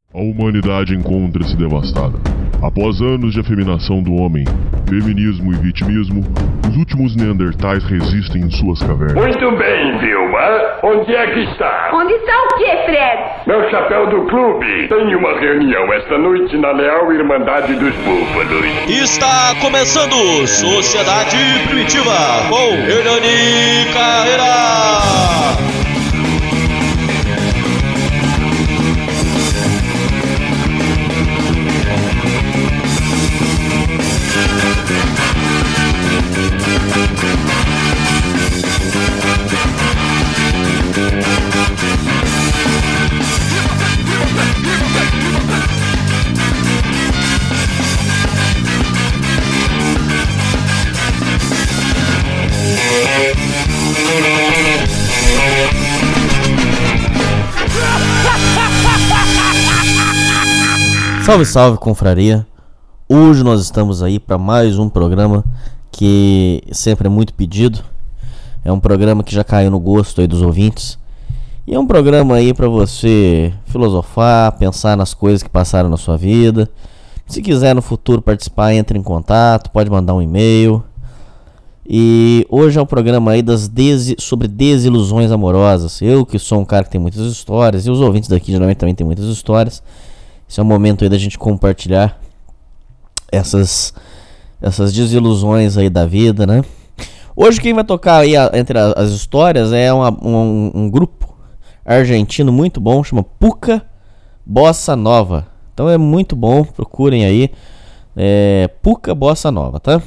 A humanidade encontra-se devastada. Após anos de afeminação do homem, feminismo e vitimismo, os últimos neandertais resistem em suas cavernas. Muito bem, Vilma. Onde é que está? Onde está o quê, Fred? Meu chapéu do clube. Tem uma reunião esta noite na Leal Irmandade dos Búfalos. Está começando Sociedade Primitiva com Hernani Carreira. Salve, salve, confraria. Hoje nós estamos aí para mais um programa que sempre é muito pedido. É um programa que já caiu no gosto aí dos ouvintes. E é um programa aí para você filosofar, pensar nas coisas que passaram na sua vida. Se quiser no futuro participar, entre em contato, pode mandar um e-mail. E hoje é um programa aí sobre desilusões amorosas. Eu que sou um cara que tem muitas histórias, e os ouvintes daqui geralmente também tem muitas histórias. Esse é o momento aí da gente compartilhar essas desilusões aí da vida, né? Hoje quem vai tocar aí entre as histórias é um grupo argentino muito bom, chama Puka Bossa Nova. Então é muito bom, procurem aí, Puka Bossa Nova, tá?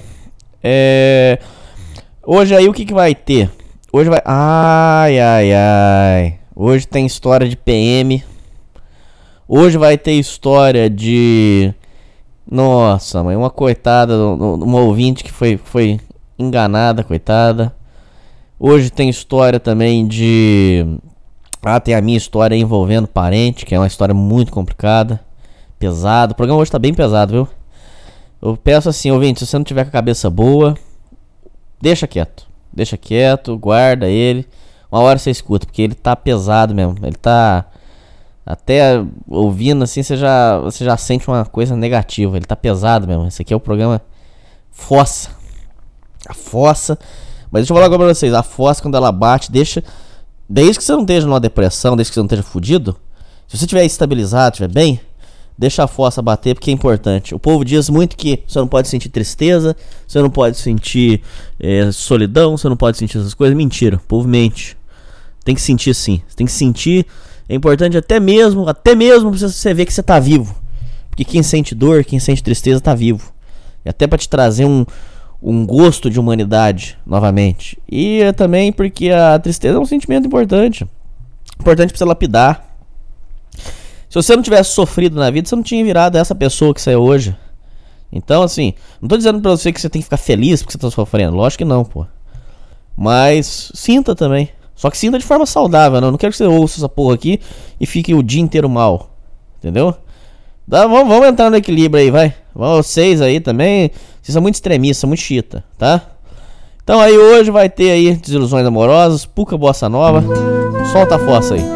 Hoje aí o que vai ter? Hoje vai... Ai. Hoje tem história de PM. Hoje vai ter história de... Nossa, mãe, uma coitada, uma ouvinte que foi enganada, coitada. Hoje tem história também de... tem a minha história envolvendo parente, que é uma história muito complicada, pesada. O programa hoje tá bem pesado, viu? Eu peço assim, ouvinte, se você não tiver com a cabeça boa, deixa quieto, guarda ele. Uma hora você escuta, porque ele tá pesado mesmo, ele tá... Até ouvindo assim, você já sente uma coisa negativa. Ele tá pesado mesmo. Esse aqui é o programa Fossa. A fossa. Mas deixa eu falar agora pra vocês. A fossa, quando ela bate, deixa... Desde que você não esteja numa depressão, desde que você não esteja fudido, se você estiver estabilizado, estiver bem, deixa a fossa bater, porque é importante. O povo diz muito que você não pode sentir tristeza, você não pode sentir solidão, você não pode sentir essas coisas. Mentira, o povo mente. Tem que sentir sim. Você tem que sentir... É importante até mesmo pra você ver que você tá vivo. Porque quem sente dor, quem sente tristeza tá vivo. E até pra te trazer um gosto de humanidade novamente. E é também porque a tristeza é um sentimento importante. Importante pra você lapidar. Se você não tivesse sofrido na vida, você não tinha virado essa pessoa que você é hoje. Então assim, não tô dizendo pra você que você tem que ficar feliz porque você tá sofrendo. Lógico que não, pô. Mas sinta também. Só que sinta de forma saudável, não quero que você ouça essa porra aqui e fique o dia inteiro mal. Entendeu? Vamos entrar no equilíbrio aí, vai. Vocês aí também, vocês são muito extremistas, muito chita, tá? Então aí hoje vai ter aí desilusões amorosas, Puka Bossa Nova. Solta a fossa aí.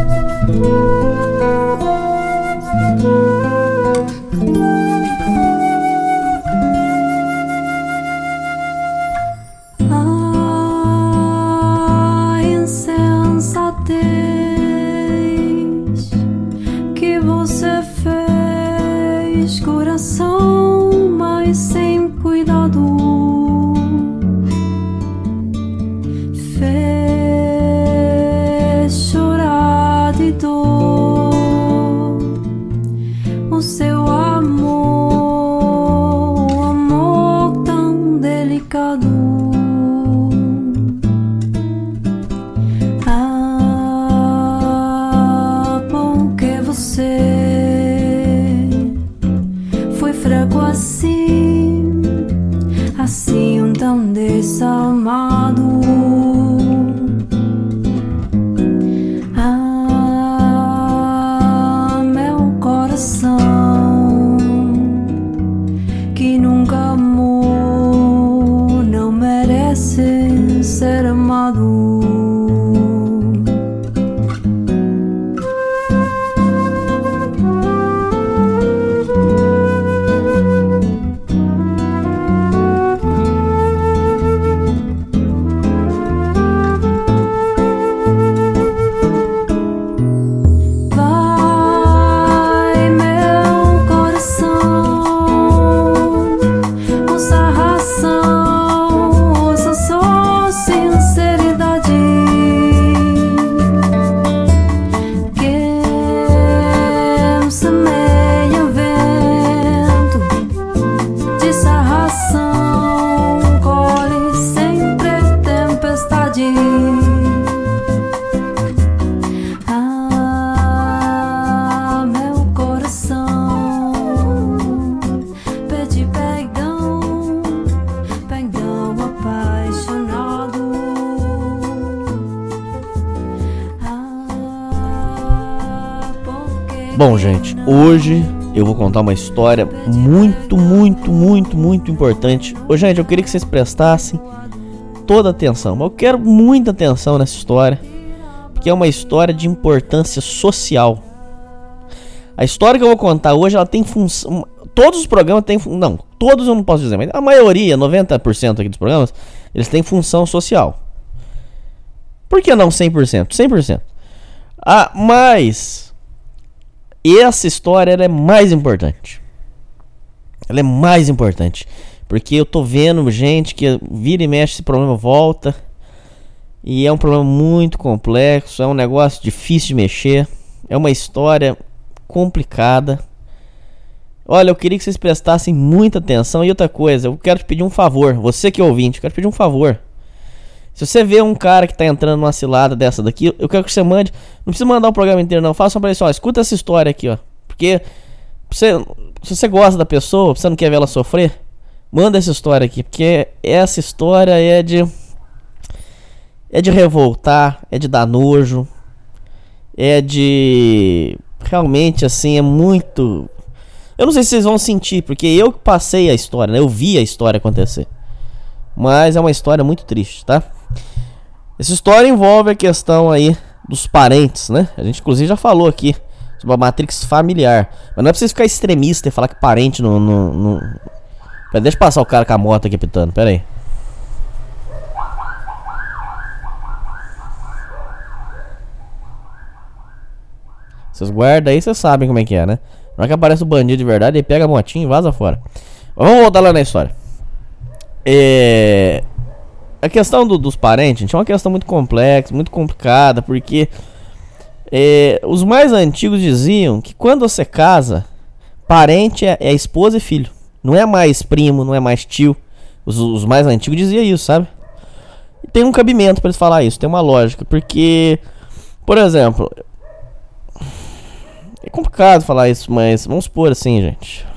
Que você fez, coração, mas sem cuidado, fez chorar de dor o seu amor tão delicado. Assim tão desamado. Meu coração que nunca amou não merece ser amado. Bom, gente, hoje eu vou contar uma história muito importante. Ô, gente, eu queria que vocês prestassem toda a atenção, mas eu quero muita atenção nessa história, porque é uma história de importância social. A história que eu vou contar hoje, ela tem função... Todos os programas têm... Não, todos eu não posso dizer, mas a maioria, 90% aqui dos programas, eles têm função social. Por que não 100%? 100%. Mas... essa história ela é mais importante. Ela é mais importante. Porque eu tô vendo gente que vira e mexe, esse problema volta. E é um problema muito complexo. É um negócio difícil de mexer. É uma história complicada. Olha, eu queria que vocês prestassem muita atenção. E outra coisa, eu quero te pedir um favor. Você que é ouvinte, eu quero te pedir um favor. Se você vê um cara que tá entrando numa cilada dessa daqui, eu quero que você mande. Não precisa mandar o programa inteiro, não. Faça pra ele só, escuta essa história aqui, ó. Porque se você gosta da pessoa, você não quer ver ela sofrer, manda essa história aqui. Porque essa história é de revoltar, é de dar nojo, é de... realmente, assim, é muito... Eu não sei se vocês vão sentir, porque eu passei a história, né? Eu vi a história acontecer. Mas é uma história muito triste, tá? Essa história envolve a questão aí dos parentes, né? A gente inclusive já falou aqui sobre a matrix familiar. Mas não é pra vocês ficarem extremistas e falar que parente não... Pera, deixa eu passar o cara com a moto aqui pitando, pera aí. Vocês guardam aí, vocês sabem como é que é, né? Na hora que aparece o bandido de verdade, ele pega a motinha e vaza fora. Mas vamos voltar lá na história. A questão dos parentes, gente, é uma questão muito complexa, muito complicada, porque os mais antigos diziam que quando você casa, parente é esposa e filho, não é mais primo, não é mais tio. Os mais antigos diziam isso, sabe? E tem um cabimento pra eles falar isso, tem uma lógica, porque, por exemplo, é complicado falar isso, mas vamos supor assim, gente.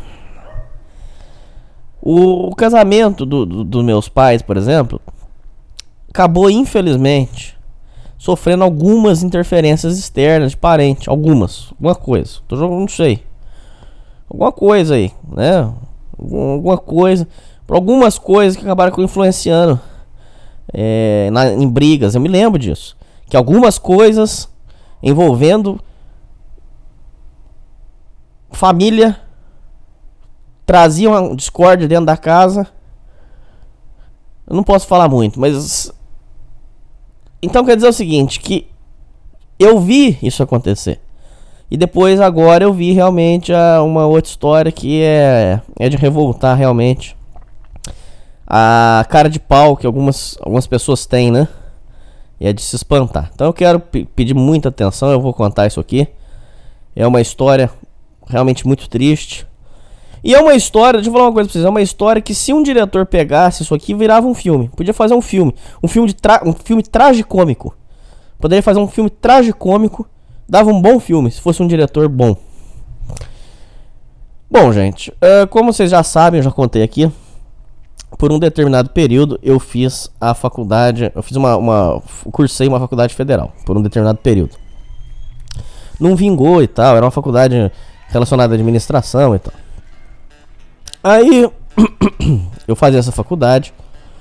O casamento dos meus pais, por exemplo, acabou, infelizmente, sofrendo algumas interferências externas de parente. Alguma coisa. Tô jogando, não sei. Alguma coisa aí, né? Alguma coisa. Por algumas coisas que acabaram influenciando em brigas. Eu me lembro disso. Que algumas coisas envolvendo família traziam uma discórdia dentro da casa. Eu não posso falar muito, mas... Então quer dizer o seguinte, que eu vi isso acontecer. E depois agora eu vi realmente uma outra história que é de revoltar realmente. A cara de pau que algumas pessoas têm, né? E é de se espantar. Então eu quero pedir muita atenção, eu vou contar isso aqui. É uma história realmente muito triste. E é uma história, deixa eu falar uma coisa pra vocês, é uma história que se um diretor pegasse isso aqui, virava um filme. Podia fazer um filme tragicômico. Poderia fazer um filme tragicômico, dava um bom filme, se fosse um diretor bom. Bom, gente, como vocês já sabem, eu já contei aqui, por um determinado período eu fiz a faculdade, cursei uma faculdade federal, por um determinado período. Não vingou e tal, era uma faculdade relacionada à administração e tal. Aí eu fazia essa faculdade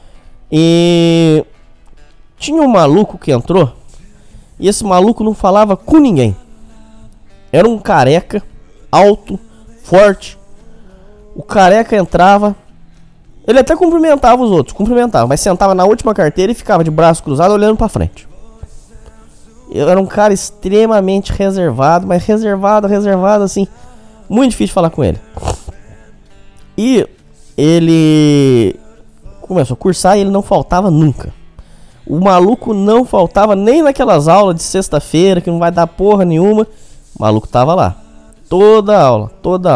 e tinha um maluco que entrou, e esse maluco não falava com ninguém. Era um careca, alto, forte. O careca entrava, ele até cumprimentava os outros, mas sentava na última carteira e ficava de braço cruzado olhando pra frente. Eu era um cara extremamente reservado, mas reservado assim, muito difícil de falar com ele. E ele começou a cursar e ele não faltava nunca. O maluco não faltava nem naquelas aulas de sexta-feira que não vai dar porra nenhuma. O maluco tava lá. Toda aula.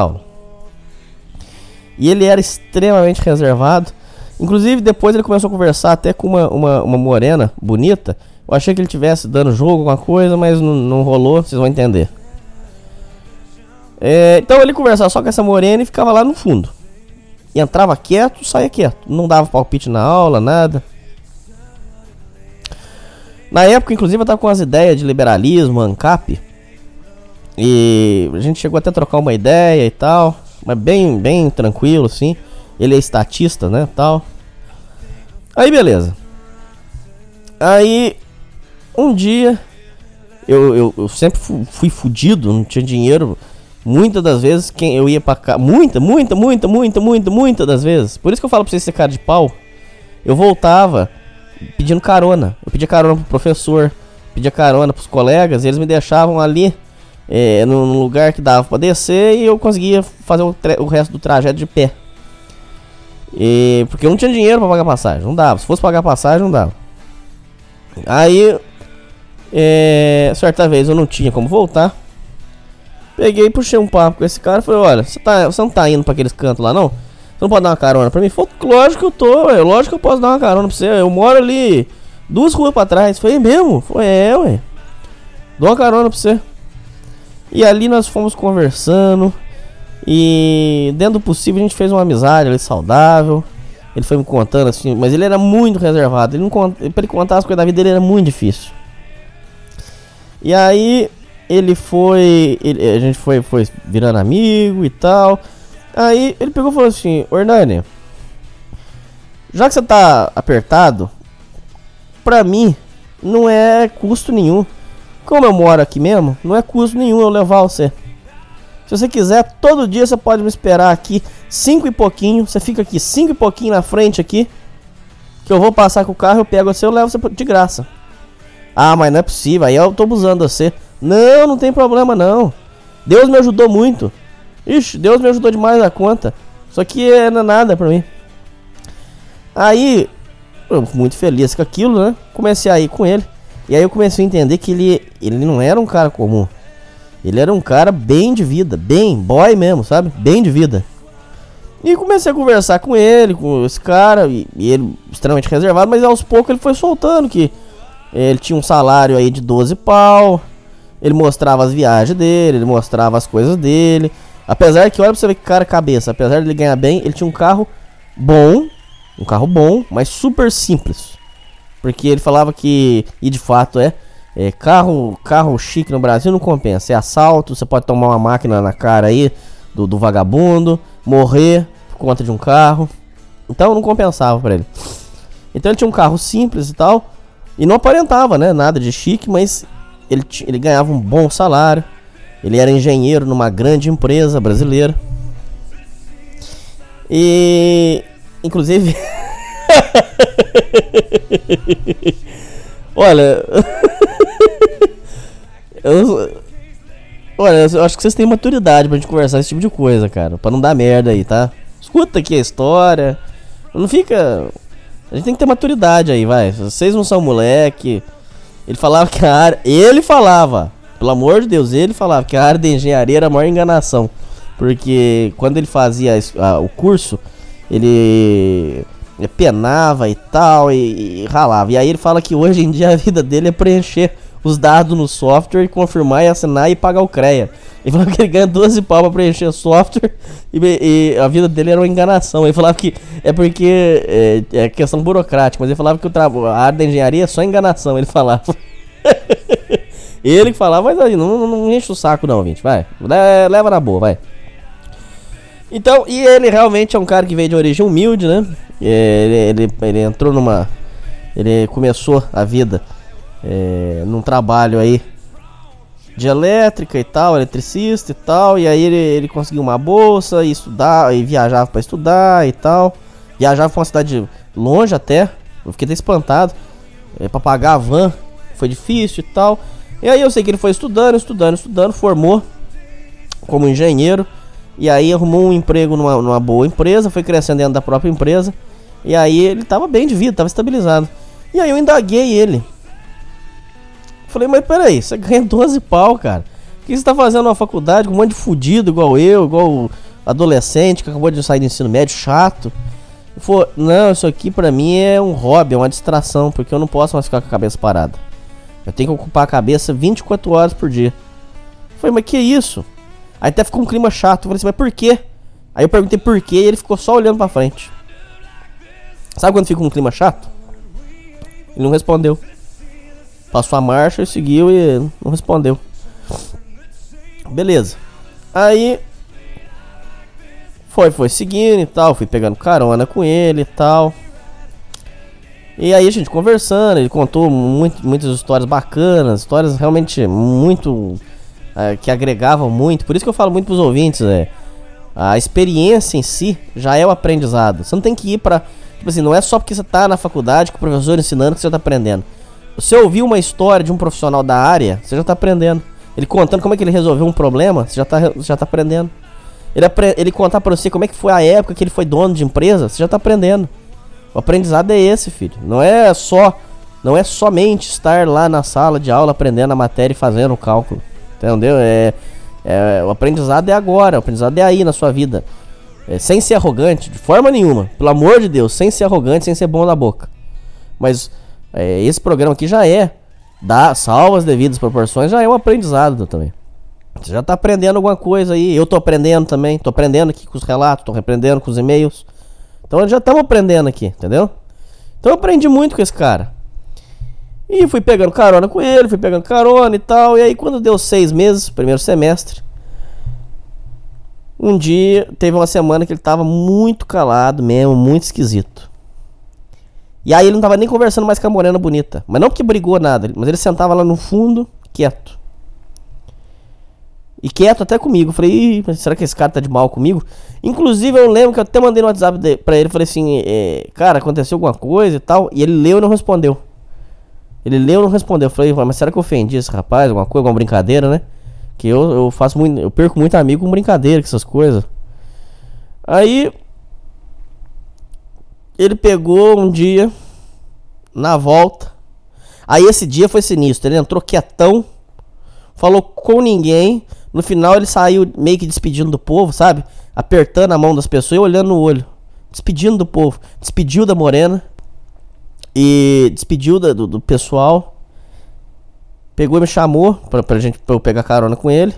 E ele era extremamente reservado. Inclusive depois ele começou a conversar até com uma morena bonita. Eu achei que ele tivesse dando jogo, alguma coisa, mas não rolou, vocês vão entender. Então ele conversava só com essa morena e ficava lá no fundo. E entrava quieto, saía quieto. Não dava palpite na aula, nada. Na época, inclusive, eu tava com as ideias de liberalismo, ANCAP. E a gente chegou até a trocar uma ideia e tal, mas bem tranquilo, assim. Ele é estatista, né, tal. Aí beleza. Aí um dia eu sempre fui fudido, não tinha dinheiro. Muitas das vezes eu ia pra cá, muita das vezes. Por isso que eu falo pra vocês ser cara de pau. Eu voltava pedindo carona. Eu pedia carona pro professor, pedia carona pros colegas, e eles me deixavam ali num lugar que dava pra descer, e eu conseguia fazer o resto do trajeto de pé. Porque eu não tinha dinheiro pra pagar passagem, não dava. Se fosse pagar passagem, não dava. Aí, certa vez eu não tinha como voltar. Peguei e puxei um papo com esse cara e falei: olha, você não tá indo pra aqueles cantos lá não? Você não pode dar uma carona pra mim? Falei: lógico que eu tô, lógico que eu posso dar uma carona pra você. Eu moro ali 2 ruas pra trás. Falei: mesmo? Falei: ué. Dou uma carona pra você. E ali nós fomos conversando. E dentro do possível a gente fez uma amizade ali saudável. Ele foi me contando assim, mas ele era muito reservado. Pra ele contar as coisas da vida dele era muito difícil. E aí a gente foi virando amigo e tal. Aí ele pegou e falou assim: Hernani, já que você tá apertado, pra mim não é custo nenhum. Como eu moro aqui mesmo, não é custo nenhum eu levar você. Se você quiser, todo dia você pode me esperar aqui 5 e pouquinho. Você fica aqui 5 e pouquinho na frente aqui, que eu vou passar com o carro, eu pego você, eu levo você de graça. Ah, mas não é possível, aí eu tô abusando de você. Não tem problema não. Deus me ajudou muito. Ixi, Deus me ajudou demais na conta. Isso aqui não é nada pra mim. Aí, eu muito feliz com aquilo, né? Comecei a ir com ele. E aí eu comecei a entender que ele não era um cara comum. Ele era um cara bem de vida, bem boy mesmo, sabe? Bem de vida. E comecei a conversar com ele, com esse cara, e ele extremamente reservado, mas aos poucos ele foi soltando que ele tinha um salário aí de 12 pau. Ele mostrava as viagens dele, ele mostrava as coisas dele. Apesar que, olha pra você ver que cara cabeça, apesar de ele ganhar bem, ele tinha um carro bom, mas super simples. Porque ele falava que, e de fato carro chique no Brasil não compensa. É assalto, você pode tomar uma máquina na cara aí do vagabundo, morrer por conta de um carro. Então não compensava pra ele. Então ele tinha um carro simples e tal, e não aparentava, né, nada de chique, mas ele ganhava um bom salário. Ele era engenheiro numa grande empresa brasileira. E inclusive olha, eu acho que vocês têm maturidade pra gente conversar esse tipo de coisa, cara, pra não dar merda aí, tá? Escuta aqui a história. Não fica... A gente tem que ter maturidade aí, vai. Vocês não são moleque. Ele falava que a área... Ele falava, pelo amor de Deus, ele falava que a área de engenharia era a maior enganação. Porque quando ele fazia o curso, ele penava e tal, e ralava. E aí ele fala que hoje em dia a vida dele é preencher os dados no software, e assinar e pagar o CREA. Ele falava que ele ganha 12 pau pra preencher o software, e a vida dele era uma enganação. Ele falava que é porque é questão burocrática, mas ele falava que a área da engenharia é só enganação, ele falava. Ele que falava, mas aí, não enche o saco não, gente, vai. Leva na boa, vai. Então, e ele realmente é um cara que veio de origem humilde, né? Ele entrou ele começou a vida num trabalho aí de elétrica e tal, eletricista e tal. E aí ele conseguiu uma bolsa e estudar, e viajava pra estudar e tal. Viajava pra uma cidade longe até. Eu fiquei até espantado. Pra pagar a van foi difícil e tal. E aí eu sei que ele foi estudando, formou como engenheiro. E aí arrumou um emprego numa boa empresa, foi crescendo dentro da própria empresa. E aí ele tava bem de vida, tava estabilizado. E aí eu indaguei ele. Falei, mas peraí, você ganha 12 pau, cara. O que você tá fazendo na faculdade com um monte de fudido igual eu, igual o adolescente que acabou de sair do ensino médio, chato? Ele falou, não, isso aqui pra mim é um hobby, é uma distração, porque eu não posso mais ficar com a cabeça parada. Eu tenho que ocupar a cabeça 24 horas por dia. Eu falei, mas que isso? Aí até ficou um clima chato. Eu falei assim, mas por quê? Aí eu perguntei por quê e ele ficou só olhando pra frente. Sabe quando fica um clima chato? Ele não respondeu. Passou a marcha, seguiu e não respondeu. Beleza. Aí foi seguindo e tal, fui pegando carona com ele e tal. E aí a gente conversando, ele contou muitas histórias bacanas, histórias realmente muito que agregavam muito. Por isso que eu falo muito pros ouvintes, a experiência em si já é o aprendizado. Você não tem que ir pra... Tipo assim, não é só porque você tá na faculdade com o professor ensinando que você tá aprendendo. Você ouviu uma história de um profissional da área, você já tá aprendendo. Ele contando como é que ele resolveu um problema, você já tá aprendendo. Ele contar pra você como é que foi a época que ele foi dono de empresa, você já tá aprendendo. O aprendizado é esse, filho. Não é somente estar lá na sala de aula aprendendo a matéria e fazendo o cálculo. Entendeu? O aprendizado é agora, o aprendizado é aí na sua vida. Sem ser arrogante, de forma nenhuma. Pelo amor de Deus, sem ser arrogante, sem ser bom na boca. Mas esse programa aqui já salvo as devidas proporções, já é um aprendizado também. Você já tá aprendendo alguma coisa aí. Eu tô aprendendo também. Tô aprendendo aqui com os relatos, tô aprendendo com os e-mails. Então já estamos aprendendo aqui, entendeu? Então eu aprendi muito com esse cara. E fui pegando carona com ele, fui pegando carona e tal. E aí quando deu 6 meses, primeiro semestre, um dia, teve uma semana que ele tava muito calado mesmo, muito esquisito. E aí ele não tava nem conversando mais com a morena bonita. Mas não porque brigou nada, mas ele sentava lá no fundo, quieto. E quieto até comigo. Falei, será que esse cara tá de mal comigo? Inclusive eu lembro que eu até mandei no WhatsApp pra ele. Falei assim, cara, aconteceu alguma coisa e tal. E ele leu e não respondeu. Falei, mas será que eu ofendi esse rapaz? Alguma coisa, alguma brincadeira, né? Que eu faço muito, eu perco muito amigo com brincadeira, com essas coisas. Aí ele pegou um dia, na volta. Aí esse dia foi sinistro. Ele entrou quietão, falou com ninguém. No final ele saiu meio que despedindo do povo, sabe? Apertando a mão das pessoas e olhando no olho. Despedindo do povo. Despediu da morena. E despediu do pessoal. Pegou e me chamou pra eu pegar carona com ele.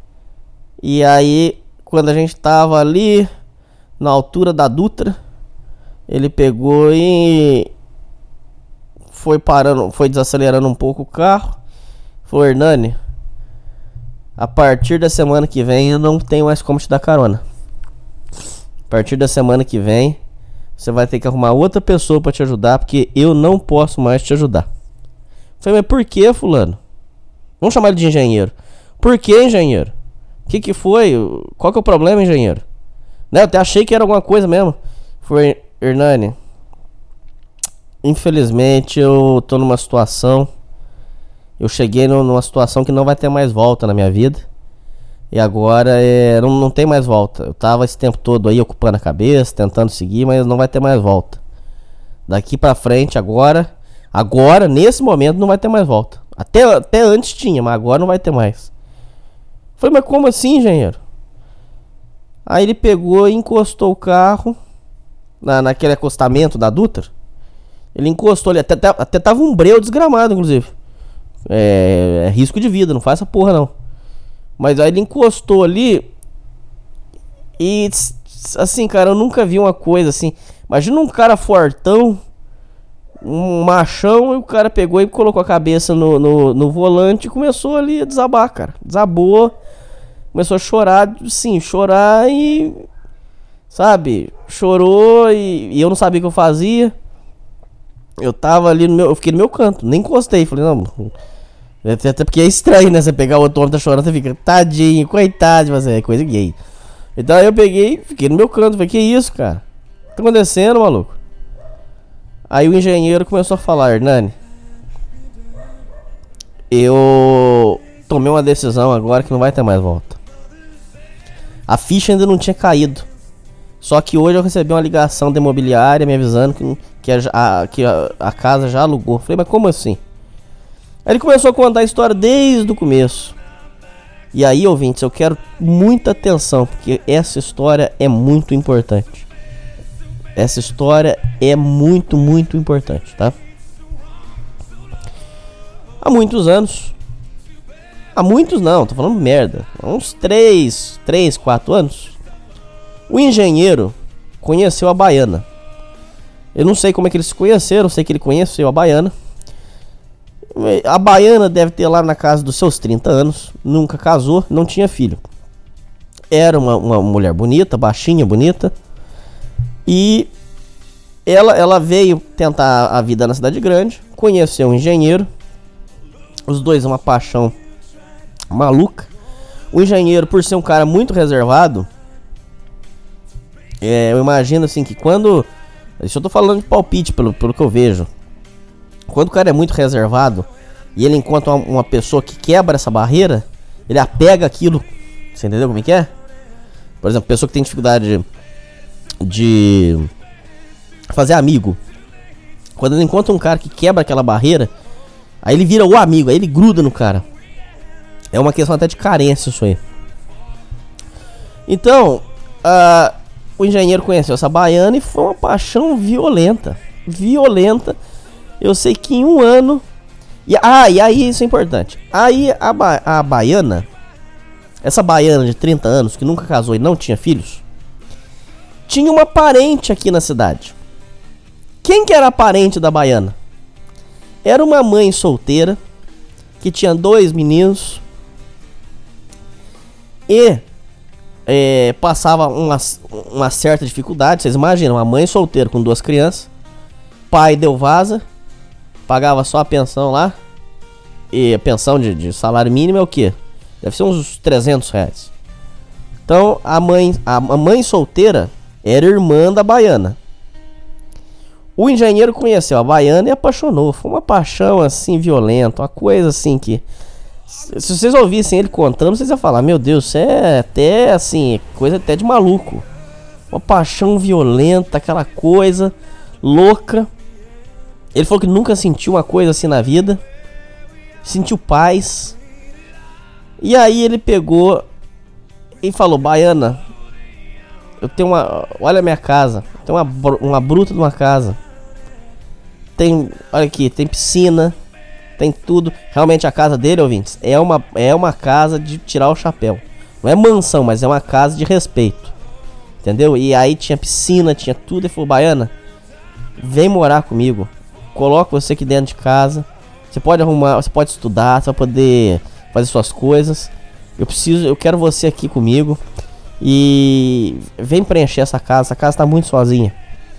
E aí, quando a gente tava ali, na altura da Dutra, ele pegou e foi parando, foi desacelerando um pouco o carro. Falou, Hernani, a partir da semana que vem eu não tenho mais como te dar carona. A partir da semana que vem você vai ter que arrumar outra pessoa pra te ajudar, porque eu não posso mais te ajudar. Falei, mas por que, fulano? Vamos chamar ele de engenheiro. Por que, engenheiro? O que foi? Qual que é o problema, engenheiro? Né, eu até achei que era alguma coisa mesmo. Foi, Hernani, infelizmente eu tô numa situação. Eu cheguei numa situação que não vai ter mais volta na minha vida. E agora não tem mais volta. Eu tava esse tempo todo aí ocupando a cabeça, tentando seguir, mas não vai ter mais volta. Daqui pra frente, agora, nesse momento, não vai ter mais volta. Até antes tinha, mas agora não vai ter mais. Falei, mas como assim, engenheiro? Aí ele pegou e encostou o carro naquele acostamento da Dutra. Ele encostou ali, até tava um breu desgramado, inclusive. É risco de vida, não faz essa porra não. Mas aí ele encostou ali. E assim, cara, eu nunca vi uma coisa assim. Imagina um cara fortão, um machão, e o cara pegou e colocou a cabeça no volante e começou ali a desabar, cara. Desabou. Começou a chorar, sim, chorar e... Sabe? Chorou e eu não sabia o que eu fazia. Eu tava ali eu fiquei no meu canto, nem encostei. Falei, não... Até porque é estranho, né? Você pegar o outro homem tá chorando, você fica, tadinho, coitado de você, é coisa gay. Então aí eu peguei, fiquei no meu canto, falei, que isso, cara? O que tá acontecendo, maluco? Aí o engenheiro começou a falar, Hernani, eu tomei uma decisão agora que não vai ter mais volta. A ficha ainda não tinha caído. Só que hoje eu recebi uma ligação da imobiliária me avisando que a casa já alugou. Falei, mas como assim? Aí ele começou a contar a história desde o começo. E aí, ouvintes, eu quero muita atenção, porque essa história é muito importante. Essa história é muito, muito importante, tá? Há muitos anos. Há muitos não, tô falando merda. Há uns 3, 4 anos. O engenheiro conheceu a baiana. Eu não sei como é que eles se conheceram, eu sei que ele conheceu a baiana. A baiana deve ter lá na casa dos seus 30 anos, nunca casou, não tinha filho. Era uma mulher bonita, baixinha, bonita. E ela veio tentar a vida na cidade grande, conheceu um engenheiro. Os dois uma paixão maluca. O engenheiro, por ser um cara muito reservado, eu imagino assim que quando... Isso eu tô falando de palpite pelo que eu vejo. Quando o cara é muito reservado e ele encontra uma pessoa que quebra essa barreira, ele apega aquilo. Você entendeu como é que é? Por exemplo, pessoa que tem dificuldade de fazer amigo. Quando ele encontra um cara que quebra aquela barreira, aí ele vira o amigo, aí ele gruda no cara. É uma questão até de carência isso aí. Então, o engenheiro conheceu essa baiana e foi uma paixão violenta. Violenta. Eu sei que em um ano... E aí isso é importante. Aí a baiana... Essa baiana de 30 anos que nunca casou e não tinha filhos, tinha uma parente aqui na cidade. Quem que era a parente da baiana? Era uma mãe solteira que tinha 2 meninos e passava uma certa dificuldade. Vocês imaginam, uma mãe solteira com 2 crianças, pai deu vaza, pagava só a pensão lá. E a pensão de salário mínimo é o quê? Deve ser uns R$300. Então a mãe solteira era irmã da baiana. O engenheiro conheceu a baiana e apaixonou. Foi uma paixão assim violenta, uma coisa assim que... Se vocês ouvissem ele contando, vocês iam falar: meu Deus, isso é até assim, coisa até de maluco. Uma paixão violenta, aquela coisa louca. Ele falou que nunca sentiu uma coisa assim na vida. Sentiu paz. E aí ele pegou e falou: baiana, eu tenho olha a minha casa. Tem uma bruta de uma casa. Olha aqui, tem piscina, tem tudo. Realmente a casa dele, ouvintes, é uma casa de tirar o chapéu. Não é mansão, mas é uma casa de respeito. Entendeu? E aí tinha piscina, tinha tudo. Ele falou: baiana, vem morar comigo. Coloco você aqui dentro de casa. Você pode arrumar, você pode estudar, você vai poder fazer suas coisas. Eu quero você aqui comigo. E vem preencher essa casa tá muito sozinha.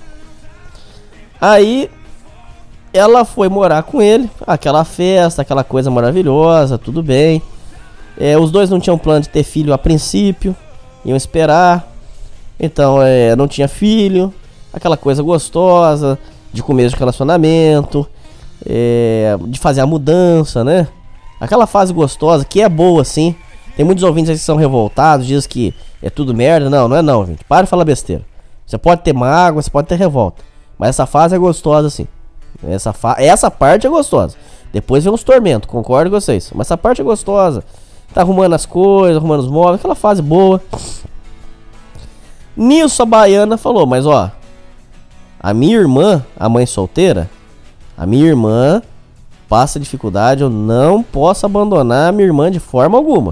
Aí ela foi morar com ele. Aquela festa, aquela coisa maravilhosa, tudo bem. Os dois não tinham plano de ter filho a princípio, iam esperar. Então não tinha filho. Aquela coisa gostosa de começo de relacionamento, de fazer a mudança, né? Aquela fase gostosa que é boa assim. Tem muitos ouvintes que são revoltados, dizem que é tudo merda. Não é não, gente. Para de falar besteira. Você pode ter mágoa, você pode ter revolta, mas essa fase é gostosa assim. Essa parte é gostosa. Depois vem os tormentos, concordo com vocês. Mas essa parte é gostosa. Tá arrumando as coisas, arrumando os móveis, aquela fase boa. Nisso a baiana falou: mas ó, a minha irmã, a mãe solteira, a minha irmã passa dificuldade, eu não posso abandonar a minha irmã de forma alguma.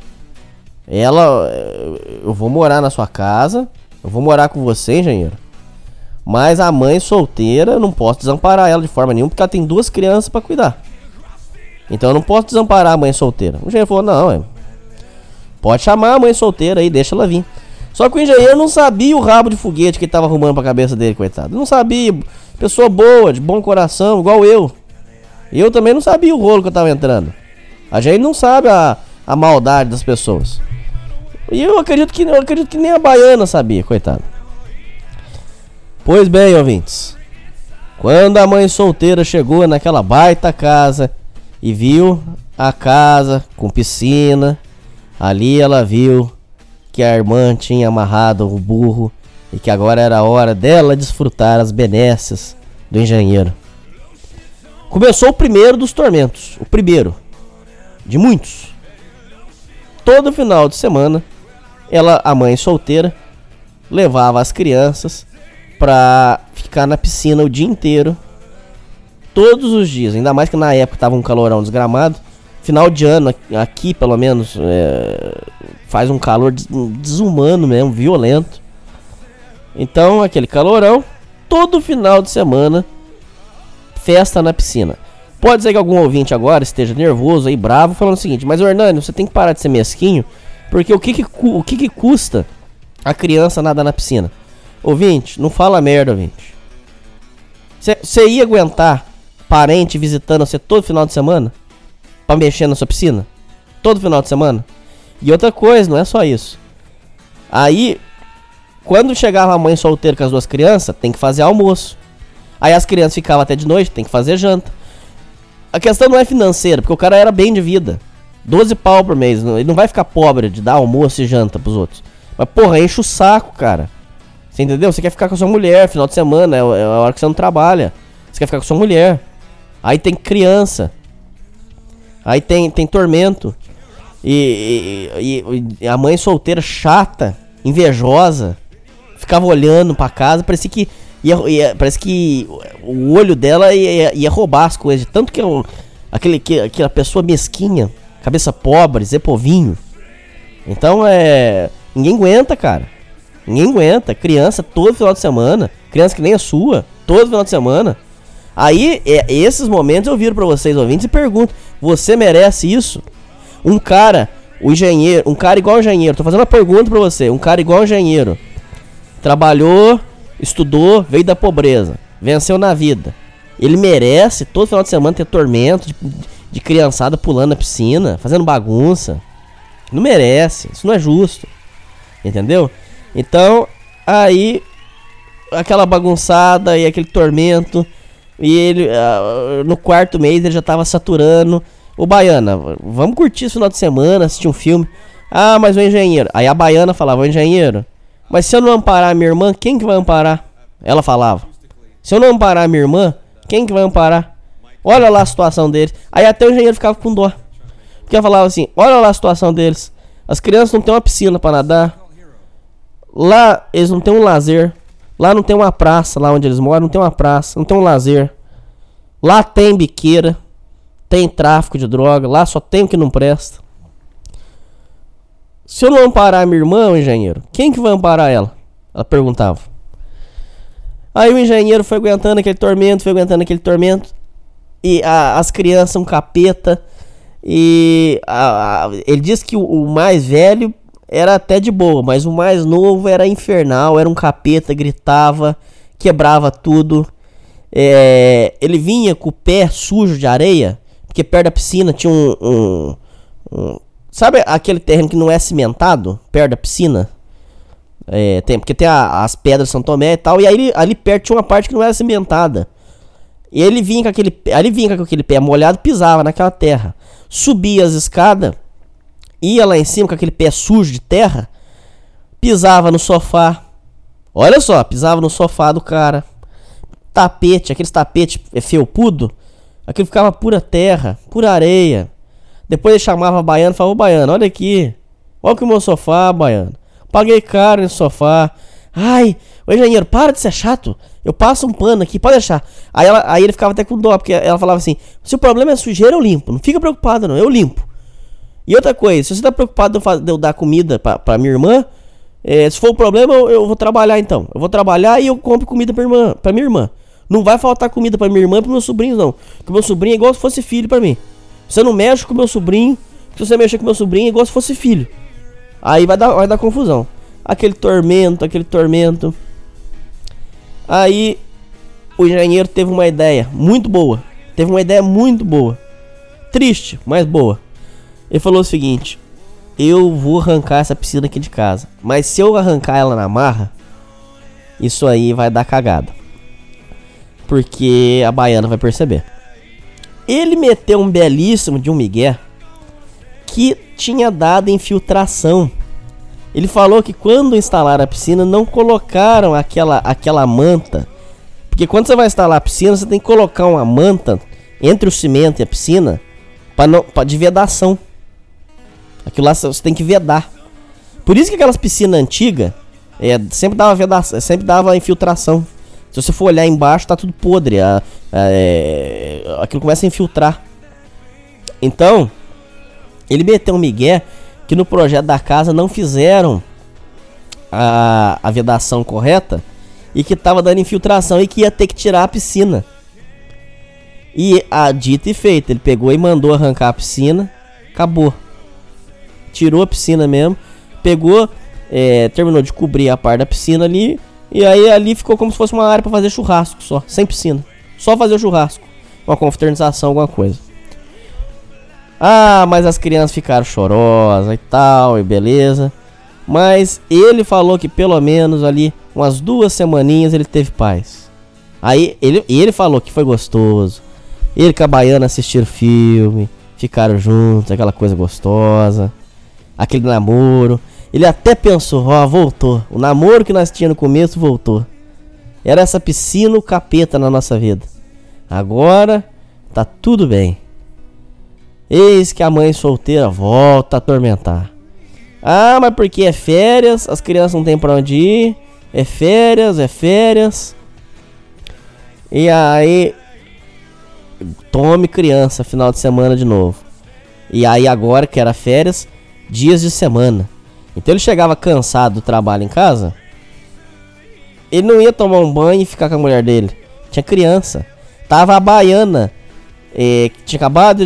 Eu vou morar na sua casa, eu vou morar com você, engenheiro. Mas a mãe solteira, eu não posso desamparar ela de forma nenhuma, porque ela tem 2 crianças pra cuidar. Então eu não posso desamparar a mãe solteira. O engenheiro falou: não, pode chamar a mãe solteira aí, deixa ela vir. Só que o engenheiro não sabia o rabo de foguete que ele tava arrumando pra cabeça dele, coitado. Não sabia. Pessoa boa, de bom coração, igual eu. Eu também não sabia o rolo que eu tava entrando. A gente não sabe a maldade das pessoas. E eu acredito que nem a baiana sabia, coitado. Pois bem, ouvintes, quando a mãe solteira chegou naquela baita casa e viu a casa com piscina, ali ela viu que a irmã tinha amarrado o burro e que agora era a hora dela desfrutar as benesses do engenheiro. Começou o primeiro dos tormentos, o primeiro de muitos. Todo final de semana, a mãe solteira, levava as crianças pra ficar na piscina o dia inteiro, todos os dias. Ainda mais que na época tava um calorão desgramado. Final de ano aqui, pelo menos, faz um calor desumano mesmo, violento. Então aquele calorão, todo final de semana, festa na piscina. Pode ser que algum ouvinte agora esteja nervoso aí, bravo, falando o seguinte: mas Hernani, você tem que parar de ser mesquinho, porque o que custa a criança nadar na piscina? Ouvinte, não fala merda, ouvinte. Você ia aguentar parente visitando você todo final de semana? Pra mexer na sua piscina? Todo final de semana? E outra coisa, não é só isso. Aí, quando chegava a mãe solteira com as duas crianças, tem que fazer almoço. Aí as crianças ficavam até de noite, tem que fazer janta. A questão não é financeira, porque o cara era bem de vida. 12 pau por mês, ele não vai ficar pobre de dar almoço e janta pros outros. Mas porra, enche o saco, cara. Você entendeu? Você quer ficar com a sua mulher final de semana, é a hora que você não trabalha. Você quer ficar com a sua mulher. Aí tem criança. Aí tem tormento. E a mãe solteira chata, invejosa, ficava olhando pra casa, parecia que parece que o olho dela ia roubar as coisas. Tanto que aquela pessoa mesquinha, cabeça pobre, Zé Povinho. Então ninguém aguenta, cara. Ninguém aguenta. Criança todo final de semana. Criança que nem a sua, todo final de semana. Aí, esses momentos eu viro pra vocês, ouvintes, e pergunto: você merece isso? Um cara igual engenheiro, tô fazendo uma pergunta pra você. Um cara igual engenheiro, trabalhou, estudou, veio da pobreza, venceu na vida. Ele merece todo final de semana ter tormento de criançada pulando na piscina, fazendo bagunça? Não merece, isso não é justo. Entendeu? Então, aí, aquela bagunçada e aquele tormento. E ele, no quarto mês, ele já tava saturando. Ô Baiana, vamos curtir esse final de semana, assistir um filme. Ah, mas o engenheiro. Aí a Baiana falava: o engenheiro, mas se eu não amparar a minha irmã, quem que vai amparar? Ela falava: se eu não amparar a minha irmã, quem que vai amparar? Olha lá a situação deles. Aí até o engenheiro ficava com dó, porque ela falava assim: olha lá a situação deles. As crianças não têm uma piscina pra nadar. Lá eles não têm um lazer. Lá não tem uma praça, lá onde eles moram não tem uma praça, não tem um lazer. Lá tem biqueira, tem tráfico de droga, lá só tem o que não presta. Se eu não amparar a minha irmã, o engenheiro, quem que vai amparar ela? Ela perguntava. Aí o engenheiro foi aguentando aquele tormento, e as crianças um capeta. E ele disse que o mais velho era até de boa, mas o mais novo era infernal, era um capeta, gritava, quebrava tudo. Ele vinha com o pé sujo de areia, porque perto da piscina tinha sabe aquele terreno que não é cimentado, perto da piscina? Porque tem as pedras de São Tomé e tal, e aí ali perto tinha uma parte que não era cimentada. E ele vinha com aquele pé molhado, pisava naquela terra, subia as escadas, ia lá em cima com aquele pé sujo de terra, pisava no sofá. Olha só, pisava no sofá do cara. Tapete, aqueles tapetes felpudo, aquilo ficava pura terra, pura areia. Depois ele chamava a Baiana e falava: ô Baiana, olha aqui, olha que o meu sofá, Baiana, paguei caro nesse sofá. Ai, ô engenheiro, para de ser chato, eu passo um pano aqui, pode deixar. Aí ele ficava até com dó, porque ela falava assim: se o problema é sujeira, eu limpo, não fica preocupado não, eu limpo. E outra coisa, se você tá preocupado de eu dar comida pra minha irmã, se for o problema, eu vou trabalhar então. Eu vou trabalhar e eu compro comida pra minha irmã. Não vai faltar comida pra minha irmã e pros meus sobrinhos não, porque meu sobrinho é igual se fosse filho pra mim. Você não mexe com meu sobrinho, se você mexer com meu sobrinho é igual se fosse filho. Aí vai dar confusão. Aquele tormento. Aí o engenheiro teve uma ideia muito boa. Triste, mas boa. Ele falou o seguinte: eu vou arrancar essa piscina aqui de casa, mas se eu arrancar ela na marra, isso aí vai dar cagada, porque a Baiana vai perceber. Ele meteu um belíssimo de um migué que tinha dado infiltração. Ele falou que quando instalaram a piscina não colocaram aquela manta, porque quando você vai instalar a piscina você tem que colocar uma manta entre o cimento e a piscina de vedação. Aquilo lá você tem que vedar. Por isso que aquelas piscinas antigas sempre dava vedação, sempre dava infiltração. Se você for olhar embaixo, tá tudo podre. Aquilo começa a infiltrar. Então, ele meteu um migué que no projeto da casa não fizeram a vedação correta e que tava dando infiltração e que ia ter que tirar a piscina. E a dita e feita, ele pegou e mandou arrancar a piscina. Acabou. Tirou a piscina mesmo. Pegou, terminou de cobrir a parte da piscina ali. E aí ali ficou como se fosse uma área pra fazer churrasco só, sem piscina. Só fazer o churrasco. Uma confraternização, alguma coisa. Ah, mas as crianças ficaram chorosas e tal, e beleza. Mas ele falou que pelo menos ali, umas 2 semaninhas ele teve paz. Aí ele falou que foi gostoso. Ele com a baiana assistiram filme, ficaram juntos, aquela coisa gostosa. Aquele namoro. Ele até pensou, voltou. O namoro que nós tínhamos no começo voltou. Era essa piscina, o capeta na nossa vida. Agora tá tudo bem. Eis que a mãe solteira volta a atormentar. Ah, mas porque é férias, as crianças não tem pra onde ir. É férias. E aí, tome criança, final de semana de novo. E aí agora que era férias, dias de semana. Então ele chegava cansado do trabalho em casa. Ele não ia tomar um banho e ficar com a mulher dele. Tinha criança. Tava a baiana. Tinha acabado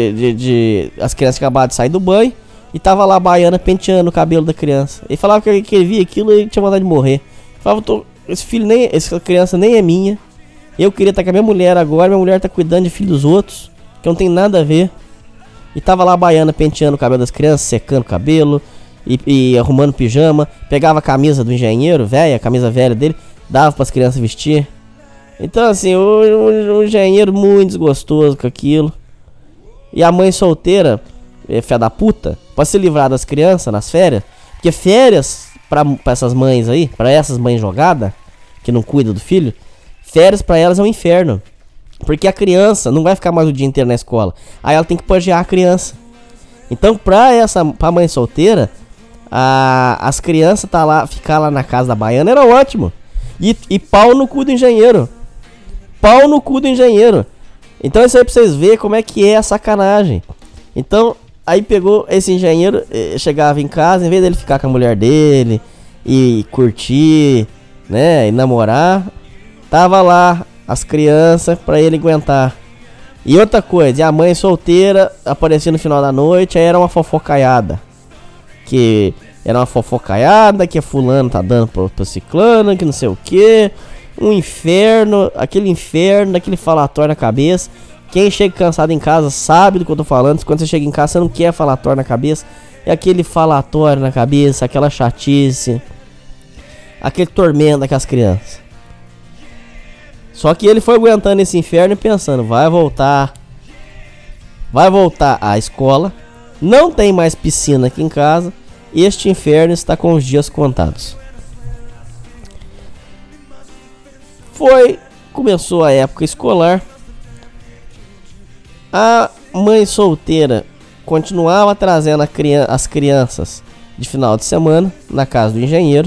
as crianças tinham acabado de sair do banho. E tava lá a baiana penteando o cabelo da criança. Ele falava que ele via aquilo e ele tinha vontade de morrer. Ele falava, essa criança nem é minha. Eu queria estar com a minha mulher agora. Minha mulher tá cuidando de filho dos outros, que não tem nada a ver. E tava lá a baiana penteando o cabelo das crianças, secando o cabelo e arrumando pijama. Pegava a camisa do engenheiro, a camisa velha dele, dava pras crianças vestir. Então assim, o engenheiro muito desgostoso com aquilo. E a mãe solteira, fé da puta, pra se livrar das crianças nas férias. Porque férias, pra essas mães aí, pra essas mães jogadas, que não cuidam do filho, férias pra elas é um inferno. Porque a criança não vai ficar mais o dia inteiro na escola. Aí ela tem que pajear a criança. Então pra mãe solteira, as crianças ficar lá na casa da baiana era ótimo. E pau no cu do engenheiro. Pau no cu do engenheiro. Então isso aí pra vocês verem como é que é a sacanagem. Então aí pegou esse engenheiro, chegava em casa, em vez dele ficar com a mulher dele e curtir, né, e namorar, tava lá as crianças pra ele aguentar. E outra coisa, e a mãe solteira aparecia no final da noite, aí era uma fofocaiada. Que era uma fofocaiada, que fulano tá dando pro ciclano, que não sei o que. Um inferno, aquele falatório na cabeça. Quem chega cansado em casa sabe do que eu tô falando. Quando você chega em casa, você não quer falatório na cabeça. É aquele falatório na cabeça, aquela chatice, aquele tormento daquelas crianças. Só que ele foi aguentando esse inferno e pensando, vai voltar à escola. Não tem mais piscina aqui em casa. Este inferno está com os dias contados. Começou a época escolar. A mãe solteira continuava trazendo as crianças de final de semana na casa do engenheiro.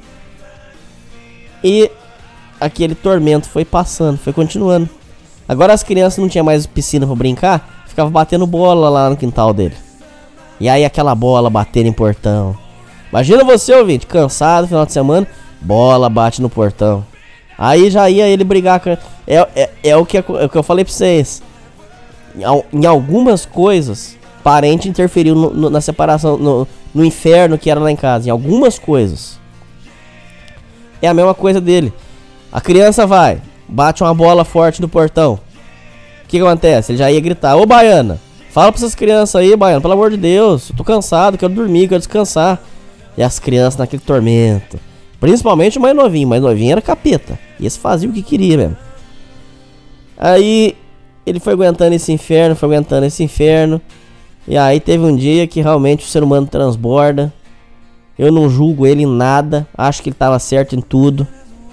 E aquele tormento foi passando, foi continuando. Agora as crianças não tinham mais piscina para brincar, ficava batendo bola lá no quintal dele. E aí aquela bola batendo em portão. Imagina você, ouvinte, cansado, final de semana, bola bate no portão. Aí já ia ele brigar com... É o que eu falei pra vocês. Em algumas coisas, parente interferiu na separação, no inferno que era lá em casa. Em algumas coisas. É a mesma coisa dele. A criança bate uma bola forte no portão. O que acontece? Ele já ia gritar, ô baiana, fala pra essas crianças aí, baiana, pelo amor de Deus, eu tô cansado, quero dormir, quero descansar. E as crianças naquele tormento. Principalmente o mais novinho era capeta. E esse fazia o que queria mesmo. Aí ele foi aguentando esse inferno. E aí teve um dia que realmente o ser humano transborda. Eu não julgo ele em nada. Acho que ele tava certo em tudo.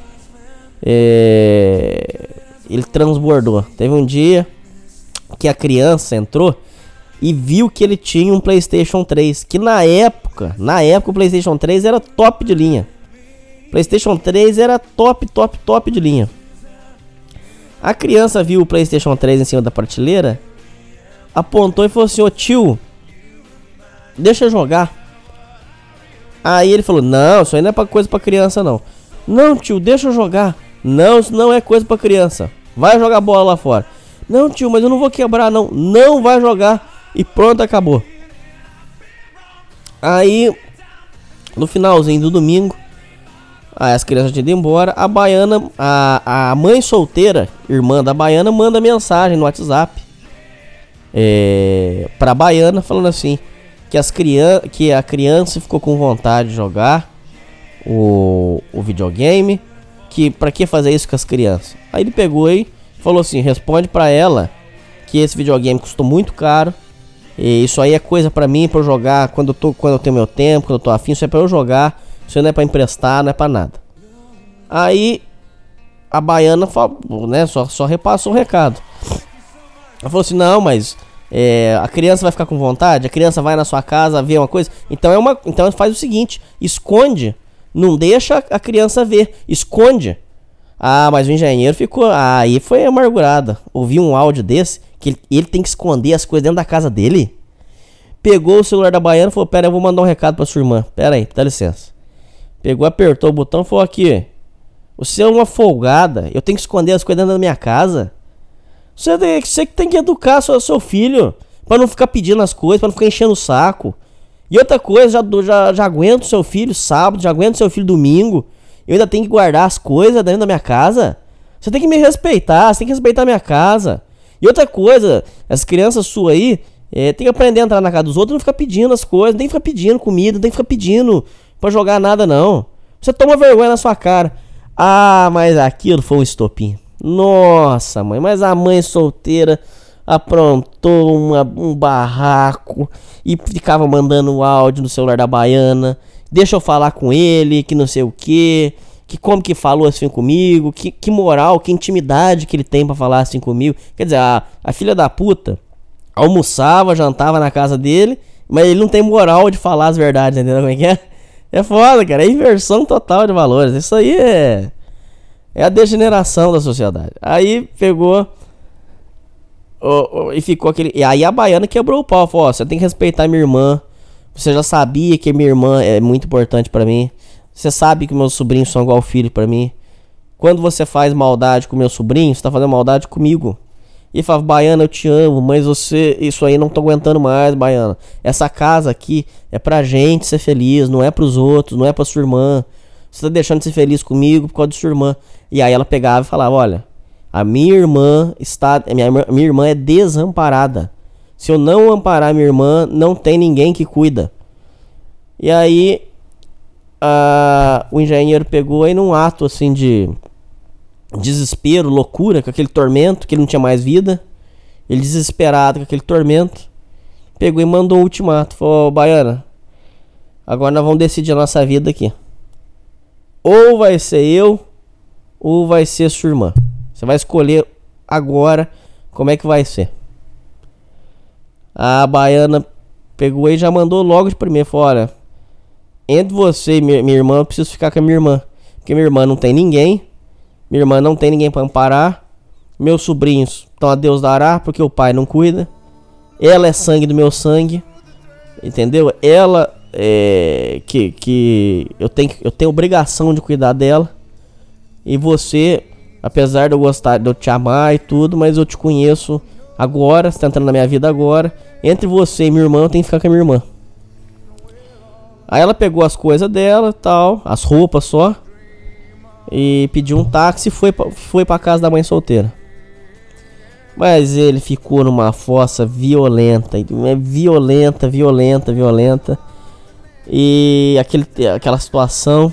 Ele transbordou. Teve um dia que a criança entrou e viu que ele tinha um PlayStation 3. Que na época o PlayStation 3 era top de linha. PlayStation 3 era top de linha. A criança viu o PlayStation 3 em cima da prateleira, apontou e falou assim, ô tio, deixa eu jogar. Aí ele falou, não, isso aí não é coisa pra criança não. Não tio, deixa eu jogar. Não, isso não é coisa pra criança. Vai jogar bola lá fora. Não, tio, mas eu não vou quebrar, não. Não vai jogar. E pronto, acabou. Aí, no finalzinho do domingo, aí as crianças tinham ido embora. A baiana, a mãe solteira, irmã da baiana, manda mensagem no WhatsApp pra baiana, falando assim, que a criança ficou com vontade de jogar o videogame, que pra que fazer isso com as crianças? Aí ele pegou e falou assim, responde pra ela que esse videogame custou muito caro, e isso aí é coisa pra mim, pra eu jogar quando eu tenho meu tempo, quando eu tô afim, isso é pra eu jogar, isso não é pra emprestar, não é pra nada. Aí a baiana falou, né, só repassou o recado. Ela falou assim, não, mas a criança vai ficar com vontade, a criança vai na sua casa ver uma coisa, então faz o seguinte, esconde, não deixa a criança ver, esconde. Ah, mas o engenheiro ficou, aí foi amargurada, ouvi um áudio desse, que ele tem que esconder as coisas dentro da casa dele. Pegou o celular da baiana e falou, pera, eu vou mandar um recado pra sua irmã, pera aí, dá licença. Pegou, apertou o botão e falou, aqui, você é uma folgada, eu tenho que esconder as coisas dentro da minha casa. Você que tem que educar seu filho, pra não ficar pedindo as coisas, pra não ficar enchendo o saco. E outra coisa, já aguento seu filho sábado, já aguento seu filho domingo, eu ainda tenho que guardar as coisas dentro da minha casa. Você tem que me respeitar, você tem que respeitar a minha casa. E outra coisa, as crianças suas aí, tem que aprender a entrar na casa dos outros e não ficar pedindo as coisas, não tem que ficar pedindo comida, não tem que ficar pedindo pra jogar nada não. Você toma vergonha na sua cara. Ah, mas aquilo foi um estopim. Nossa, mãe, mas a mãe solteira aprontou um barraco e ficava mandando áudio no celular da baiana. Deixa eu falar com ele, que não sei o que como que falou assim comigo, que moral, que intimidade que ele tem pra falar assim comigo. Quer dizer, a filha da puta almoçava, jantava na casa dele, mas ele não tem moral de falar as verdades, entendeu como é que é? É foda, cara, é inversão total de valores. Isso aí é a degeneração da sociedade. Aí pegou e ficou aquele... E aí a baiana quebrou o pau, falou, você tem que respeitar minha irmã. Você já sabia que minha irmã é muito importante pra mim. Você sabe que meus sobrinhos são igual filho pra mim. Quando você faz maldade com meu sobrinho, você tá fazendo maldade comigo. E fala, baiana, eu te amo, mas isso aí não tô aguentando mais, baiana. Essa casa aqui é pra gente ser feliz, não é pros outros, não é pra sua irmã. Você tá deixando de ser feliz comigo por causa de sua irmã. E aí ela pegava e falava, olha, a minha irmã minha irmã é desamparada. Se eu não amparar minha irmã, não tem ninguém que cuida. E aí o engenheiro pegou aí num ato assim de desespero, loucura, com aquele tormento, que ele não tinha mais vida. Ele desesperado com aquele tormento, pegou e mandou o ultimato. Falou, baiana, agora nós vamos decidir a nossa vida aqui. Ou vai ser eu, ou vai ser sua irmã. Você vai escolher agora como é que vai ser. A baiana pegou e já mandou logo de primeiro. Falou, olha, entre você e minha irmã, eu preciso ficar com a minha irmã. Porque minha irmã não tem ninguém. Minha irmã não tem ninguém pra amparar. Meus sobrinhos estão a Deus dará, porque o pai não cuida. Ela é sangue do meu sangue. Entendeu? Ela que eu tenho obrigação de cuidar dela. E você, apesar de eu gostar, de eu te amar e tudo, mas eu te conheço agora, você tá entrando na minha vida agora. Entre você e minha irmã, eu tenho que ficar com a minha irmã. Aí ela pegou as coisas dela e tal, as roupas só, e pediu um táxi e foi pra casa da mãe solteira. Mas ele ficou numa fossa violenta. E aquela situação.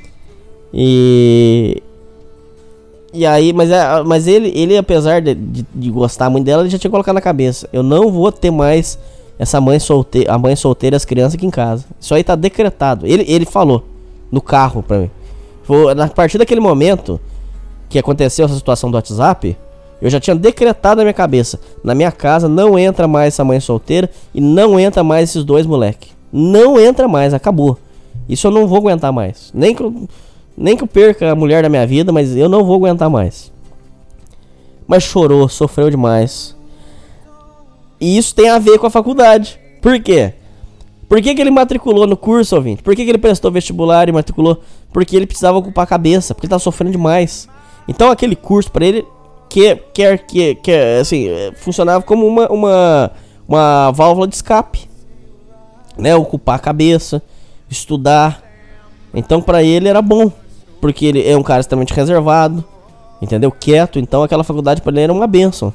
E aí, mas ele apesar de gostar muito dela, ele já tinha colocado na cabeça: eu não vou ter mais essa mãe solteira, a mãe solteira e as crianças aqui em casa. Isso aí tá decretado. Ele falou no carro pra mim. A partir daquele momento que aconteceu essa situação do WhatsApp, eu já tinha decretado na minha cabeça: na minha casa não entra mais essa mãe solteira e não entra mais esses dois moleque. Não entra mais, acabou. Isso eu não vou aguentar mais. Nem que eu perca a mulher da minha vida, mas eu não vou aguentar mais. Mas chorou, sofreu demais. E isso tem a ver com a faculdade. Por quê? Por que ele matriculou no curso, ouvinte? Por que ele prestou vestibular e matriculou? Porque ele precisava ocupar a cabeça, porque ele tá sofrendo demais. Então aquele curso pra ele que assim, funcionava como uma válvula de escape, né? Ocupar a cabeça, estudar. Então pra ele era bom, porque ele é um cara extremamente reservado, entendeu? Quieto, então aquela faculdade pra ele era uma bênção.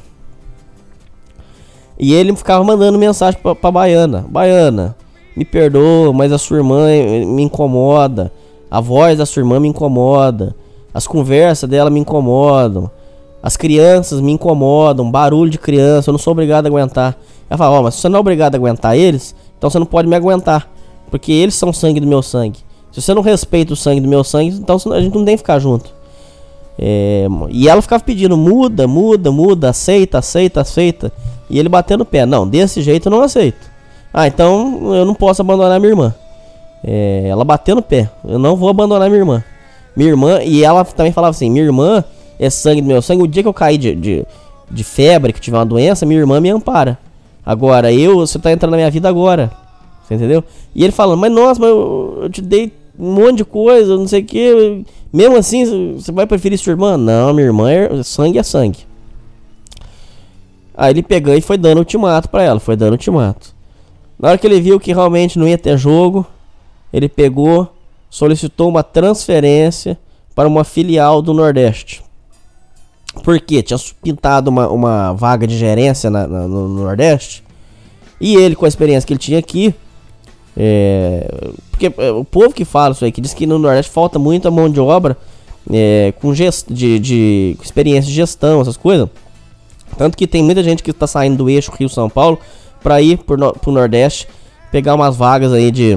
E ele ficava mandando mensagem pra Baiana: Baiana, me perdoa, mas a sua irmã me incomoda, a voz da sua irmã me incomoda, as conversas dela me incomodam, as crianças me incomodam, barulho de criança, eu não sou obrigado a aguentar. Ela fala: mas se você não é obrigado a aguentar eles, então você não pode me aguentar, porque eles são sangue do meu sangue. Se você não respeita o sangue do meu sangue, então a gente não tem que ficar junto. E ela ficava pedindo: muda, aceita. E ele batendo o pé: não, desse jeito eu não aceito. Então eu não posso abandonar minha irmã. Ela batendo o pé: eu não vou abandonar minha irmã. E ela também falava assim: minha irmã é sangue do meu sangue. O dia que eu cair de febre, que tiver uma doença, minha irmã me ampara. Agora você tá entrando na minha vida agora. Você entendeu? E ele falando: mas nossa, mas eu te dei um monte de coisa, não sei o que. Mesmo assim, você vai preferir sua irmã? Não, minha irmã é sangue. Aí ele pegou e foi dando ultimato pra ela. Na hora que ele viu que realmente não ia ter jogo, ele pegou, solicitou uma transferência para uma filial do Nordeste. Por quê? Tinha pintado uma vaga de gerência no Nordeste. E ele, com a experiência que ele tinha aqui, porque o povo que fala isso aí, que diz que no Nordeste falta muita mão de obra com de experiência de gestão, essas coisas. Tanto que tem muita gente que está saindo do eixo Rio-São Paulo para ir pro Nordeste, pegar umas vagas aí de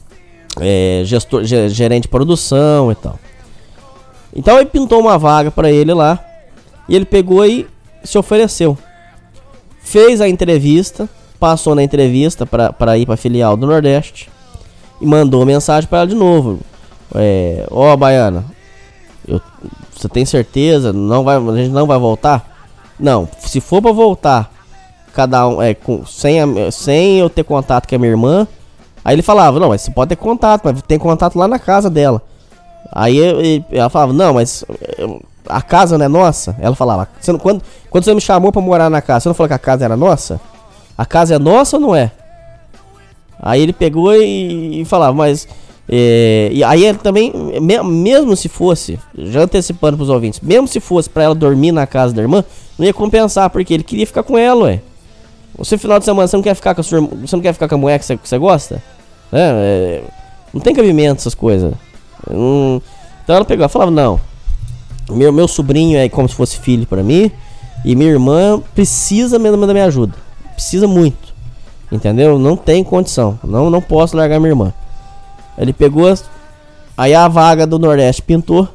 gerente de produção e tal. Então ele pintou uma vaga para ele lá, e ele pegou e se ofereceu. Fez a entrevista, passou na entrevista para ir para filial do Nordeste e mandou mensagem para ela de novo: Baiana, você tem certeza? A gente não vai voltar? Não, se for para voltar, cada um sem eu ter contato com a minha irmã. Aí ele falava: não, mas você pode ter contato, mas tem contato lá na casa dela. Aí ela falava: não, mas a casa não é nossa? Ela falava: quando você me chamou pra morar na casa, você não falou que a casa era nossa? A casa é nossa ou não é? Aí ele pegou e falava: mas... e aí ele também, mesmo se fosse, já antecipando pros ouvintes, mesmo se fosse pra ela dormir na casa da irmã, não ia compensar, porque ele queria ficar com ela, ué. Você, final de semana, você não quer ficar com a sua irmã, você não quer ficar com a mulher que você gosta? Não tem cabimento essas coisas. Então ela pegou e falava: não, meu sobrinho é como se fosse filho pra mim, e minha irmã precisa mesmo da minha ajuda. Precisa muito, entendeu? Não tem condição, não posso largar minha irmã. Ele pegou, aí a vaga do Nordeste pintou,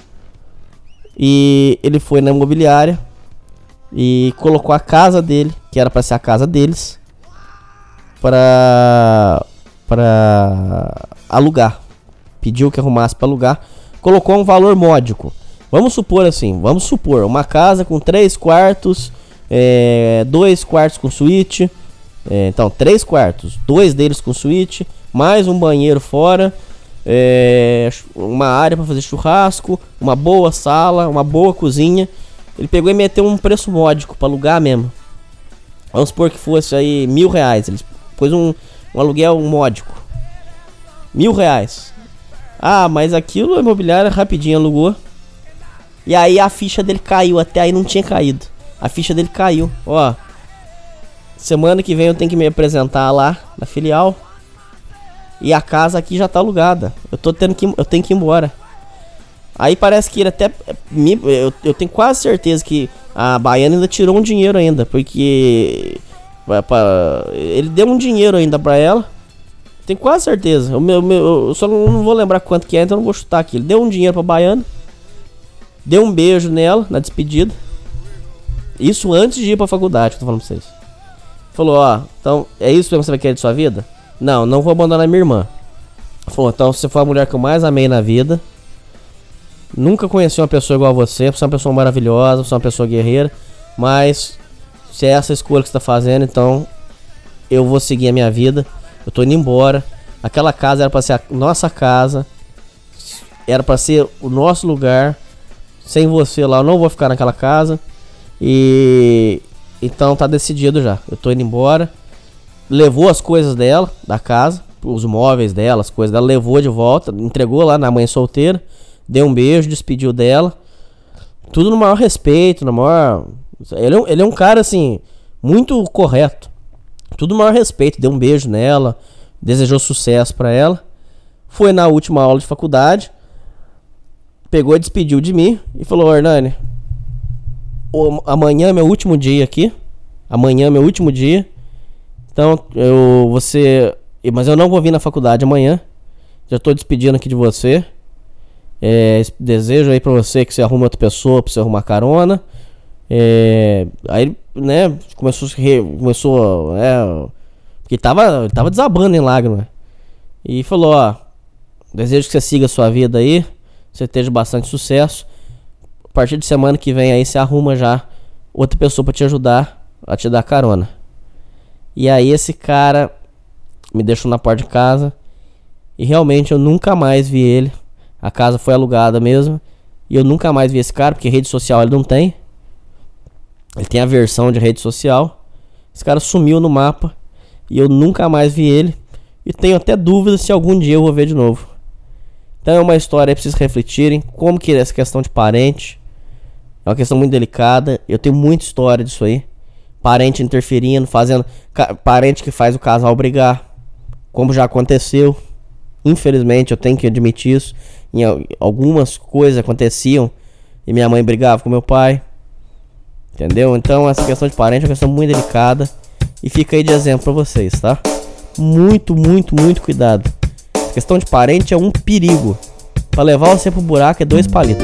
e ele foi na imobiliária e colocou a casa dele, que era pra ser a casa deles, pra alugar. Pediu que arrumasse pra alugar. Colocou um valor módico. Vamos supor uma casa com 3 quartos, 2 quartos com suíte. Então 3 quartos, 2 deles com suíte, mais um banheiro fora, uma área para fazer churrasco, uma boa sala, uma boa cozinha. Ele pegou e meteu um preço módico para alugar mesmo. Vamos supor que fosse aí R$1.000. Ele pôs um aluguel módico, R$1.000. Mas aquilo a imobiliária rapidinho alugou. E aí a ficha dele caiu. Até aí não tinha caído. A ficha dele caiu. Semana que vem eu tenho que me apresentar lá na filial, e a casa aqui já tá alugada. Eu tenho que ir embora. Aí parece que ele até... Eu tenho quase certeza que a Baiana ainda tirou um dinheiro ainda, porque ele deu um dinheiro ainda pra ela. Tenho quase certeza. Eu só não vou lembrar quanto que é, então não vou chutar aqui. Ele deu um dinheiro pra Baiana, deu um beijo nela na despedida. Isso antes de ir pra faculdade, que eu tô falando pra vocês. Falou: então é isso que você vai querer de sua vida? Não vou abandonar minha irmã. Falou: então você foi a mulher que eu mais amei na vida. Nunca conheci uma pessoa igual a você. Você é uma pessoa maravilhosa, você é uma pessoa guerreira. Mas se é essa escolha que você tá fazendo, então eu vou seguir a minha vida. Eu tô indo embora. Aquela casa era pra ser a nossa casa, era pra ser o nosso lugar. Sem você lá eu não vou ficar naquela casa. E então tá decidido já. Eu tô indo embora. Levou as coisas dela, da casa, os móveis dela, as coisas dela, levou de volta, entregou lá na mãe solteira, deu um beijo, despediu dela. Tudo no maior respeito, no maior... Ele é um cara, assim, muito correto. Tudo no maior respeito, deu um beijo nela, desejou sucesso pra ela. Foi na última aula de faculdade, pegou e despediu de mim e falou: Hernani, amanhã é meu último dia aqui. Amanhã é meu último dia. Então, mas eu não vou vir na faculdade amanhã. Já tô despedindo aqui de você. Desejo aí pra você que você arrume outra pessoa pra você arrumar carona. Aí, né, começou, porque tava desabando em lágrimas. E falou: ó, desejo que você siga a sua vida aí, você esteja bastante sucesso. A partir de semana que vem aí você arruma já outra pessoa pra te ajudar a te dar carona. E aí esse cara me deixou na porta de casa e realmente eu nunca mais vi ele. A casa foi alugada mesmo e eu nunca mais vi esse cara, porque rede social ele não tem. Ele tem a versão de rede social. Esse cara sumiu no mapa e eu nunca mais vi ele. E tenho até dúvida se algum dia eu vou ver de novo. Então é uma história aí pra vocês refletirem. Como que é essa questão de parente? É uma questão muito delicada. Eu tenho muita história disso aí. Parente interferindo, parente que faz o casal brigar. Como já aconteceu. Infelizmente eu tenho que admitir isso. Algumas coisas aconteciam e minha mãe brigava com meu pai. Entendeu? Então essa questão de parente é uma questão muito delicada. E fica aí de exemplo pra vocês, tá? Muito, muito, muito cuidado. A questão de parente é um perigo. Pra levar você pro buraco é 2 palitos.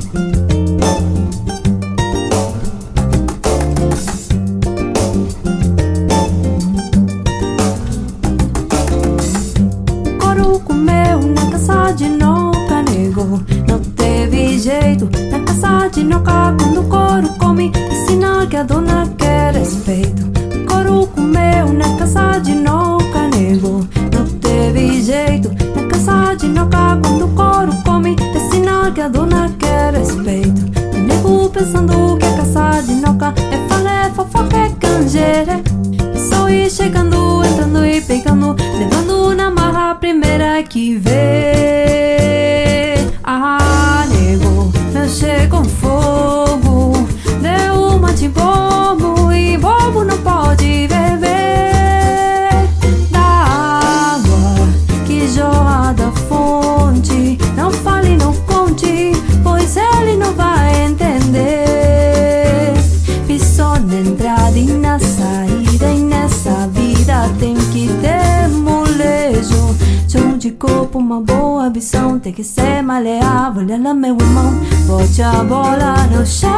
Coro comeu na casa de Noca, nego. Não teve jeito. Na casa de Noca, quando o coro come, é sinal que a dona quer respeito. Coro comeu na casa de Noca, nego. Não teve jeito. Na casa de Noca, quando o coro come, é sinal que a dona quer respeito. O nego pensando que a casa de Noca é falé, fofoca, é canjeira. Só ir chegando, entrando e pegando, levando na marra a primeira que vê. Ah, nego, mexer com fogo. Deu uma de bobo e bobo não pode beber da água que jorra da fonte. Não fale, não conte, pois ele não vai entender. Pisou na entrada e na saída, e nessa vida tem que ter molejo. Show de corpo, uma boa visão, tem que ser maleável. Olha meu irmão, bote a bola no chão.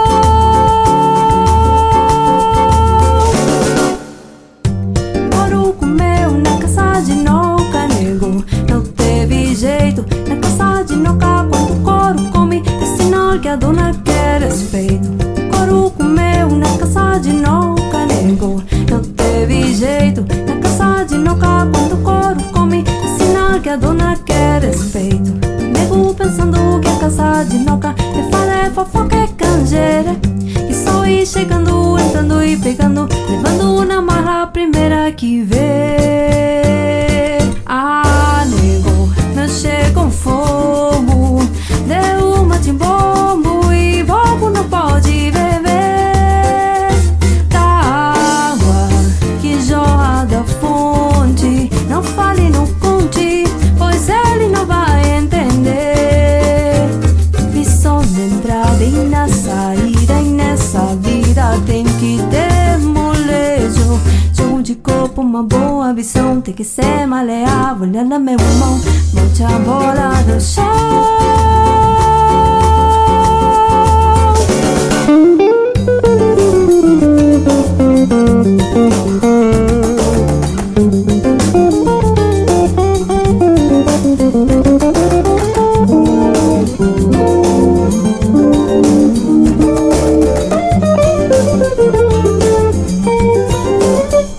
Coro comeu na casa de Noca, nego. Não teve jeito. Na casa de Noca, quando o coro come, é sinal que a dona quer respeito. Coro comeu na casa de Noca, nego. Não teve jeito. Na casa de Noca, quando o coro come, é sinal que a dona quer respeito. Nego pensando que a casa de Noca é falé, fofoca, é canjeira. Que só ir chegando, entrando e pegando, levando na marra a primeira que vê. Ah, nego, mexer com fogo. Deu uma de bombo e bobo não pode beber da água que jorra da fonte. Não fale, não conte, pois ele não vai entender. Visão na entrada e na saída, e nessa vida tem que ter molejo. Show de corpo, uma boa visão, tem que ser maleável. Olha meu irmão, bote a bola no chão.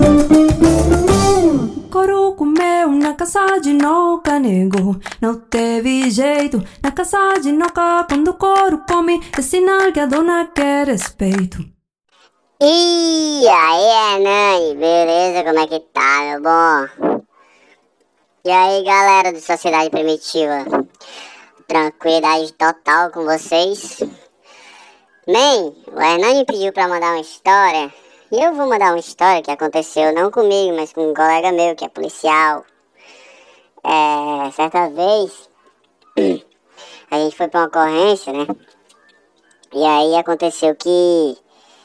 Coro comeu na casa de Noca, nego. Não teve casa de noca, quando o couro come, é sinal que a dona quer respeito. E aí, Hernani, beleza? Como é que tá, meu bom? E aí, galera do Sociedade Primitiva, tranquilidade total com vocês? Man, o Hernani pediu pra mandar uma história, e eu vou mandar uma história que aconteceu não comigo, mas com um colega meu que é policial. Certa vez, a gente foi pra uma ocorrência, né? E aí aconteceu que...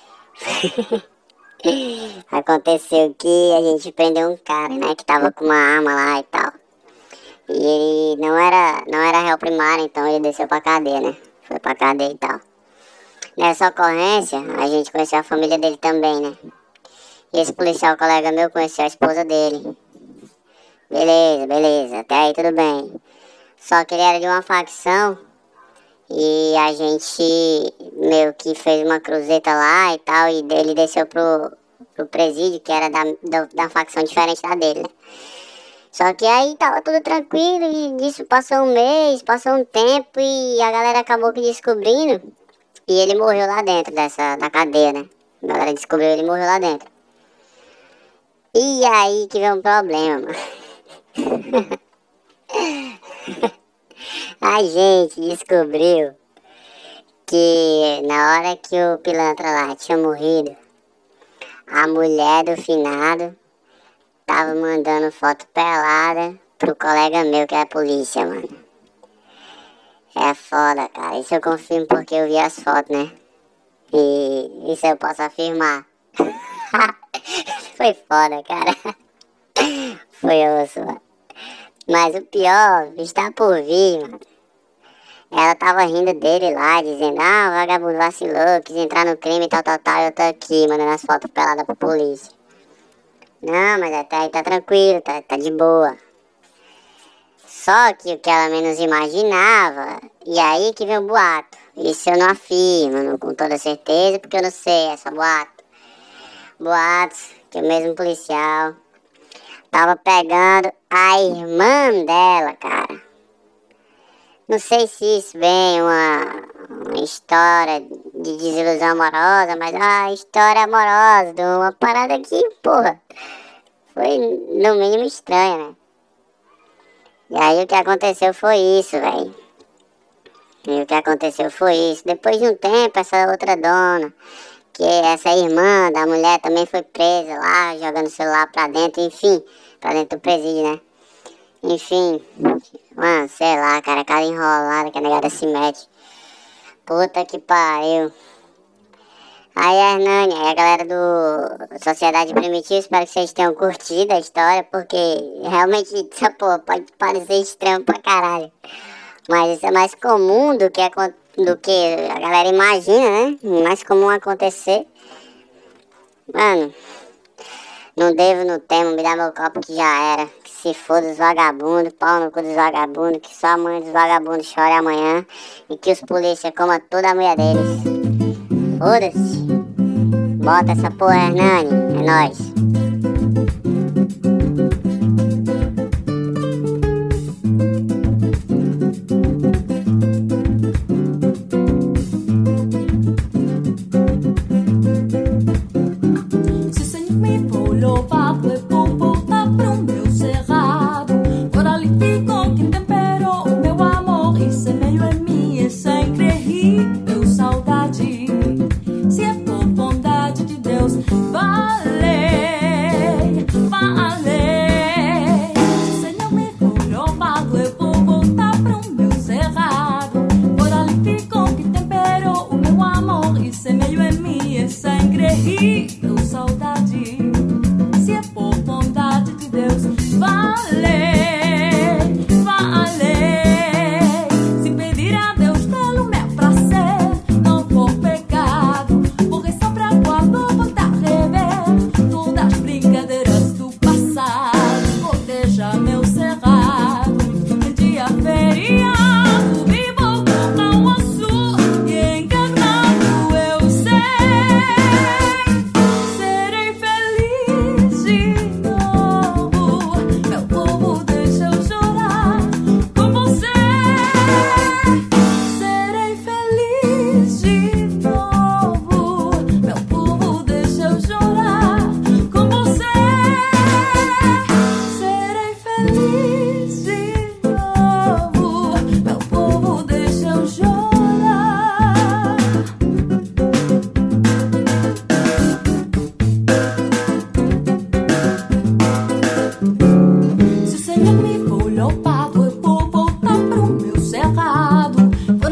Aconteceu que a gente prendeu um cara, né, que tava com uma arma lá e tal. E ele não era réu primário, então ele desceu pra cadeia, né? Foi pra cadeia e tal. Nessa ocorrência, a gente conheceu a família dele também, né? E esse policial colega meu conheceu a esposa dele. Beleza, até aí tudo bem. Só que ele era de uma facção e a gente meio que fez uma cruzeta lá e tal, e ele desceu pro presídio, que era da facção diferente da dele, né? Só que aí tava tudo tranquilo e disso passou um mês, passou um tempo e a galera acabou que descobrindo e ele morreu lá dentro da cadeia, né? A galera descobriu, ele morreu lá dentro. E aí que veio um problema, mano. A gente descobriu que na hora que o pilantra lá tinha morrido, a mulher do finado tava mandando foto pelada pro colega meu que é a polícia, mano. É foda, cara. Isso eu confirmo porque eu vi as fotos, né? E isso eu posso afirmar. Foi foda, cara. Foi osso, mano. Mas o pior está por vir, mano. Ela tava rindo dele lá, dizendo, o vagabundo vacilou, quis entrar no crime e tal, eu tô aqui, mandando as fotos peladas pra polícia. Não, mas até aí tá tranquilo, tá de boa. Só que o que ela menos imaginava, e aí que vem o boato. Isso eu não afirmo, não com toda certeza, porque eu não sei, é só boato. Boatos que o mesmo policial tava pegando a irmã dela, cara. Não sei se isso vem uma história de desilusão amorosa, mas uma história amorosa de uma parada que, porra, foi no mínimo estranha, né? E aí o que aconteceu foi isso, velho. Depois de um tempo, essa outra dona, que essa irmã da mulher também foi presa lá, jogando o celular pra dentro, enfim, pra dentro do presídio, né? Enfim, mano, sei lá, cara, cada enrolada que a negada se mete. Puta que pariu. Aí, Hernani, aí a galera do Sociedade Primitiva, espero que vocês tenham curtido a história, porque realmente essa porra pode parecer estranho pra caralho. Mas isso é mais comum do que a galera imagina, né? Mais comum acontecer. Mano, não devo, não temo, me dá meu copo que já era. Que se foda os vagabundos, pau no cu dos vagabundos, que só a mãe dos vagabundos chore amanhã e que os polícia comam toda a mulher deles. Foda-se. Bota essa porra, Hernani. É nóis. Se o Senhor me for louvado, eu vou voltar pro meu cerrado. Por ali ficou quem temperou o meu amor e semeio em mim essa incrível saudade. Se é por bondade de Deus, valeu.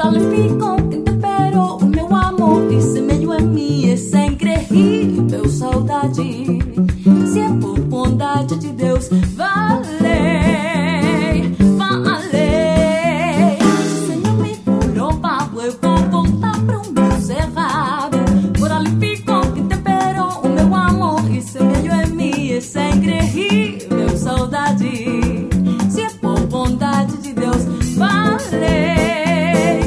ali ficou quem temperou o meu amor e semeou em mim essa incrível saudade. Se é por bondade de Deus, valei, valei. Se Senhor me curou, eu vou voltar pro meu cerrado. Por ali ficou quem temperou o meu amor e semeou em mim essa incrível saudade. Se é por bondade de Deus, valei,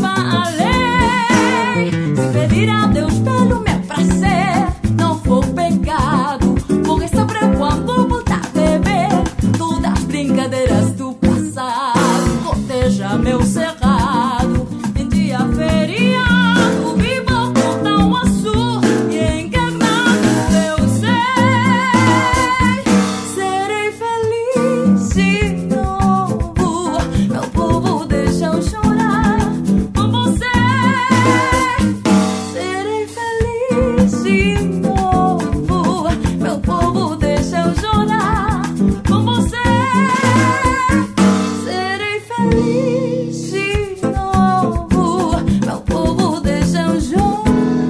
valei. Se pedir a Deus pelo meu prazer não for pecado, vou sobre quando voltar a beber todas as brincadeiras do passado. Proteja meu cerrado em dia feriado, viva com tal azul e encarnado eu sei. Serei feliz de novo, meu povo deixa eu chorar com você. Serei feliz de novo, meu povo deixa eu chorar com você. Serei feliz de novo, meu povo deixa eu chorar.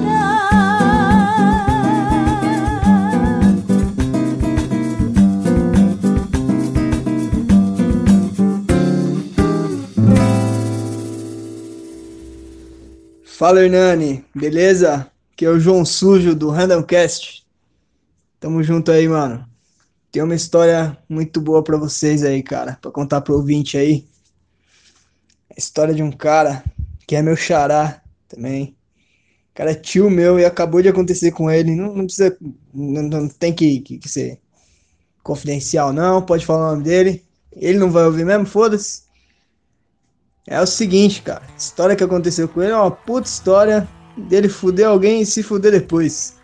Fala, Hernani, beleza? Aqui é o João Sujo do Randomcast. Tamo junto aí, mano. Tem uma história muito boa pra vocês aí, cara, pra contar pro ouvinte aí. A história de um cara que é meu xará também. O cara é tio meu e acabou de acontecer com ele. Não precisa, não tem que ser confidencial, não. Pode falar o nome dele. Ele não vai ouvir mesmo, foda-se. É o seguinte, cara, a história que aconteceu com ele é uma puta história dele fuder alguém e se fuder depois.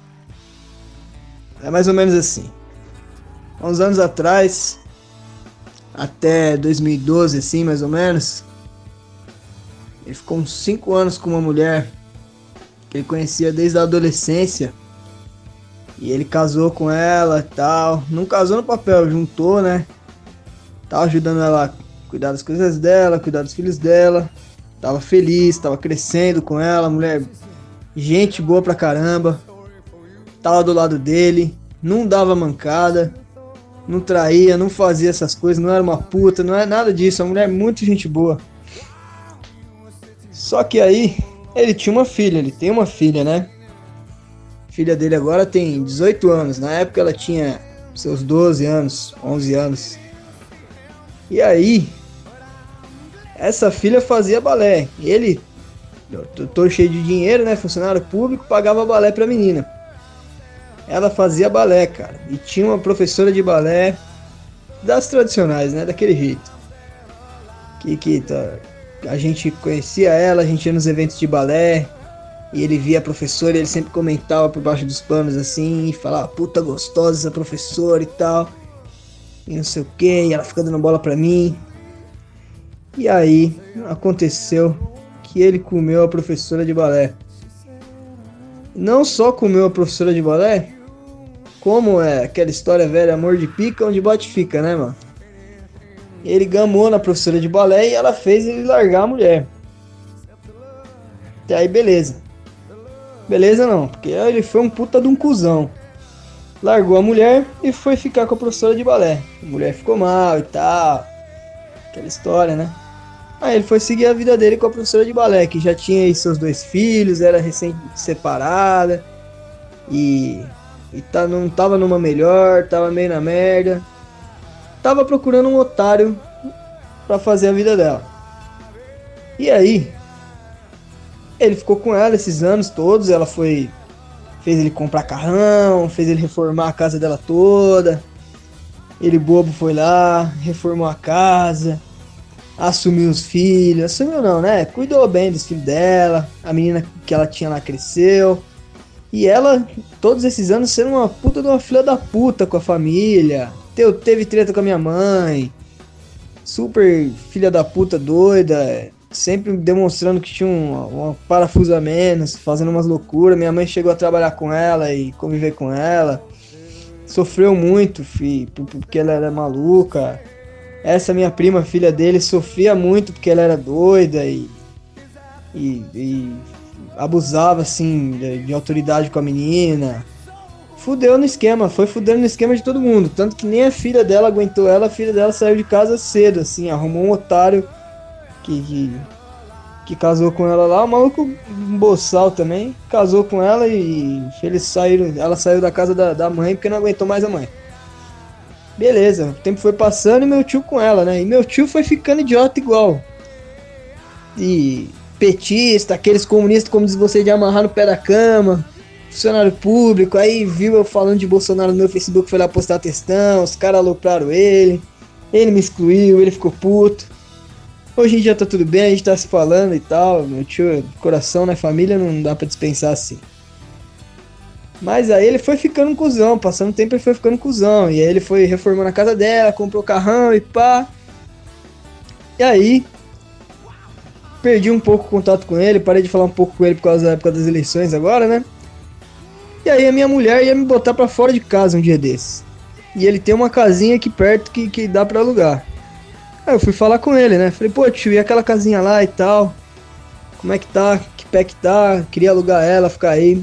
É mais ou menos assim. Há uns anos atrás, até 2012 assim, mais ou menos, ele ficou uns 5 anos com uma mulher que ele conhecia desde a adolescência. E ele casou com ela e tal. Não casou no papel, juntou, né? Tava ajudando ela a cuidar das coisas dela, cuidar dos filhos dela. Tava feliz, tava crescendo com ela, mulher, gente boa pra caramba. Tava do lado dele, não dava mancada, não traía, não fazia essas coisas, não era uma puta, não é nada disso, uma mulher muito gente boa. Só que aí, ele tinha uma filha, ele tem uma filha, né? A filha dele agora tem 18 anos, na época ela tinha seus 12 anos, 11 anos. E aí, essa filha fazia balé. Ele, doutor cheio de dinheiro, né? Funcionário público, pagava balé pra menina. Ela fazia balé, cara. E tinha uma professora de balé das tradicionais, né? Daquele jeito. A gente conhecia ela, a gente ia nos eventos de balé. E ele via a professora e ele sempre comentava por baixo dos panos assim. E falava, puta gostosa essa professora e tal. E não sei o que. E ela fica dando bola pra mim. E aí, aconteceu que ele comeu a professora de balé. Não só comeu a professora de balé, como é aquela história velha, amor de pica, onde bate fica, né, mano? Ele gamou na professora de balé e ela fez ele largar a mulher. Até aí, beleza. Beleza não, porque ele foi um puta de um cuzão. Largou a mulher e foi ficar com a professora de balé. A mulher ficou mal e tal. Aquela história, né? Aí ele foi seguir a vida dele com a professora de balé, que já tinha aí seus 2 filhos, era recém-separada. E não tava numa melhor, tava meio na merda. Tava procurando um otário pra fazer a vida dela. E aí, ele ficou com ela esses anos todos, ela fez ele comprar carrão, fez ele reformar a casa dela toda. Ele bobo foi lá, reformou a casa, assumiu os filhos, assumiu não, né? Cuidou bem dos filhos dela, a menina que ela tinha lá cresceu. E ela, todos esses anos, sendo uma puta de uma filha da puta com a família. Teve treta com a minha mãe. Super filha da puta doida. Sempre demonstrando que tinha uma parafuso a menos, fazendo umas loucuras. Minha mãe chegou a trabalhar com ela e conviver com ela. Sofreu muito, porque ela era maluca. Essa minha prima, filha dele, sofria muito porque ela era doida e e abusava, assim, de autoridade com a menina. Fudeu no esquema, foi fudendo no esquema de todo mundo. Tanto que nem a filha dela aguentou ela, a filha dela saiu de casa cedo, assim, arrumou um otário que casou com ela lá, o maluco um boçal também, casou com ela e ela saiu da casa da mãe porque não aguentou mais a mãe. Beleza, o tempo foi passando e meu tio com ela, né? E meu tio foi ficando idiota igual. E petista, aqueles comunistas, como diz você, de amarrar no pé da cama, funcionário público, aí viu eu falando de Bolsonaro no meu Facebook, foi lá postar textão, os caras alopraram ele me excluiu, ele ficou puto. Hoje em dia tá tudo bem, a gente tá se falando e tal, meu tio, coração, né, família, não dá pra dispensar assim. Mas aí ele foi ficando um cuzão, passando tempo ele foi ficando cuzão, e aí ele foi reformando a casa dela, comprou carrão e pá. E aí, perdi um pouco o contato com ele, parei de falar um pouco com ele por causa da época das eleições agora, né? E aí a minha mulher ia me botar pra fora de casa um dia desses. E ele tem uma casinha aqui perto que dá pra alugar. Aí eu fui falar com ele, né? Falei, pô tio, e aquela casinha lá e tal? Como é que tá? Que pé que tá? Queria alugar ela, ficar aí.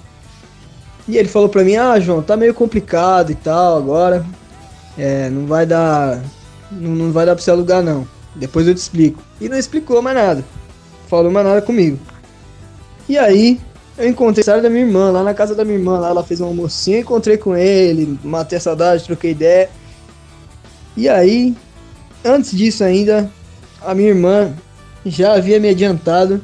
E ele falou pra mim, João, tá meio complicado e tal agora. Não vai dar pra você alugar não. Depois eu te explico. E não explicou mais nada. Falou mais nada comigo. E aí, eu encontrei a da minha irmã, lá na casa da minha irmã. Lá ela fez um almocinho, encontrei com ele, matei a saudade, troquei ideia. E aí, antes disso ainda, a minha irmã já havia me adiantado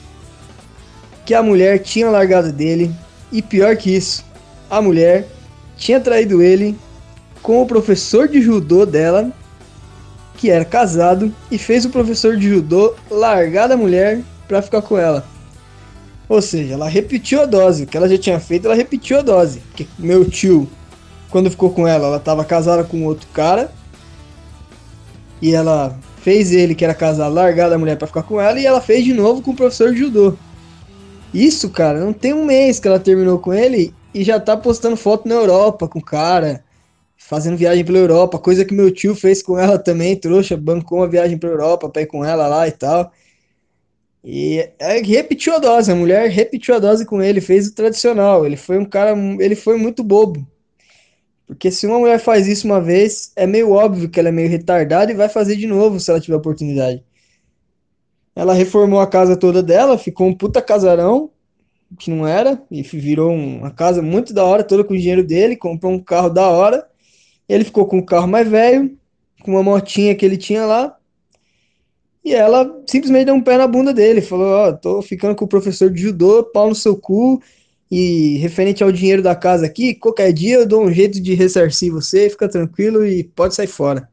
que a mulher tinha largado dele. E pior que isso, a mulher tinha traído ele com o professor de judô dela, que era casado, e fez o professor de judô largar da mulher pra ficar com ela. Ou seja, ela repetiu a dose. O que ela já tinha feito, ela repetiu a dose. Porque meu tio, quando ficou com ela tava casada com outro cara, e ela fez ele, que era casado, largar da mulher pra ficar com ela, e ela fez de novo com o professor de judô. Isso, cara, não tem um mês que ela terminou com ele e já tá postando foto na Europa com o cara, fazendo viagem pela Europa, coisa que meu tio fez com ela também, trouxa, bancou uma viagem pra Europa pra ir com ela lá e tal. E repetiu a dose, a mulher repetiu a dose com ele, fez o tradicional. Ele foi muito bobo. Porque se uma mulher faz isso uma vez, é meio óbvio que ela é meio retardada e vai fazer de novo se ela tiver oportunidade. Ela reformou a casa toda dela, ficou um puta casarão, que não era, e virou uma casa muito da hora, toda com o dinheiro dele, comprou um carro da hora. Ele ficou com um carro mais velho, com uma motinha que ele tinha lá, e ela simplesmente deu um pé na bunda dele, falou, tô ficando com o professor de judô, pau no seu cu, e referente ao dinheiro da casa aqui, qualquer dia eu dou um jeito de ressarcir você, fica tranquilo e pode sair fora.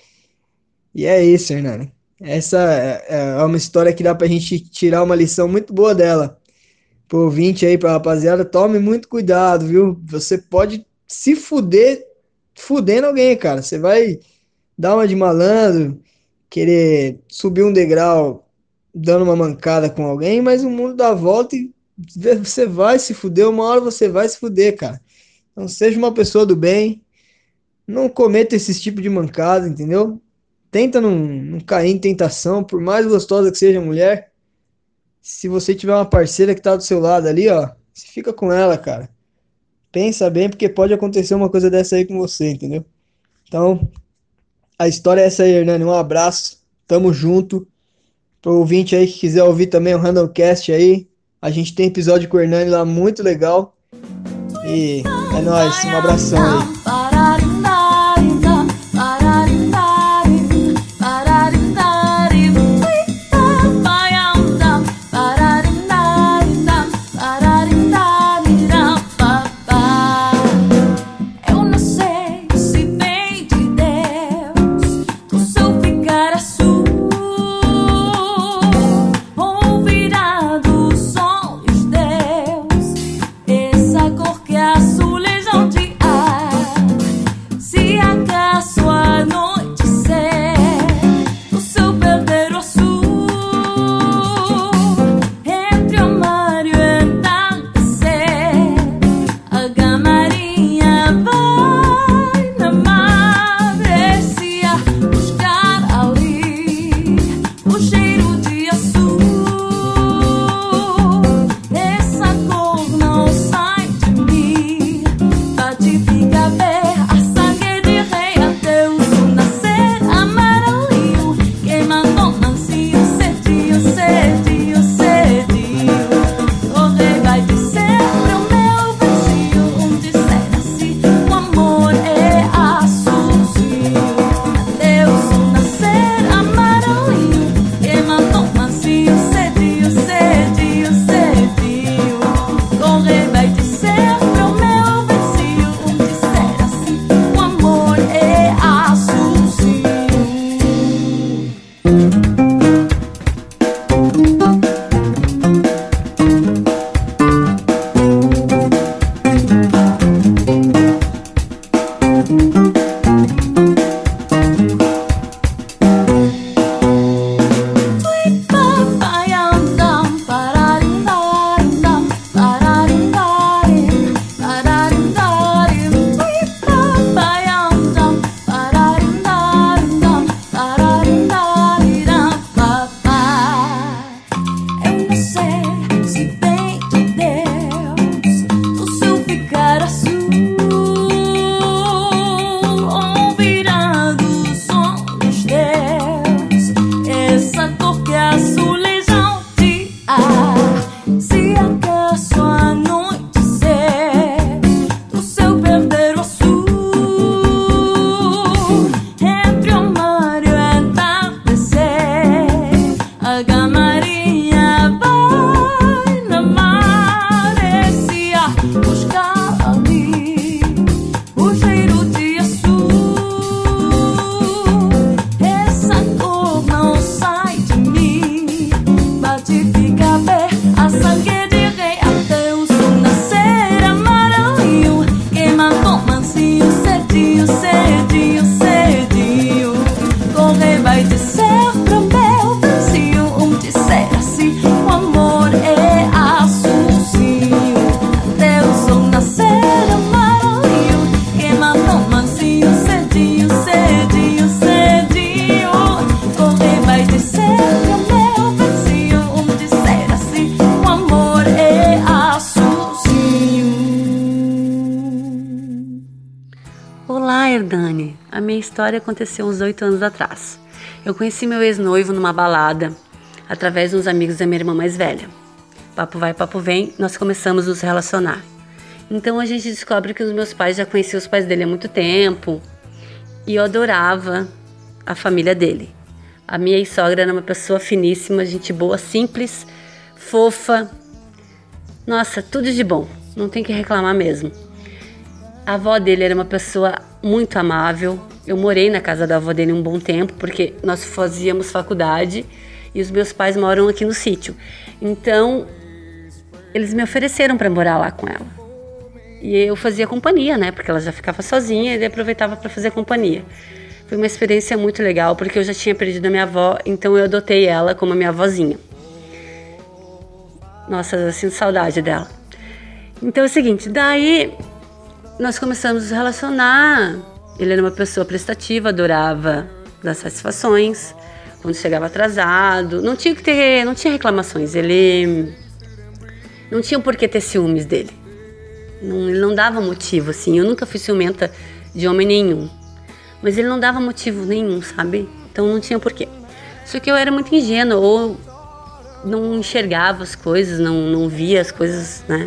E é isso, Hernani. Essa é uma história que dá pra gente tirar uma lição muito boa dela. Pro ouvinte aí, pra rapaziada, tome muito cuidado, viu? Você pode se fuder fudendo alguém, cara. Você vai dar uma de malandro, querer subir um degrau dando uma mancada com alguém, mas o mundo dá a volta e você vai se fuder, uma hora você vai se fuder, cara. Então seja uma pessoa do bem, não cometa esse tipo de mancada, entendeu? Tenta não cair em tentação, por mais gostosa que seja a mulher. Se você tiver uma parceira que tá do seu lado ali, você fica com ela, cara. Pensa bem, porque pode acontecer uma coisa dessa aí com você, entendeu? Então, a história é essa aí, Hernani. Um abraço, tamo junto. Pro ouvinte aí que quiser ouvir também o Randomcast aí, a gente tem episódio com o Hernani lá muito legal. E é nóis, um abração aí. Essa cor que azulejante, assim. O amor é assozinho, até o sol nascer amarelinho, queimando mansinho, cedinho, cedinho, cedinho. Correr vai descer pro meu vizinho, dizer assim: o amor é assozinho. Olá, Hernani. A minha história aconteceu uns 8 anos atrás. Eu conheci meu ex-noivo numa balada, através de uns amigos da minha irmã mais velha. Papo vai, papo vem, nós começamos a nos relacionar. Então a gente descobre que os meus pais já conheciam os pais dele há muito tempo, e eu adorava a família dele. A minha ex-sogra era uma pessoa finíssima, gente boa, simples, fofa. Nossa, tudo de bom, não tem que reclamar mesmo. A avó dele era uma pessoa muito amável. Eu morei na casa da avó dele um bom tempo, porque nós fazíamos faculdade e os meus pais moram aqui no sítio. Então, eles me ofereceram para morar lá com ela. E eu fazia companhia, né? Porque ela já ficava sozinha e aproveitava para fazer companhia. Foi uma experiência muito legal, porque eu já tinha perdido a minha avó, então eu adotei ela como a minha avózinha. Nossa, eu sinto saudade dela. Então é o seguinte, daí nós começamos a nos relacionar. Ele era uma pessoa prestativa, adorava dar satisfações quando chegava atrasado. Não tinha reclamações. Ele não tinha por que ter ciúmes dele. Ele não dava motivo, assim. Eu nunca fui ciumenta de homem nenhum. Mas ele não dava motivo nenhum, sabe? Então não tinha porquê. Só que eu era muito ingênua, ou não enxergava as coisas, não via as coisas, né?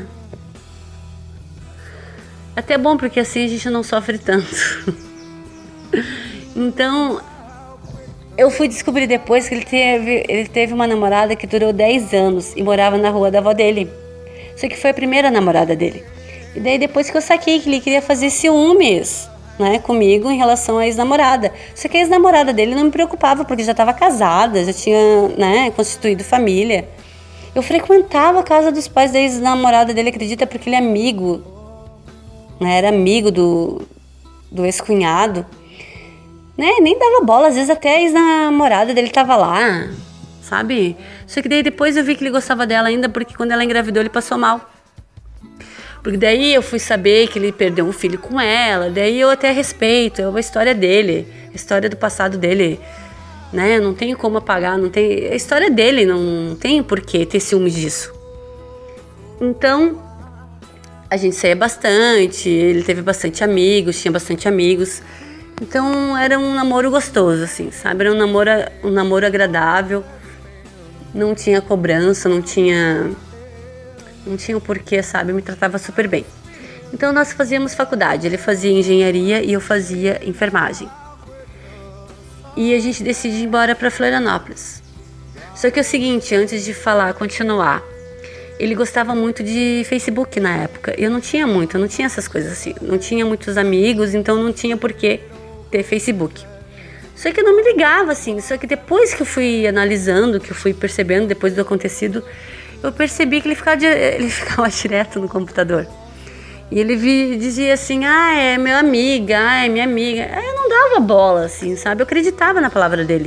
Até bom, porque assim a gente não sofre tanto. Então, eu fui descobrir depois que ele teve uma namorada que durou 10 anos e morava na rua da avó dele. Só que foi a primeira namorada dele. E daí depois que eu saquei que ele queria fazer ciúmes, né, comigo em relação à ex-namorada. Só que a ex-namorada dele não me preocupava, porque já estava casada, já tinha, né, constituído família. Eu frequentava a casa dos pais da ex-namorada dele, acredita, porque ele é amigo, né, era amigo do ex-cunhado, né, nem dava bola, às vezes até a ex-namorada dele tava lá, sabe? Só que daí depois eu vi que ele gostava dela ainda, porque quando ela engravidou ele passou mal. Porque daí eu fui saber que ele perdeu um filho com ela, daí eu até respeito, é a história dele, a história do passado dele, né? Não tem como apagar, não tem, a história dele, não tem por que ter ciúmes disso. Então, a gente saía bastante, ele teve bastante amigos, tinha bastante amigos. Então, era um namoro gostoso, assim, sabe? Era um namoro agradável, não tinha cobrança, não tinha o porquê, sabe? Me tratava super bem. Então nós fazíamos faculdade, ele fazia engenharia e eu fazia enfermagem. E a gente decidiu ir embora para Florianópolis. Só que é o seguinte, antes de continuar, ele gostava muito de Facebook na época. Eu não tinha essas coisas assim, não tinha muitos amigos, então não tinha porquê ter Facebook. Só que eu não me ligava assim, só que depois que eu fui analisando, que eu fui percebendo depois do acontecido, eu percebi que ele ficava direto no computador. E ele dizia assim, é meu amiga, é minha amiga. Eu não dava bola, assim, sabe? Eu acreditava na palavra dele.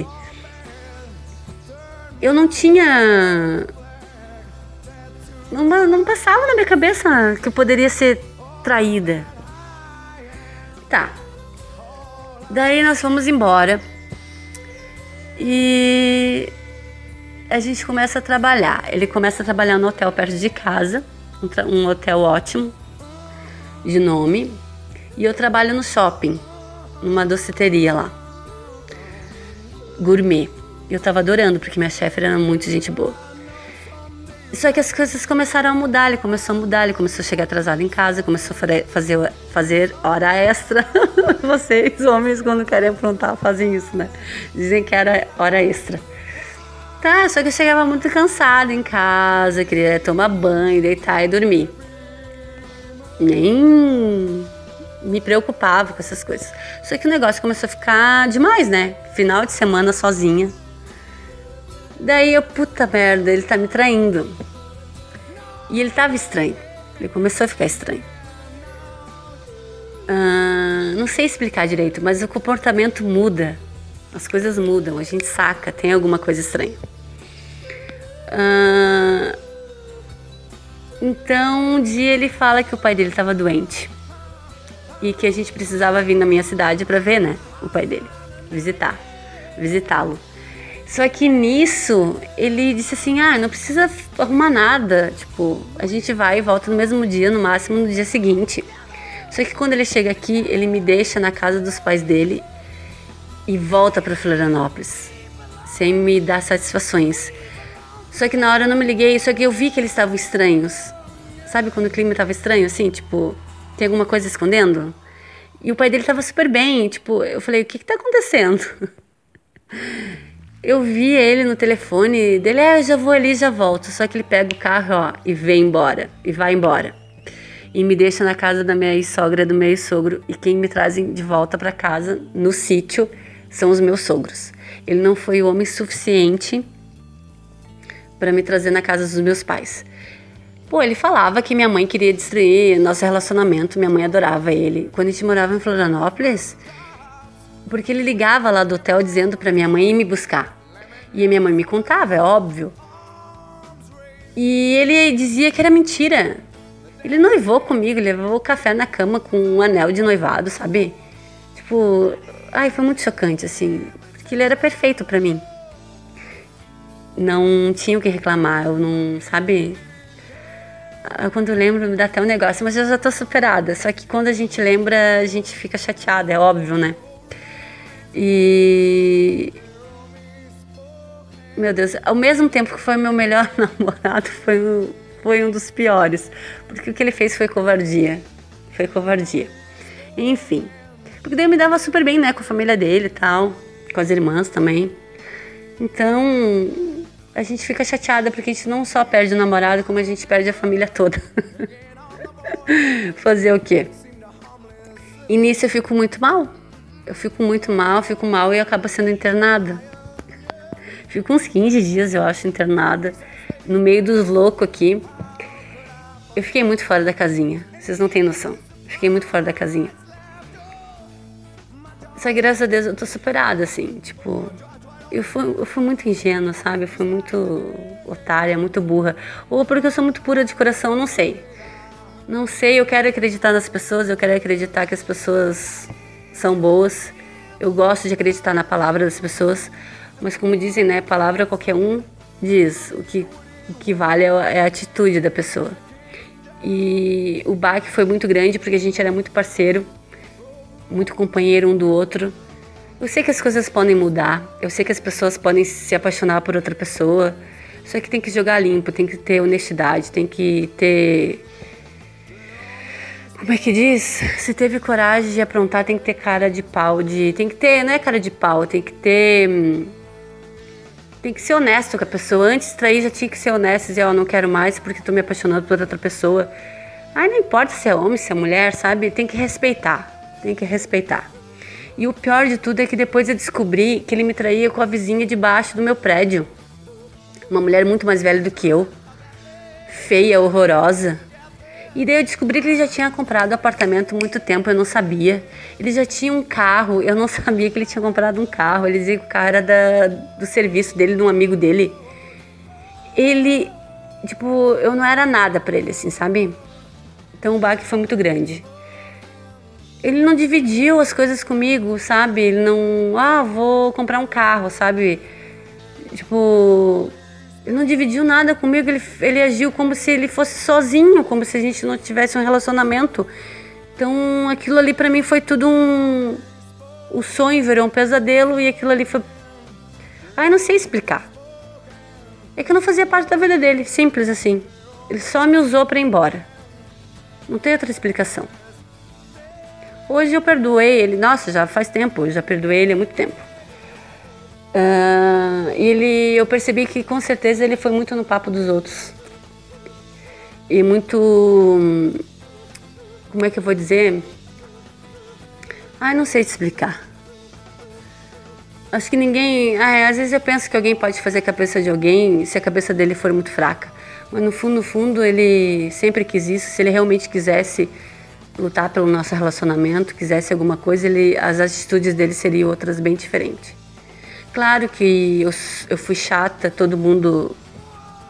Eu não tinha... Não passava na minha cabeça que eu poderia ser traída. Tá. Daí nós fomos embora. E a gente começa a trabalhar. Ele começa a trabalhar no hotel perto de casa, um hotel ótimo, de nome. E eu trabalho no shopping, numa doceteria lá, gourmet. Eu tava adorando, porque minha chefe era muito gente boa. Só que as coisas começaram a mudar, ele começou a chegar atrasado em casa, começou a fazer hora extra. Vocês, homens, quando querem aprontar, fazem isso, né? Dizem que era hora extra. Tá, só que eu chegava muito cansada em casa, queria tomar banho, deitar e dormir. Nem me preocupava com essas coisas. Só que o negócio começou a ficar demais, né? Final de semana sozinha. Daí eu, puta merda, ele tá me traindo. E ele tava estranho. Ele começou a ficar estranho. Não sei explicar direito, mas o comportamento muda. As coisas mudam, a gente saca, tem alguma coisa estranha. Então, um dia ele fala que o pai dele estava doente e que a gente precisava vir na minha cidade para ver, né, o pai dele, visitá-lo. Só que nisso, ele disse assim, não precisa arrumar nada, tipo, a gente vai e volta no mesmo dia, no máximo no dia seguinte. Só que quando ele chega aqui, ele me deixa na casa dos pais dele e volta para Florianópolis, sem me dar satisfações. Só que na hora eu não me liguei, só que eu vi que eles estavam estranhos. Sabe quando o clima estava estranho, assim, tipo, tem alguma coisa escondendo? E o pai dele estava super bem, tipo, eu falei, o que está acontecendo? Eu vi ele no telefone dele, eu já vou ali, já volto. Só que ele pega o carro, e vem embora, e vai embora. E me deixa na casa da minha sogra, do meu sogro. E quem me trazem de volta para casa, no sítio, são os meus sogros. Ele não foi o homem suficiente para me trazer na casa dos meus pais. Pô, ele falava que minha mãe queria destruir nosso relacionamento, minha mãe adorava ele. Quando a gente morava em Florianópolis, porque ele ligava lá do hotel dizendo pra minha mãe ir me buscar. E a minha mãe me contava, é óbvio. E ele dizia que era mentira. Ele noivou comigo, levou o café na cama com um anel de noivado, sabe? Tipo, foi muito chocante, assim, porque ele era perfeito pra mim. Não tinha o que reclamar, eu não, sabe? Quando eu lembro me dá até um negócio, mas eu já tô superada. Só que quando a gente lembra, a gente fica chateada, é óbvio, né? E... Meu Deus, ao mesmo tempo que foi meu melhor namorado, foi um dos piores. Porque o que ele fez foi covardia. Enfim. Porque daí eu me dava super bem, né? Com a família dele e tal. Com as irmãs também. Então, a gente fica chateada porque a gente não só perde o namorado, como a gente perde a família toda. Fazer o quê? E nisso eu fico muito mal. Fico mal e acabo sendo internada. Fico uns 15 dias, eu acho, internada. No meio dos loucos aqui. Eu fiquei muito fora da casinha. Vocês não têm noção. Fiquei muito fora da casinha. Só que graças a Deus eu tô superada, assim. Tipo, eu fui muito ingênua, sabe? Eu fui muito otária, muito burra. Ou porque eu sou muito pura de coração, não sei. Não sei, eu quero acreditar nas pessoas. Eu quero acreditar que as pessoas são boas. Eu gosto de acreditar na palavra das pessoas. Mas como dizem, né? Palavra qualquer um diz. O que vale é a atitude da pessoa. E o baque foi muito grande porque a gente era muito parceiro, muito companheiro um do outro. Eu sei que as coisas podem mudar, eu sei que as pessoas podem se apaixonar por outra pessoa, só que tem que jogar limpo, tem que ter honestidade, tem que ter... Como é que diz? Se teve coragem de aprontar, tem que ter cara de pau, tem que ter, não é cara de pau, tem que ter... Tem que ser honesto com a pessoa. Antes de trair já tinha que ser honesto e dizer, não quero mais porque tô me apaixonando por outra pessoa. Não importa se é homem, se é mulher, sabe? Tem que respeitar. E o pior de tudo é que depois eu descobri que ele me traía com a vizinha de baixo do meu prédio. Uma mulher muito mais velha do que eu. Feia, horrorosa. E daí eu descobri que ele já tinha comprado apartamento há muito tempo, eu não sabia. Ele já tinha um carro, eu não sabia que ele tinha comprado um carro. Ele dizia que o carro era do serviço dele, de um amigo dele. Ele, eu não era nada pra ele, assim, sabe? Então o baque foi muito grande. Ele não dividiu as coisas comigo, sabe? Ele não, vou comprar um carro, sabe? Ele não dividiu nada comigo, ele agiu como se ele fosse sozinho, como se a gente não tivesse um relacionamento. Então aquilo ali pra mim foi tudo o sonho virou um pesadelo e aquilo ali foi... não sei explicar. É que eu não fazia parte da vida dele, simples assim. Ele só me usou pra ir embora. Não tem outra explicação. Hoje eu perdoei ele, nossa, já faz tempo, eu já perdoei ele há muito tempo. Eu percebi que com certeza ele foi muito no papo dos outros. E muito... Como é que eu vou dizer? Não sei te explicar. Acho que ninguém... às vezes eu penso que alguém pode fazer a cabeça de alguém se a cabeça dele for muito fraca. Mas no fundo, ele sempre quis isso. Se ele realmente quisesse lutar pelo nosso relacionamento, quisesse alguma coisa, as atitudes dele seriam outras bem diferentes. Claro que eu fui chata, todo mundo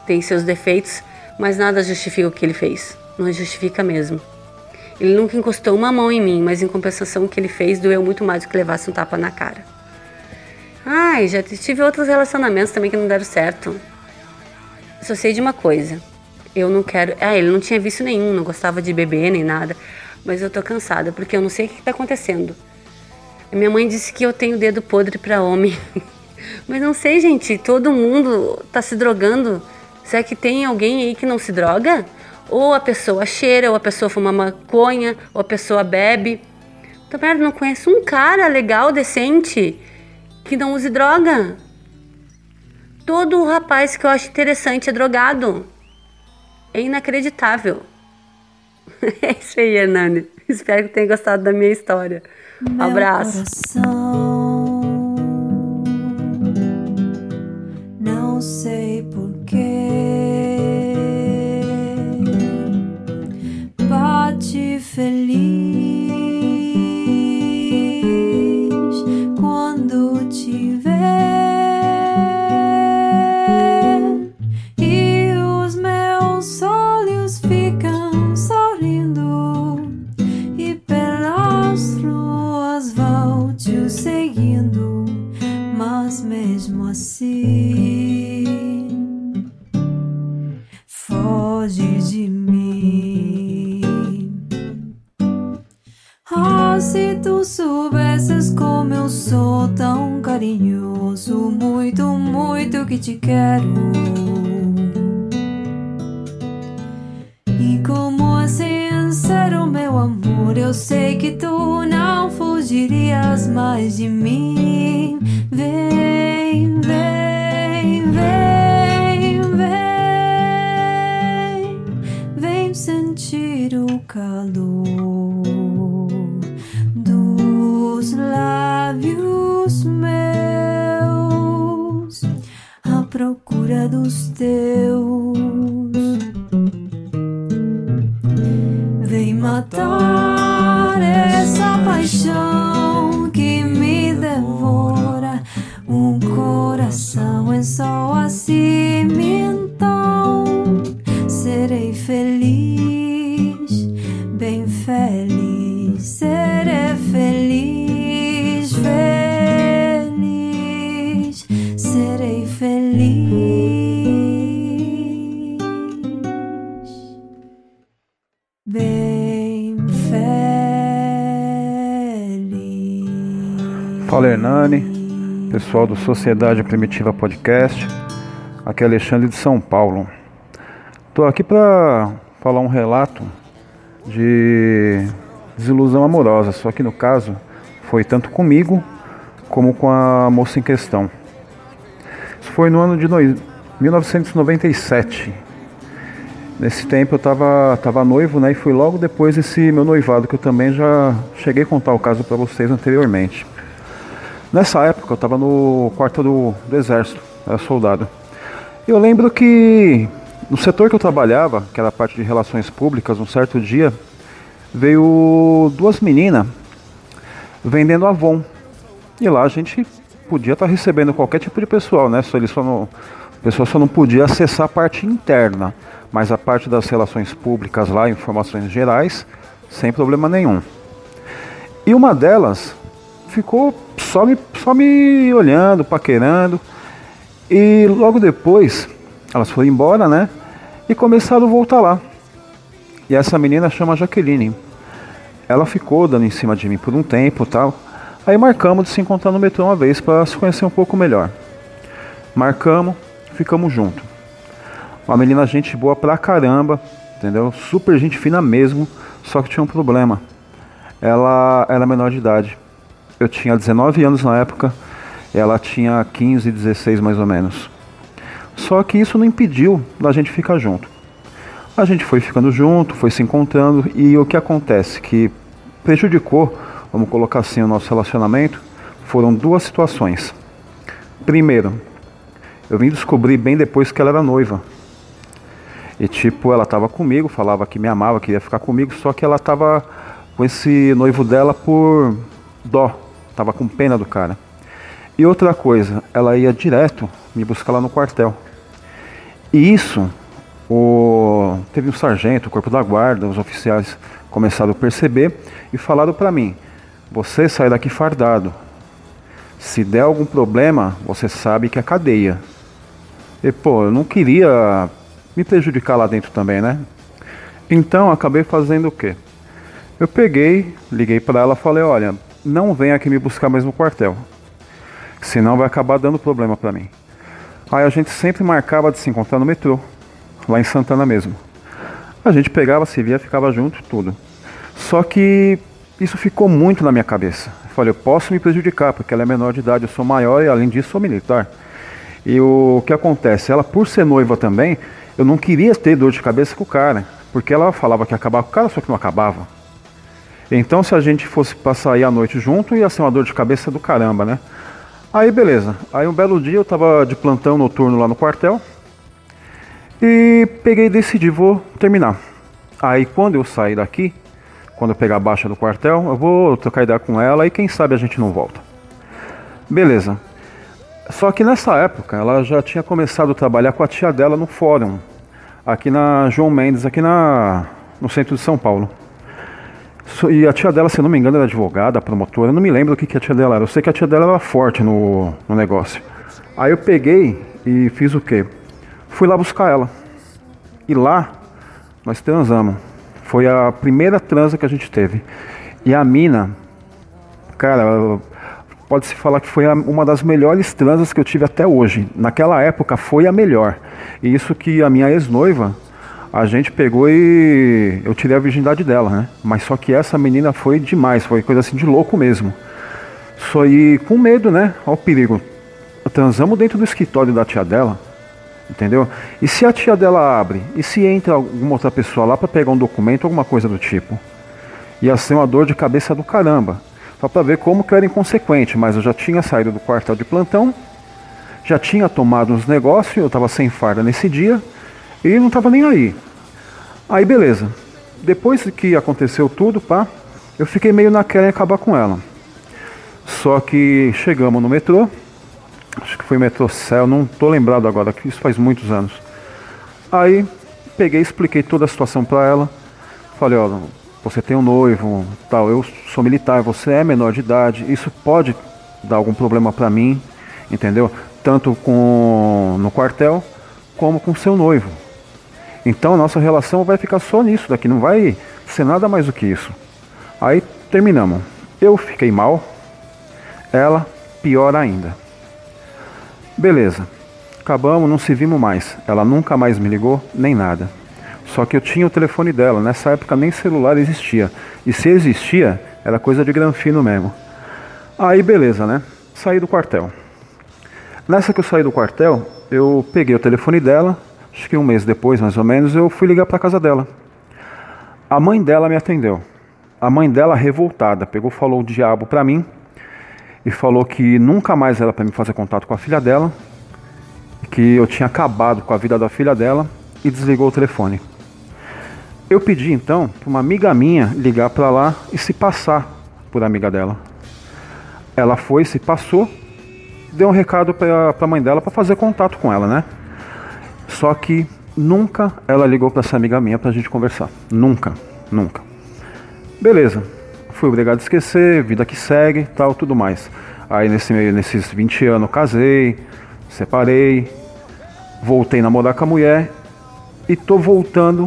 tem seus defeitos, mas nada justifica o que ele fez. Não justifica mesmo. Ele nunca encostou uma mão em mim, mas em compensação o que ele fez doeu muito mais do que levasse um tapa na cara. Ai, já tive outros relacionamentos também que não deram certo. Só sei de uma coisa. Eu não quero... ele não tinha vício nenhum, não gostava de beber nem nada. Mas eu tô cansada, porque eu não sei o que tá acontecendo. A minha mãe disse que eu tenho dedo podre pra homem. Mas não sei, gente, todo mundo tá se drogando. Será que tem alguém aí que não se droga? Ou a pessoa cheira, ou a pessoa fuma maconha, ou a pessoa bebe. Então, não conheço um cara legal, decente, que não use droga. Todo rapaz que eu acho interessante é drogado. É inacreditável. É isso aí, Hernani. Espero que tenha gostado da minha história. Abraço. Não sei porquê, bate feliz quando te ver, e os meus olhos ficam sorrindo, e pelas ruas vou te seguindo, mas mesmo assim foge de mim. Ah, se tu soubesses como eu sou tão carinhoso, muito, muito que te quero, e como é sincero meu amor, eu sei que tu não fugirias mais de mim. Vem, vem, vem, vem, vem sentir o calor dos lábios meus à procura dos teus. Vem matar essa paixão que me devora um coração, é só assim então serei feliz, bem feliz, serei feliz, feliz, serei feliz, bem feliz. Fala, Hernani, pessoal do Sociedade Primitiva Podcast. Aqui é Alexandre de São Paulo. Estou aqui para falar um relato de desilusão amorosa, só que no caso foi tanto comigo como com a moça em questão. Isso foi no ano de 1997. Nesse tempo eu tava noivo, né, e foi logo depois desse meu noivado, que eu também já cheguei a contar o caso para vocês anteriormente. Nessa época eu estava no quartel do exército, era soldado. Eu lembro que no setor que eu trabalhava, que era a parte de relações públicas, um certo dia veio duas meninas vendendo Avon. E lá a gente podia estar recebendo qualquer tipo de pessoal, né? O pessoal só não podia acessar a parte interna, mas a parte das relações públicas lá, informações gerais, sem problema nenhum. E uma delas ficou só me olhando, paquerando, e logo depois elas foram embora, né, e começaram a voltar lá. E essa menina chama Jaqueline. Ela ficou dando em cima de mim por um tempo, tal. Aí marcamos de se encontrar no metrô uma vez para se conhecer um pouco melhor. Marcamos, ficamos juntos. Uma menina gente boa pra caramba, entendeu? Super gente fina mesmo, só que tinha um problema. Ela era menor de idade. Eu tinha 19 anos na época, ela tinha 15, 16 mais ou menos. Só que isso não impediu da gente ficar junto. A gente foi ficando junto, foi se encontrando, e o que acontece que prejudicou, vamos colocar assim, o nosso relacionamento, foram duas situações. Primeiro, eu vim descobrir bem depois que ela era noiva. E tipo, ela tava comigo, falava que me amava, que ia ficar comigo, só que ela tava com esse noivo dela por dó, tava com pena do cara. E outra coisa, ela ia direto me buscar lá no quartel. E isso, teve um sargento, o corpo da guarda, os oficiais começaram a perceber e falaram pra mim: você sai daqui fardado. Se der algum problema, você sabe que é cadeia. E pô, eu não queria me prejudicar lá dentro também, né? Então acabei fazendo o quê? Eu peguei, liguei pra ela e falei: olha, não venha aqui me buscar mais no quartel, senão vai acabar dando problema pra mim. Aí a gente sempre marcava de se encontrar no metrô, lá em Santana mesmo. A gente pegava, se via, ficava junto, tudo. Só que isso ficou muito na minha cabeça. Eu falei: eu posso me prejudicar, porque ela é menor de idade, eu sou maior e além disso sou militar. E o que acontece? Ela, por ser noiva também, eu não queria ter dor de cabeça com o cara, porque ela falava que ia acabar com o cara, só que não acabava. Então se a gente fosse passar aí a noite junto, ia ser uma dor de cabeça do caramba, né? Aí beleza, aí um belo dia eu tava de plantão noturno lá no quartel e peguei e decidi, vou terminar. Aí quando eu sair daqui, quando eu pegar a baixa do quartel, eu vou trocar ideia com ela e quem sabe a gente não volta. Beleza. Só que nessa época ela já tinha começado a trabalhar com a tia dela no fórum, aqui na João Mendes, aqui no centro de São Paulo. E a tia dela, se eu não me engano, era advogada, promotora, eu não me lembro o que a tia dela era. Eu sei que a tia dela era forte no negócio. Aí eu peguei e fiz o quê? Fui lá buscar ela. E lá nós transamos. Foi a primeira transa que a gente teve. E a mina, cara, pode-se falar que foi uma das melhores transas que eu tive até hoje. Naquela época foi a melhor. E isso que a minha ex-noiva, a gente pegou e eu tirei a virgindade dela, né? Mas só que essa menina foi demais, foi coisa assim de louco mesmo. Só ir com medo, né? Olha o perigo. Transamos dentro do escritório da tia dela, entendeu? E se a tia dela abre? E se entra alguma outra pessoa lá pra pegar um documento, alguma coisa do tipo? Ia ser uma dor de cabeça do caramba. Só pra ver como que eu era inconsequente, mas eu já tinha saído do quartel de plantão, já tinha tomado uns negócios, eu tava sem farda nesse dia e não tava nem aí. Aí beleza, depois que aconteceu tudo, pá, eu fiquei meio naquela em acabar com ela. Só que chegamos no metrô, acho que foi metrô Céu, não tô lembrado agora, que isso faz muitos anos. Aí peguei e expliquei toda a situação pra ela, falei: ó, você tem um noivo, tal, eu sou militar, você é menor de idade, isso pode dar algum problema pra mim, entendeu? Tanto no quartel, como com seu noivo. Então a nossa relação vai ficar só nisso daqui, não vai ser nada mais do que isso. Aí terminamos. Eu fiquei mal, ela pior ainda. Beleza, acabamos, não se vimos mais. Ela nunca mais me ligou, nem nada. Só que eu tinha o telefone dela, nessa época nem celular existia. E se existia, era coisa de granfino mesmo. Aí beleza, né? Saí do quartel. Nessa que eu saí do quartel, eu peguei o telefone dela, acho que um mês depois, mais ou menos, eu fui ligar pra casa dela. A mãe dela me atendeu. A mãe dela, revoltada, pegou, falou o diabo pra mim e falou que nunca mais era pra me fazer contato com a filha dela, que eu tinha acabado com a vida da filha dela e desligou o telefone. Eu pedi então para uma amiga minha ligar para lá e se passar por amiga dela. Ela foi, se passou, deu um recado para a mãe dela para fazer contato com ela, né? Só que nunca ela ligou para essa amiga minha pra gente conversar. Nunca, nunca. Beleza, fui obrigado a esquecer, vida que segue, tal, tudo mais. Aí nesses 20 anos casei, separei, voltei a namorar com a mulher e tô voltando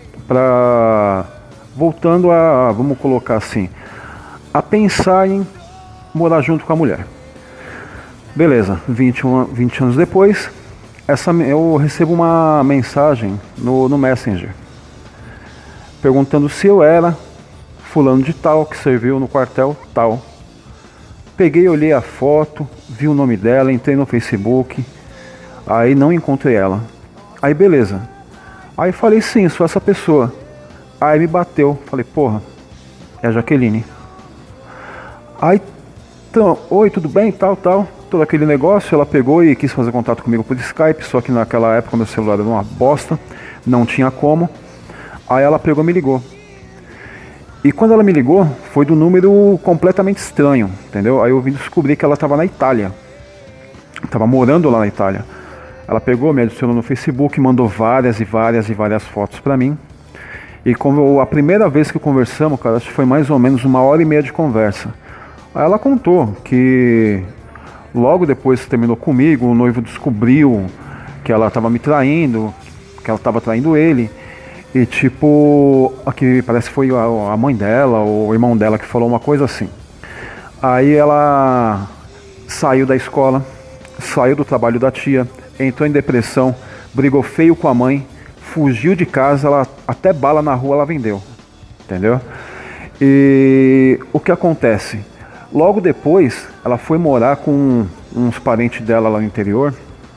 a, vamos colocar assim, a pensar em morar junto com a mulher. Beleza, 20 anos depois, eu recebo uma mensagem no Messenger perguntando se eu era fulano de tal, que serviu no quartel tal. Peguei, olhei a foto, vi o nome dela, entrei no Facebook, aí não encontrei ela. Aí beleza, aí falei: sim, sou essa pessoa. Aí me bateu, falei: porra, é a Jaqueline. Aí, então, oi, tudo bem, tal, todo aquele negócio. Ela pegou e quis fazer contato comigo por Skype, só que naquela época meu celular era uma bosta, não tinha como. Aí ela pegou e me ligou. E quando ela me ligou, foi do número completamente estranho, entendeu? Aí eu vim descobrir que ela estava na Itália, estava morando lá na Itália. Ela pegou, me adicionou no Facebook, mandou várias fotos pra mim. E como a primeira vez que conversamos, cara, acho que foi mais ou menos 1h30 de conversa. Aí ela contou que logo depois que terminou comigo, o noivo descobriu que ela estava me traindo, que ela estava traindo ele. E tipo, aqui parece que foi a mãe dela ou o irmão dela que falou uma coisa assim. Aí ela saiu da escola, saiu do trabalho da tia, entrou em depressão, brigou feio com a mãe, fugiu de casa, ela até bala na rua ela vendeu, entendeu? E o que acontece? Logo depois, ela foi morar com uns parentes dela lá no interior.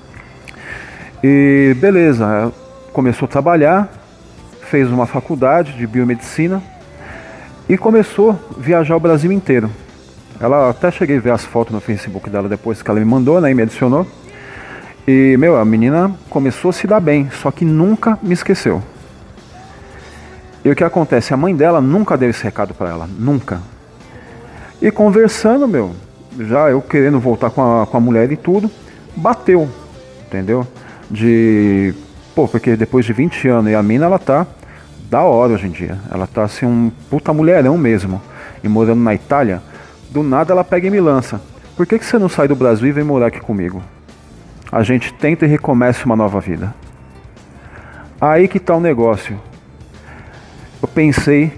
E beleza, ela começou a trabalhar, fez uma faculdade de biomedicina e começou a viajar o Brasil inteiro. Ela até cheguei a ver as fotos no Facebook dela depois que ela me mandou, né, e me adicionou. E, a menina começou a se dar bem, só que nunca me esqueceu. E o que acontece? A mãe dela nunca deu esse recado pra ela, nunca. E conversando, já eu querendo voltar com a mulher e tudo, bateu, entendeu? Porque depois de 20 anos, e a mina, ela tá da hora hoje em dia. Ela tá assim, um puta mulherão mesmo. E morando na Itália, do nada ela pega e me lança: por que você não sai do Brasil e vem morar aqui comigo? A gente tenta e recomeça uma nova vida. Aí que tá o negócio. Eu pensei,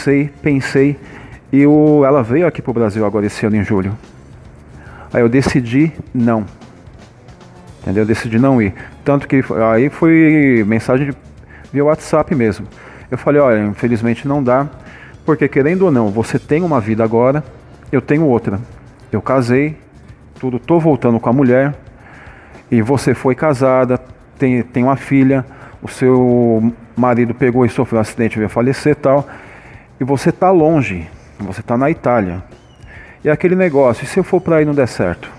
e ela veio aqui pro Brasil agora esse ano em julho. Aí eu decidi não. Entendeu? Eu decidi não ir. Tanto que aí foi mensagem via WhatsApp mesmo. Eu falei: olha, infelizmente não dá, porque querendo ou não, você tem uma vida agora, eu tenho outra. Eu casei, tô voltando com a mulher. E você foi casada, tem uma filha, o seu marido pegou e sofreu um acidente e veio falecer e tal, e você tá longe, você tá na Itália. E aquele negócio, e se eu for pra aí e não der certo?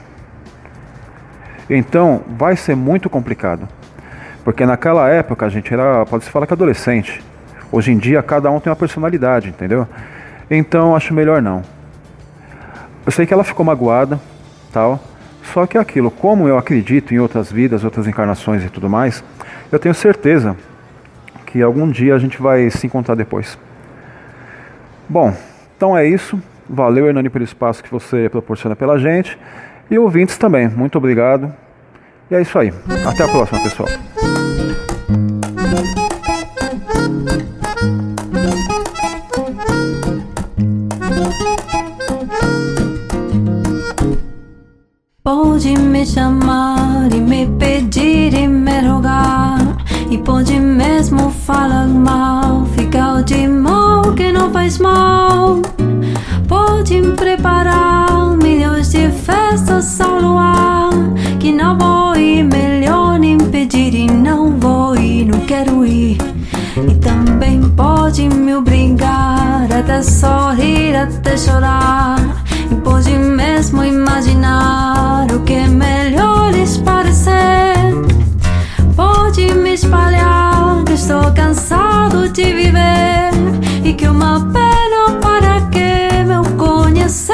Então, vai ser muito complicado. Porque naquela época a gente era, pode-se falar que adolescente. Hoje em dia cada um tem uma personalidade, entendeu? Então, acho melhor não. Eu sei que ela ficou magoada, tal. Só que aquilo, como eu acredito em outras vidas, outras encarnações e tudo mais, eu tenho certeza que algum dia a gente vai se encontrar depois. Bom, então é isso. Valeu, Hernani, pelo espaço que você proporciona pela gente. E ouvintes também, muito obrigado. E é isso aí. Até a próxima, pessoal. Pode me chamar e me pedir e me rogar, e pode mesmo falar mal, ficar de mal que não faz mal. Pode preparar milhões de festas ao luar, que não vou ir, melhor nem pedir, e não vou ir, não quero ir. E também pode me obrigar até sorrir, até chorar, e pode mesmo imaginar o que é melhor lhes parecer. Pode me espalhar que estou cansado de viver, e que uma pena para quem me conheceu.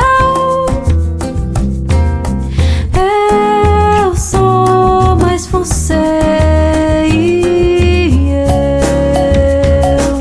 Eu sou mais você e eu.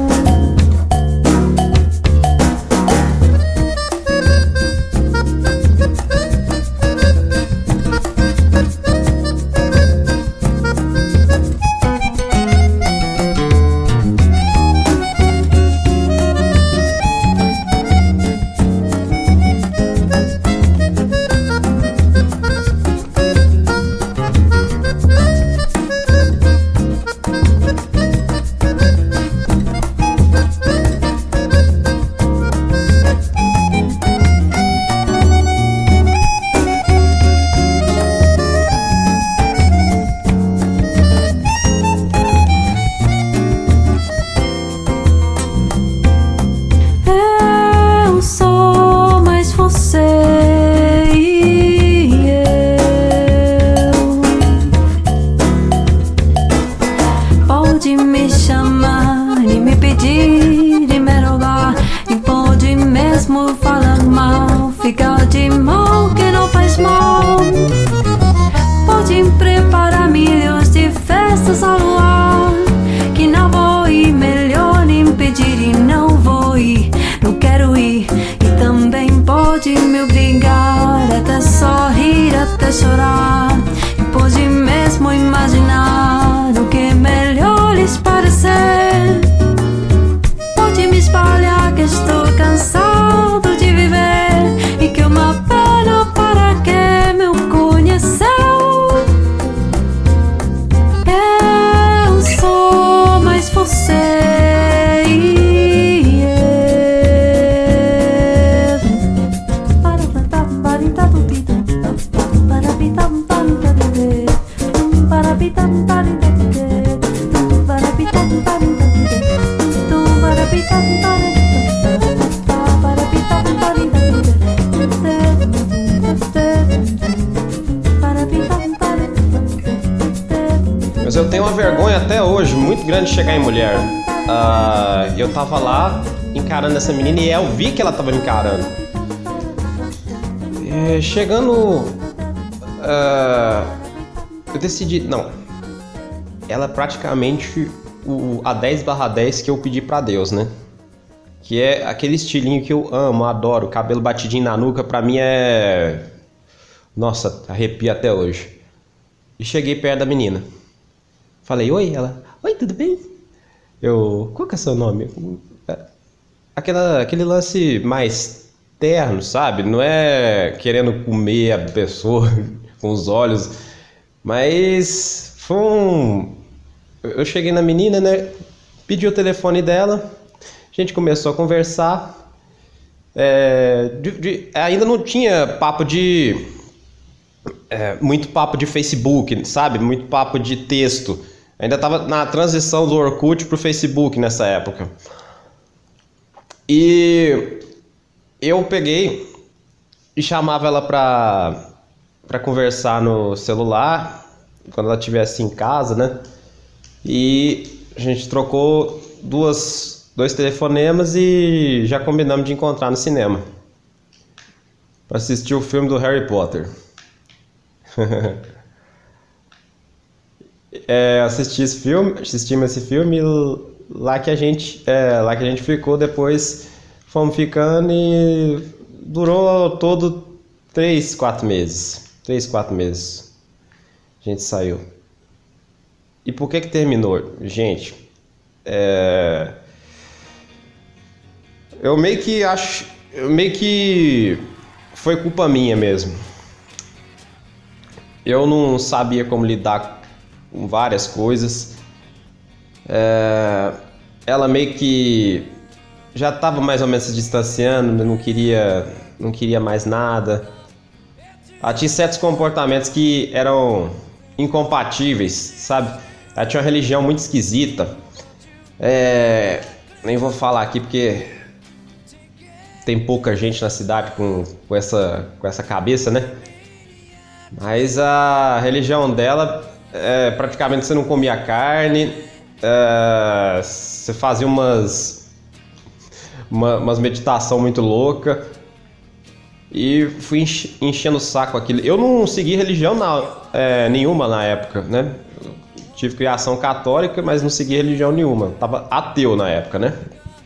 Mas eu tenho uma vergonha até hoje muito grande de chegar em mulher. Eu tava lá encarando essa menina e eu vi que ela tava me encarando. Chegando, eu decidi, não, ela é praticamente a 10/10 que eu pedi pra Deus, né? Que é aquele estilinho que eu amo, adoro, cabelo batidinho na nuca, pra mim é... Nossa, arrepia até hoje. E cheguei perto da menina. Falei, oi, ela, oi, tudo bem? Qual que é seu nome? Aquele lance mais terno, sabe? Não é querendo comer a pessoa com os olhos, mas foi eu cheguei na menina, né? Pedi o telefone dela, a gente começou a conversar. Ainda não tinha papo muito papo de Facebook, sabe? Muito papo de texto. Ainda estava na transição do Orkut pro Facebook nessa época. E eu peguei e chamava ela pra conversar no celular, quando ela estivesse em casa, né? E a gente trocou dois telefonemas e já combinamos de encontrar no cinema para assistir o filme do Harry Potter. Assistimos esse filme lá que a gente ficou. Depois fomos ficando e durou todo 3-4 meses. 3-4 meses a gente saiu. E por que terminou? Gente, eu meio que foi culpa minha mesmo. Eu não sabia como lidar com várias coisas. Ela meio que já estava mais ou menos se distanciando, não queria mais nada. Ela tinha certos comportamentos que eram incompatíveis, sabe? Ela tinha uma religião muito esquisita. Nem vou falar aqui porque tem pouca gente na cidade com essa cabeça, né? Mas a religião dela, praticamente você não comia carne, você fazia umas meditação muito louca. E fui enchendo o saco aquilo. Eu não segui religião nenhuma na época, né? Tive criação católica, mas não segui religião nenhuma. Tava ateu na época, né?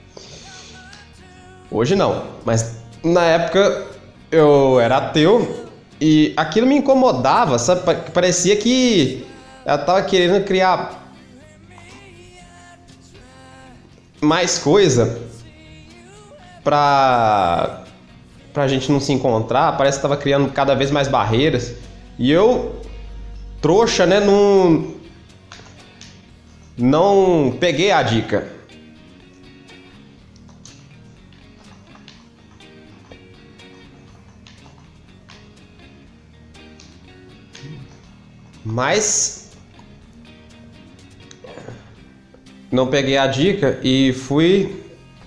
Hoje não, mas na época eu era ateu e aquilo me incomodava, sabe? Parecia que ela tava querendo criar mais coisa pra gente não se encontrar. Parece que tava criando cada vez mais barreiras. E eu, trouxa, né, não peguei a dica. Mas não peguei a dica e fui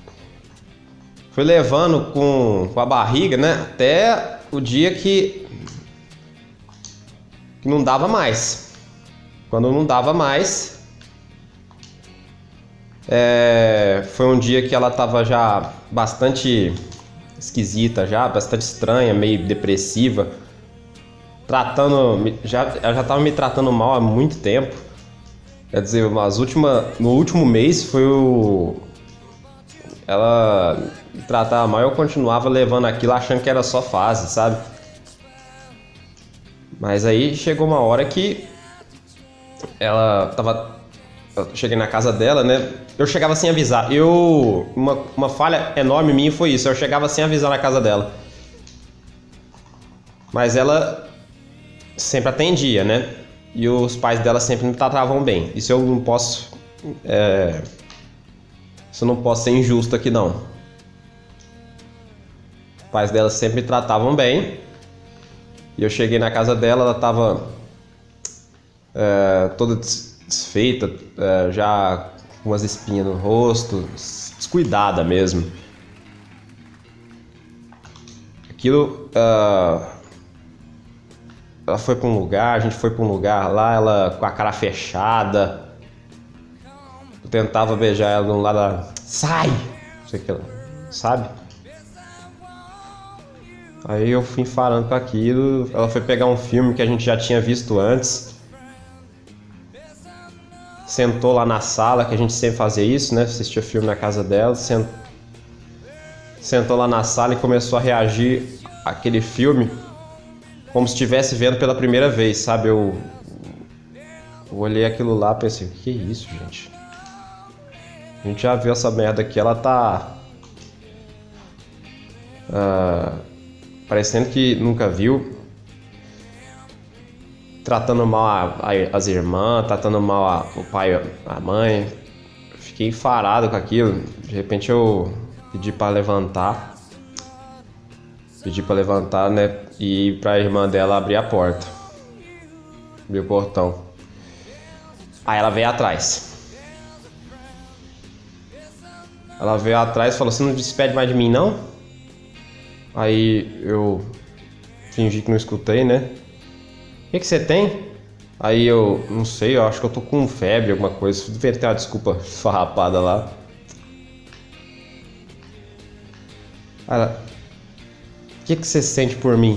levando com a barriga, né? Até o dia que não dava mais. Quando não dava mais, foi um dia que ela estava já bastante esquisita, bastante estranha, meio depressiva. Ela já estava me tratando mal há muito tempo. Quer dizer, no último mês ela me tratava mal e eu continuava levando aquilo achando que era só fase, sabe? Mas aí chegou uma hora que eu cheguei na casa dela, né? Eu chegava sem avisar. Uma falha enorme minha foi isso. Eu chegava sem avisar na casa dela. Mas ela sempre atendia, né? E os pais dela sempre me tratavam bem. Isso eu não posso... Isso eu não posso ser injusto aqui, não. Os pais dela sempre me tratavam bem. E eu cheguei na casa dela, ela estava toda desfeita, já com umas espinhas no rosto, descuidada mesmo. Aquilo... ela foi pra um lugar, a gente foi pra um lugar lá, ela com a cara fechada. Eu tentava beijar ela de um lado, ela... Sai! Não sei o que ela... Sabe? Aí eu fui enfarando com aquilo. Ela foi pegar um filme que a gente já tinha visto antes. Sentou lá na sala, que a gente sempre fazia isso, né? Assistia filme na casa dela. Sentou lá na sala e começou a reagir àquele filme como se estivesse vendo pela primeira vez, sabe? Eu olhei aquilo lá e pensei, que é isso, gente? A gente já viu essa merda aqui, ela tá... parecendo que nunca viu. Tratando mal as irmãs, tratando mal o pai, a mãe. Fiquei enfarado com aquilo. De repente eu pedi pra levantar. Né? E pra irmã dela abrir a porta. Abrir o portão. Aí ela veio atrás. Ela veio atrás e falou, você não despede mais de mim, não? Aí eu fingi que não escutei, né? O que você tem? Aí eu, não sei, eu acho que eu tô com febre, alguma coisa. Devia ter uma desculpa farrapada lá. Ela, o que você sente por mim?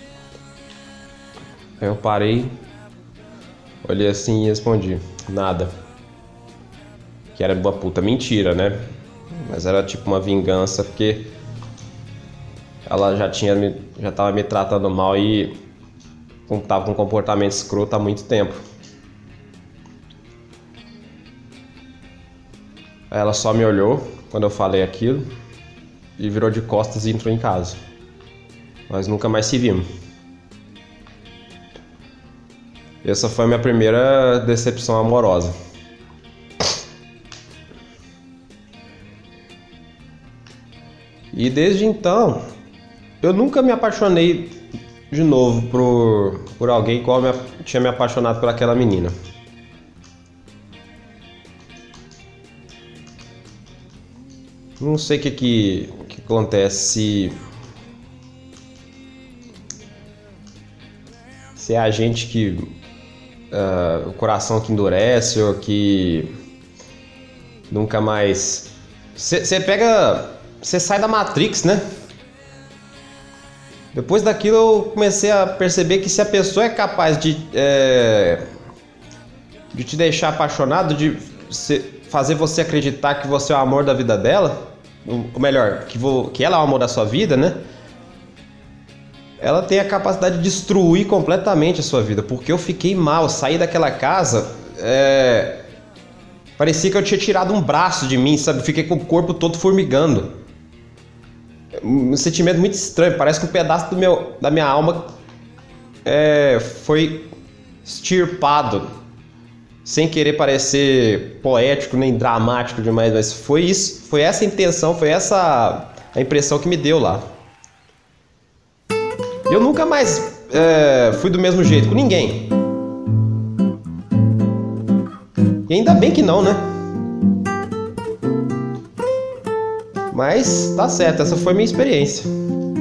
Aí eu parei, olhei assim e respondi, nada. Que era uma puta mentira, né? Mas era tipo uma vingança, porque ela já tava me tratando mal e tava com um comportamento escroto há muito tempo. Ela só me olhou quando eu falei aquilo e virou de costas e entrou em casa. Nós nunca mais se vimos. Essa foi a minha primeira decepção amorosa. E desde então, eu nunca me apaixonei de novo por alguém igual eu tinha me apaixonado por aquela menina. Não sei o que acontece, se é a gente que... o coração que endurece ou que nunca mais... Você sai da Matrix, né? Depois daquilo eu comecei a perceber que se a pessoa é capaz de te deixar apaixonado, de fazer você acreditar que você é o amor da vida dela, ou melhor, que ela é o amor da sua vida, né? Ela tem a capacidade de destruir completamente a sua vida, porque eu fiquei mal, eu saí daquela casa, parecia que eu tinha tirado um braço de mim, sabe? Fiquei com o corpo todo formigando. Um sentimento muito estranho, parece que um pedaço da minha alma foi extirpado, sem querer parecer poético nem dramático demais, mas foi isso, foi essa a intenção, foi essa a impressão que me deu lá. Eu nunca mais fui do mesmo jeito com ninguém. E ainda bem que não, né? Mas tá certo, essa foi a minha experiência.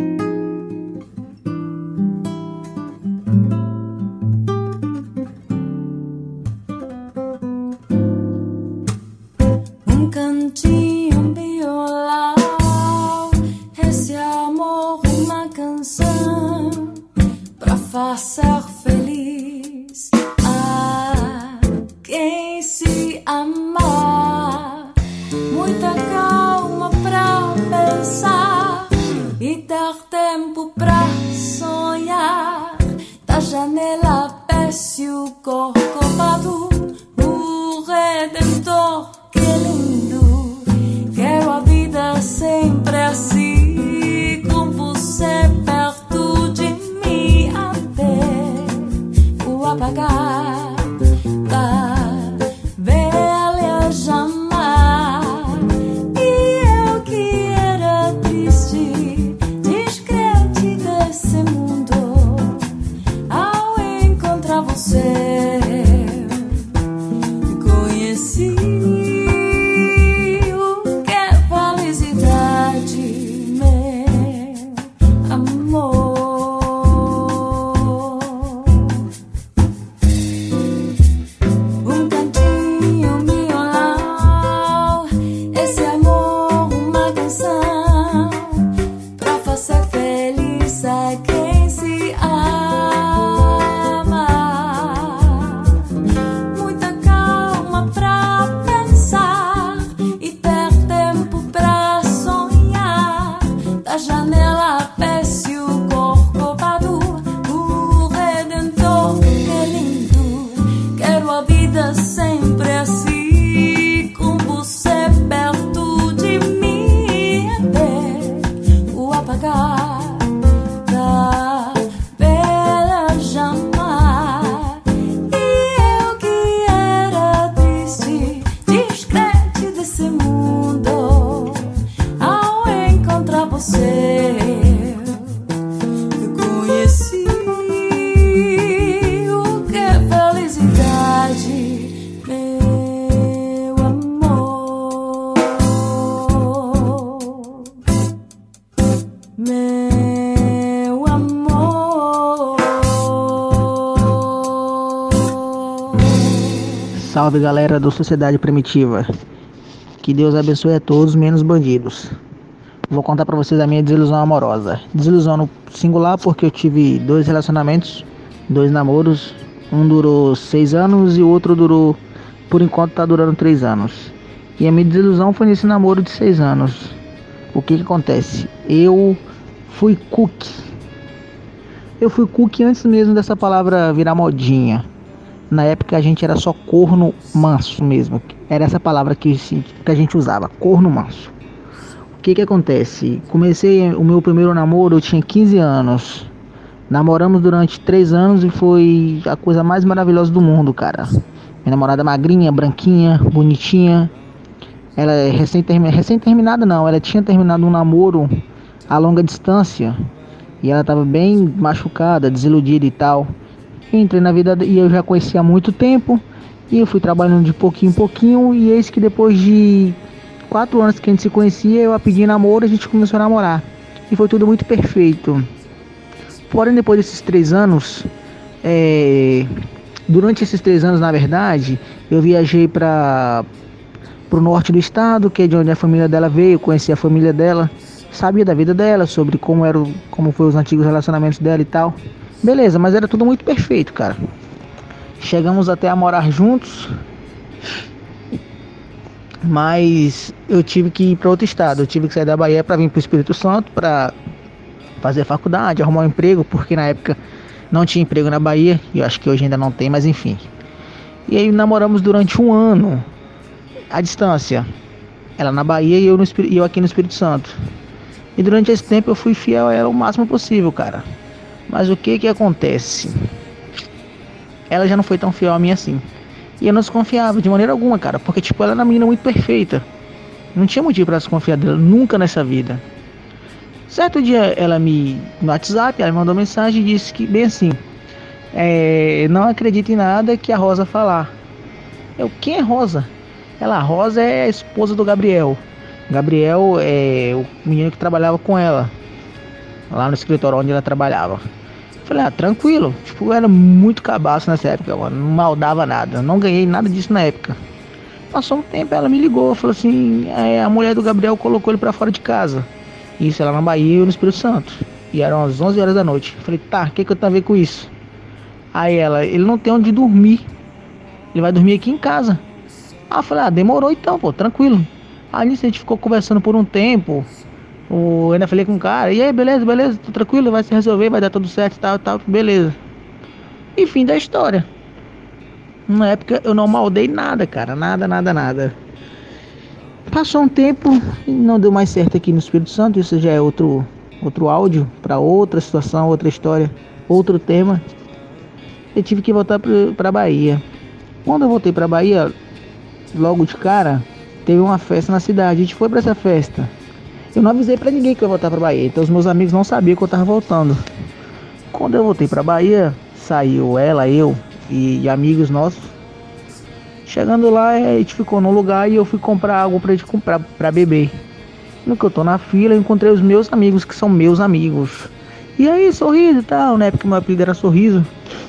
Um cantinho, um violão, esse amor, uma canção pra fazer feliz a quem se amar. Muita calma pra pensar e dar tempo pra sonhar. Da janela desce o corcovado, o Redentor, que lindo. Quero a vida sempre assim, com você perto de mim, até o apagar da velha chama salve galera do Sociedade Primitiva. Que Deus abençoe a todos, menos bandidos. Vou contar pra vocês a minha desilusão amorosa. Desilusão no singular porque eu tive 2 relacionamentos, 2 namoros. Um durou 6 anos e o outro durou, por enquanto tá durando 3 anos. E a minha desilusão foi nesse namoro de 6 anos. O que acontece? Eu fui cookie. Eu fui cookie antes mesmo dessa palavra virar modinha. Na época a gente era só corno manso mesmo. Era essa palavra que a gente usava, corno manso. O que acontece? Comecei o meu primeiro namoro, eu tinha 15 anos. Namoramos durante 3 anos e foi a coisa mais maravilhosa do mundo, cara. Minha namorada magrinha, branquinha, bonitinha. Ela é recém-terminada não, ela tinha terminado um namoro a longa distância. E ela tava bem machucada, desiludida e tal. Eu entrei na vida e eu já conhecia há muito tempo. E eu fui trabalhando de pouquinho em pouquinho. E eis que depois de 4 anos que a gente se conhecia, eu a pedi namoro e a gente começou a namorar. E foi tudo muito perfeito. Porém, depois desses 3 anos, durante esses 3 anos, na verdade, eu viajei para o norte do estado, que é de onde a família dela veio, conheci a família dela, sabia da vida dela, sobre como foi os antigos relacionamentos dela e tal. Beleza, mas era tudo muito perfeito, cara. Chegamos até a morar juntos, mas eu tive que ir para outro estado, eu tive que sair da Bahia para vir para o Espírito Santo, para fazer faculdade, arrumar um emprego, porque na época não tinha emprego na Bahia, e eu acho que hoje ainda não tem, mas enfim. E aí namoramos durante 1 ano, à distância, ela na Bahia e eu aqui no Espírito Santo. E durante esse tempo eu fui fiel a ela o máximo possível, cara. Mas o que acontece? Ela já não foi tão fiel a mim assim. E eu não desconfiava de maneira alguma, cara, porque tipo, ela era uma menina muito perfeita. Não tinha motivo pra desconfiar dela, nunca nessa vida. Certo dia ela no WhatsApp, ela me mandou mensagem e disse que, bem assim, não acredita em nada que a Rosa falar. Quem é Rosa? A Rosa é a esposa do Gabriel. Gabriel é o menino que trabalhava com ela, lá no escritório onde ela trabalhava. Falei, tranquilo. Tipo, eu era muito cabaço nessa época, mano. Não maldava nada, não ganhei nada disso na época. Passou um tempo, ela me ligou, falou assim, a mulher do Gabriel colocou ele pra fora de casa. Isso ela na Bahia e eu no Espírito Santo. E eram as 11 horas da noite. Falei, o que eu tenho a ver com isso? Aí ele não tem onde dormir. Ele vai dormir aqui em casa. Eu falei, demorou então, pô, tranquilo. Aí nisso a gente ficou conversando por um tempo. Eu ainda falei com o cara, e aí, beleza, tô tranquilo, vai se resolver, vai dar tudo certo e tal, beleza. E fim da história. Na época eu não maldei nada, cara, nada. Passou um tempo e não deu mais certo aqui no Espírito Santo. Isso já é outro áudio para outra situação, outra história, outro tema. Eu tive que voltar para Bahia. Quando eu voltei para Bahia, logo de cara, teve uma festa na cidade. A gente foi para essa festa. Eu não avisei para ninguém que eu ia voltar para Bahia, então os meus amigos não sabiam que eu tava voltando. Quando eu voltei para Bahia, saiu ela, eu e amigos nossos. Chegando lá, a gente ficou num lugar e eu fui comprar algo pra gente comprar pra beber. No que eu tô na fila, eu encontrei os meus amigos, que são meus amigos. E aí, Sorriso e tal, né? Porque meu apelido era Sorriso.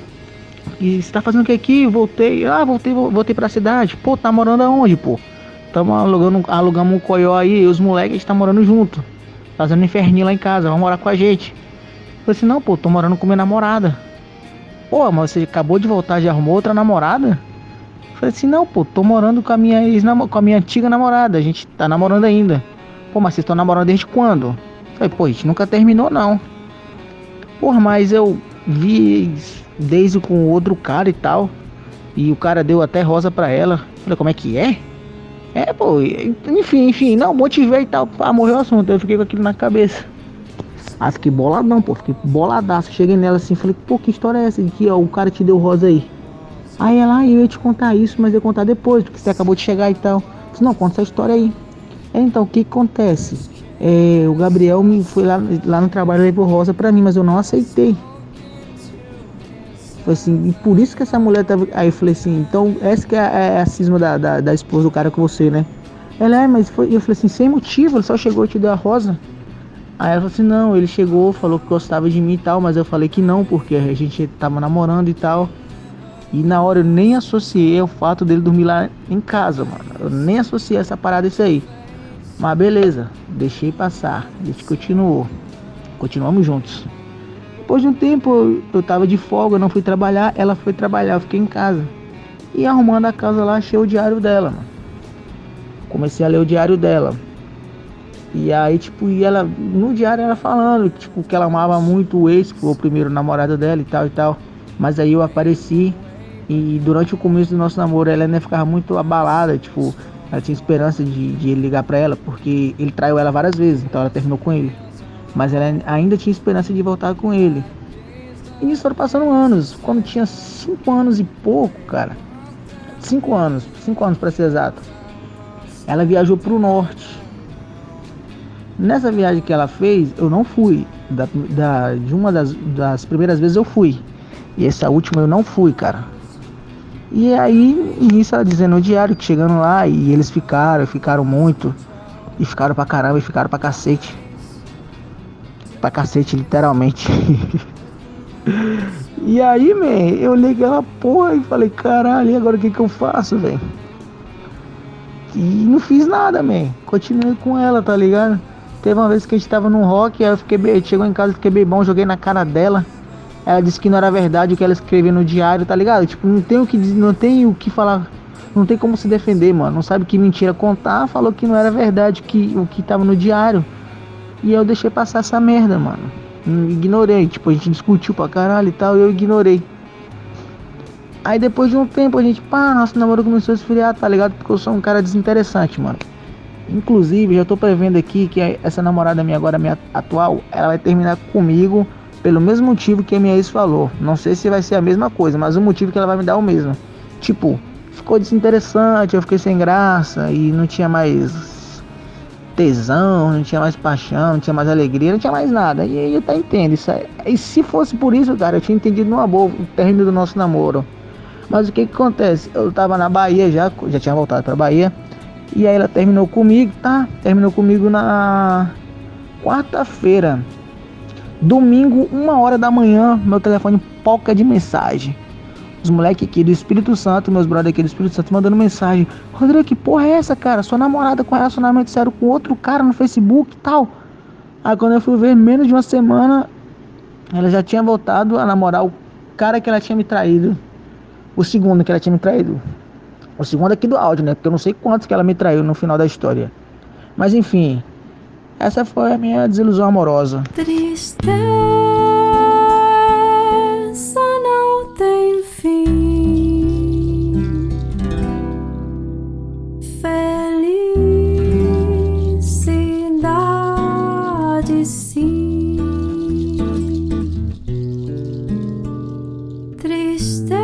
E você tá fazendo o que aqui? Voltei pra cidade. Pô, tá morando aonde, pô? Alugamos um coió aí, e os moleques, a gente tá morando junto. Fazendo um inferninho lá em casa, vão morar com a gente. Eu falei assim, não, pô, tô morando com minha namorada. Pô, mas você acabou de voltar, já arrumou outra namorada? Falei assim, não, pô, tô morando com a minha antiga namorada, a gente tá namorando ainda. Pô, mas vocês estão namorando desde quando? Falei, pô, a gente nunca terminou, não. Porra, mas eu vi desde com outro cara e tal, e o cara deu até rosa pra ela. Falei, como é que é? Pô, enfim, não, motivei e tal, morreu o assunto, eu fiquei com aquilo na cabeça. Ah, fiquei boladão, pô, fiquei boladaço. Cheguei nela assim, falei, pô, que história é essa aqui, ó, o cara te deu rosa aí. Aí ela, eu ia te contar isso, mas eu ia contar depois, porque você acabou de chegar e tal. Eu disse, não, conta essa história aí. Então, o que acontece? O Gabriel foi lá no trabalho, levou rosa pra mim, mas eu não aceitei. Foi assim, e por isso que essa mulher tava... Aí eu falei assim, então essa que é a cisma da esposa do cara com você, né? Ela, mas foi... Eu falei assim, sem motivo, ele só chegou e te deu a rosa. Aí ela falou assim, não, ele chegou, falou que gostava de mim e tal, mas eu falei que não, porque a gente tava namorando e tal. E na hora eu nem associei o fato dele dormir lá em casa, mano. Eu nem associei essa parada isso aí. Mas beleza, deixei passar. A gente continuou. Continuamos juntos. Depois de um tempo eu tava de folga, eu não fui trabalhar. Ela foi trabalhar, eu fiquei em casa. E arrumando a casa lá, achei o diário dela, mano. Comecei a ler o diário dela. E aí, tipo, e ela, no diário ela falando, tipo, que ela amava muito o ex, que foi o primeiro namorado dela e tal e tal. Mas aí eu apareci e durante o começo do nosso namoro ela ainda ficava muito abalada, tipo, ela tinha esperança de ele ligar pra ela, porque ele traiu ela várias vezes, então ela terminou com ele. Mas ela ainda tinha esperança de voltar com ele. E nisso foram passando anos, quando tinha 5 anos e pouco, cara. 5 anos pra ser exato. Ela viajou pro norte. Nessa viagem que ela fez, eu não fui. De uma das primeiras vezes eu fui. E essa última eu não fui, cara. E aí, nisso ela dizendo no diário que chegando lá, e eles ficaram muito. E ficaram pra caramba, e ficaram pra cacete. Pra cacete, literalmente. E aí, man, eu liguei aquela porra e falei, caralho, e agora o que eu faço, velho? E não fiz nada, man. Continuei com ela, tá ligado? Teve uma vez que a gente tava num rock, aí chegou em casa, fiquei bebão, joguei na cara dela. Ela disse que não era verdade o que ela escreveu no diário, tá ligado? Tipo, não tem o que falar, não tem como se defender, mano. Não sabe que mentira contar, falou que não era verdade o que tava no diário. E eu deixei passar essa merda, mano. Ignorei, tipo, a gente discutiu pra caralho e tal, e eu ignorei. Aí depois de um tempo a gente, nosso namoro começou a esfriar, tá ligado? Porque eu sou um cara desinteressante, mano. Inclusive, já tô prevendo aqui que essa namorada minha agora, minha atual, ela vai terminar comigo pelo mesmo motivo que a minha ex falou. Não sei se vai ser a mesma coisa, mas o motivo que ela vai me dar é o mesmo. Tipo, ficou desinteressante, eu fiquei sem graça e não tinha mais tesão, não tinha mais paixão, não tinha mais alegria, não tinha mais nada. E aí eu até entendo isso aí. E se fosse por isso, cara, eu tinha entendido numa boa o término do nosso namoro. Mas o que acontece? Eu tava na Bahia já tinha voltado pra Bahia. E aí ela terminou comigo, tá? Terminou comigo na quarta-feira. Domingo, 1h da manhã, meu telefone poca de mensagem. Os moleques aqui do Espírito Santo, meus brothers aqui do Espírito Santo, mandando mensagem. Rodrigo, que porra é essa, cara? Sua namorada com relacionamento sério com outro cara no Facebook e tal. Aí quando eu fui ver, menos de uma semana, ela já tinha voltado a namorar o cara que ela tinha me traído. O segundo que ela tinha me traído. O segundo aqui do áudio, né? Porque eu não sei quantos que ela me traiu no final da história. Mas enfim, essa foi a minha desilusão amorosa. Tristeza não tem fim. Felicidade sim. Tristeza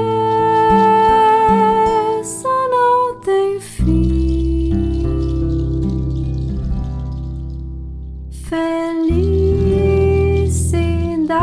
não tem fim. Felicidade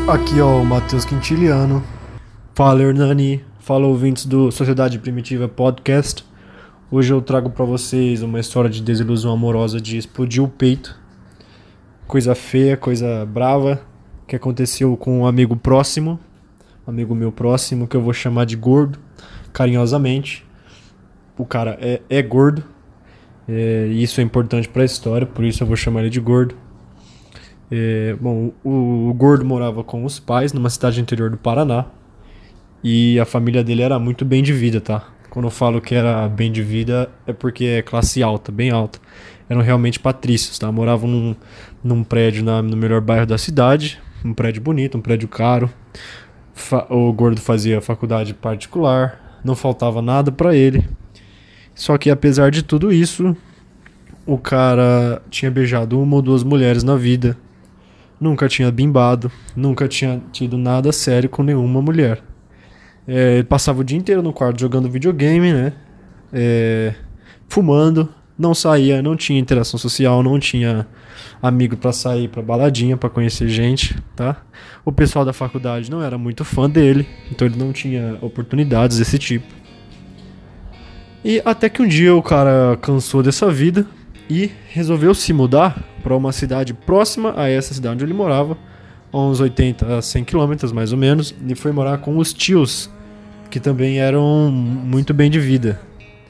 Aqui é o Matheus Quintiliano. Fala, Hernani. Fala, ouvintes do Sociedade Primitiva Podcast. Hoje eu trago pra vocês uma história de desilusão amorosa, de explodir o peito. Coisa feia, coisa brava, que aconteceu com um amigo próximo, amigo meu próximo, que eu vou chamar de Gordo, carinhosamente. O cara é gordo, e isso é importante pra história, por isso eu vou chamar ele de Gordo. Bom, o Gordo morava com os pais numa cidade interior do Paraná, e a família dele era muito bem de vida, tá? Quando eu falo que era bem de vida, é porque é classe alta, bem alta. Eram realmente patrícios, tá? Moravam num prédio no melhor bairro da cidade, um prédio bonito, um prédio caro. O Gordo fazia faculdade particular, não faltava nada pra ele. Só que apesar de tudo isso, o cara tinha beijado uma ou duas mulheres na vida, nunca tinha bimbado, nunca tinha tido nada sério com nenhuma mulher. Ele passava o dia inteiro no quarto jogando videogame, né? Fumando, não saía, não tinha interação social, não tinha amigo pra sair pra baladinha, pra conhecer gente, tá? O pessoal da faculdade não era muito fã dele, então ele não tinha oportunidades desse tipo. E até que um dia o cara cansou dessa vida e resolveu se mudar pra uma cidade próxima a essa cidade onde ele morava, a uns 80 a 100 quilômetros mais ou menos, e foi morar com os tios, que também eram muito bem de vida.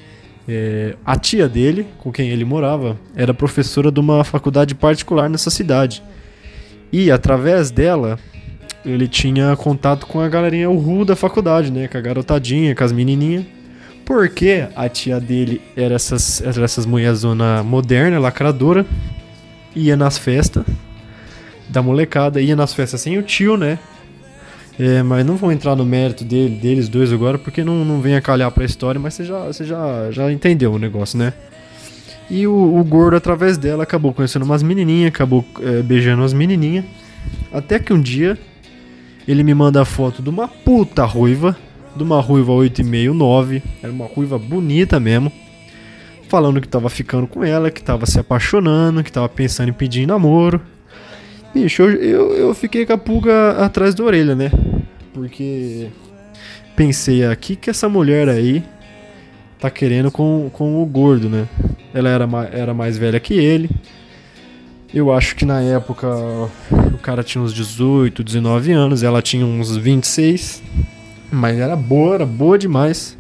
A tia dele, com quem ele morava, era professora de uma faculdade particular nessa cidade. E através dela, ele tinha contato com a galerinha Uhu da faculdade, né? Com a garotadinha, com as menininhas. Porque a tia dele era essas mulherzona moderna, lacradora, ia nas festas da molecada, ia nas festas sem o tio, né? Mas não vou entrar no mérito deles dois agora, porque não vem a calhar pra história, mas você já entendeu o negócio, né? E o Gordo, através dela, acabou conhecendo umas menininhas, acabou beijando umas menininhas, até que um dia ele me manda a foto de uma puta ruiva, de uma ruiva 8,5, 9, era uma ruiva bonita mesmo, falando que tava ficando com ela, que tava se apaixonando, que tava pensando em pedir namoro. Bicho, eu fiquei com a pulga atrás da orelha, né? Porque pensei, aqui que essa mulher aí tá querendo com o Gordo, né? Ela era mais velha que ele. Eu acho que na época o cara tinha uns 18, 19 anos, ela tinha uns 26. Mas era boa demais.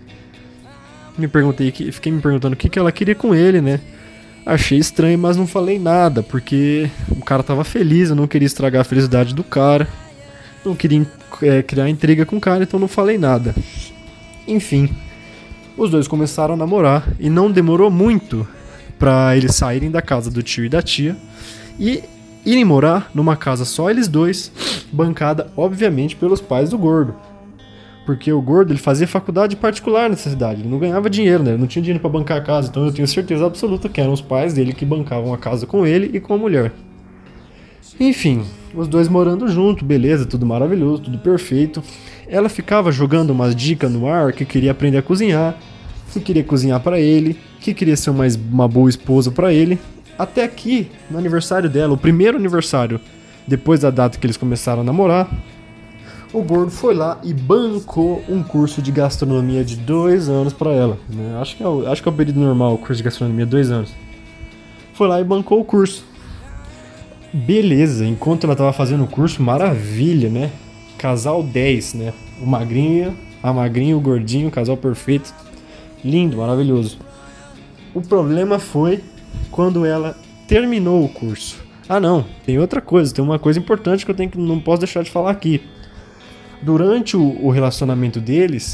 Fiquei me perguntando o que ela queria com ele, né? Achei estranho, mas não falei nada, porque o cara tava feliz, eu não queria estragar a felicidade do cara, não queria criar intriga com o cara, então não falei nada. Enfim, os dois começaram a namorar e não demorou muito pra eles saírem da casa do tio e da tia e irem morar numa casa só eles dois, bancada obviamente pelos pais do Gordo. Porque o Gordo, ele fazia faculdade particular nessa cidade, ele não ganhava dinheiro, né? Ele não tinha dinheiro pra bancar a casa, então eu tenho certeza absoluta que eram os pais dele que bancavam a casa com ele e com a mulher. Enfim, os dois morando junto, beleza, tudo maravilhoso, tudo perfeito. Ela ficava jogando umas dicas no ar, que queria aprender a cozinhar, que queria cozinhar pra ele, que queria ser uma boa esposa pra ele. Até que, no aniversário dela, o primeiro aniversário, depois da data que eles começaram a namorar, o Gordo foi lá e bancou um curso de gastronomia de 2 anos pra ela, né? Acho que é o período normal, o curso de gastronomia, 2 anos. Foi lá e bancou o curso. Beleza, enquanto ela tava fazendo o curso, maravilha, né? Casal 10, né? O magrinho, a magrinha, o gordinho, casal perfeito. Lindo, maravilhoso. O problema foi quando ela terminou o curso. Ah não, tem outra coisa, tem uma coisa importante que não posso deixar de falar aqui. Durante o relacionamento deles,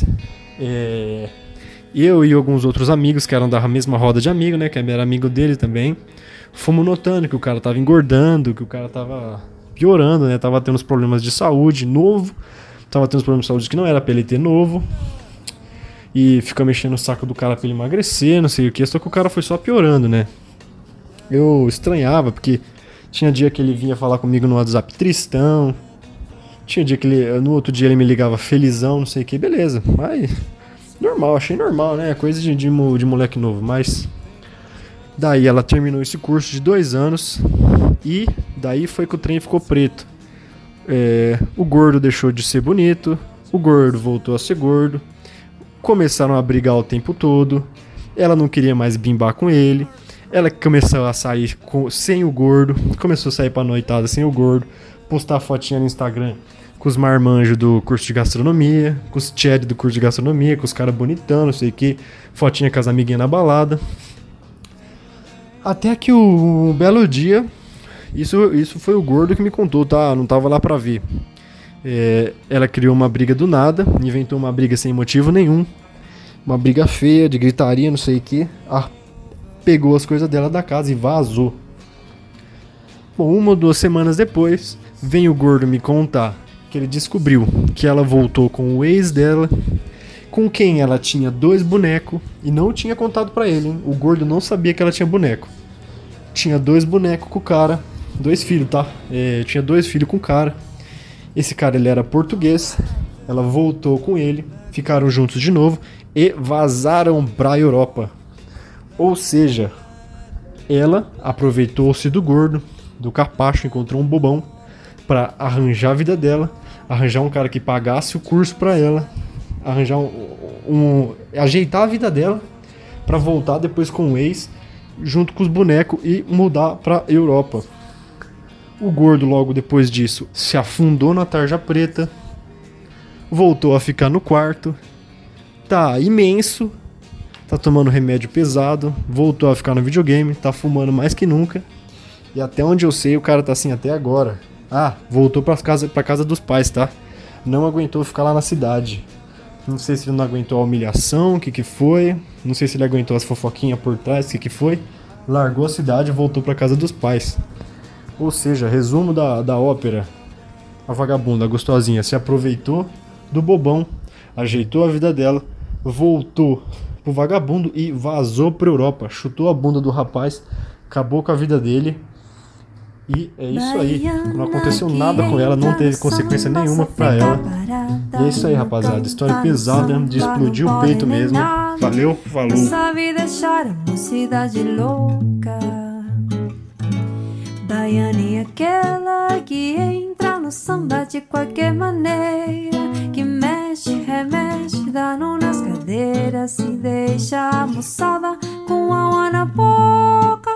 eu e alguns outros amigos que eram da mesma roda de amigo, né, que era amigo dele também, fomos notando que o cara tava engordando, que o cara tava piorando, né, tava tendo uns problemas de saúde novo, tava tendo uns problemas de saúde que não era pra ele ter novo, e fica mexendo o saco do cara pra ele emagrecer, não sei o que, só que o cara foi só piorando, né. Eu estranhava, porque tinha dia que ele vinha falar comigo no WhatsApp tristão, tinha dia que no outro dia ele me ligava felizão, não sei o que, beleza. Mas, normal, achei normal, né? Coisa de moleque novo. Mas, daí ela terminou esse curso de 2 anos e daí foi que o trem ficou preto. O gordo deixou de ser bonito, o gordo voltou a ser gordo, começaram a brigar o tempo todo, ela não queria mais bimbar com ele, ela começou a sair sem o gordo, começou a sair pra noitada sem o gordo, postar fotinha no Instagram com os marmanjos do curso de gastronomia, com os Chad do curso de gastronomia, com os caras bonitão, não sei o que, fotinha com as amiguinhas na balada. Até que um belo dia, isso foi o gordo que me contou, tá? Não tava lá pra ver. Ela criou uma briga do nada, inventou uma briga sem motivo nenhum, uma briga feia, de gritaria, não sei o que. Pegou as coisas dela da casa e vazou. Bom, 1 ou 2 semanas depois, vem o gordo me contar que ele descobriu que ela voltou com o ex dela, com quem ela tinha 2 bonecos e não tinha contado pra ele, hein? O gordo não sabia que ela tinha boneco. Tinha 2 bonecos com o cara, 2 filhos, tá? Tinha 2 filhos com o cara. Esse cara, ele era português, ela voltou com ele, ficaram juntos de novo e vazaram pra Europa. Ou seja, ela aproveitou-se do gordo, do capacho, encontrou um bobão pra arranjar a vida dela, arranjar um cara que pagasse o curso pra ela, arranjar ajeitar a vida dela pra voltar depois com o ex, junto com os bonecos e mudar pra Europa. O gordo logo depois disso se afundou na tarja preta, voltou a ficar no quarto, tá imenso, tá tomando remédio pesado, voltou a ficar no videogame, tá fumando mais que nunca. E até onde eu sei, o cara tá assim até agora. Voltou pra casa dos pais, tá? Não aguentou ficar lá na cidade. Não sei se ele não aguentou a humilhação, o que foi. Não sei se ele aguentou as fofoquinhas por trás, o que foi. Largou a cidade e voltou pra casa dos pais. Ou seja, resumo da ópera. A vagabunda, a gostosinha, se aproveitou do bobão, ajeitou a vida dela, voltou pro vagabundo e vazou pra Europa. Chutou a bunda do rapaz, acabou com a vida dele. E é isso aí, não aconteceu nada com ela, não teve consequência nenhuma pra ela. E é isso aí, rapaziada, história pesada, de explodir o peito mesmo. Valeu, falou. Essa vida chora, mocidade louca. Daiane é aquela que entra no samba de qualquer maneira, que mexe, remexe, dando nas cadeiras e deixa a moçada com água na boca.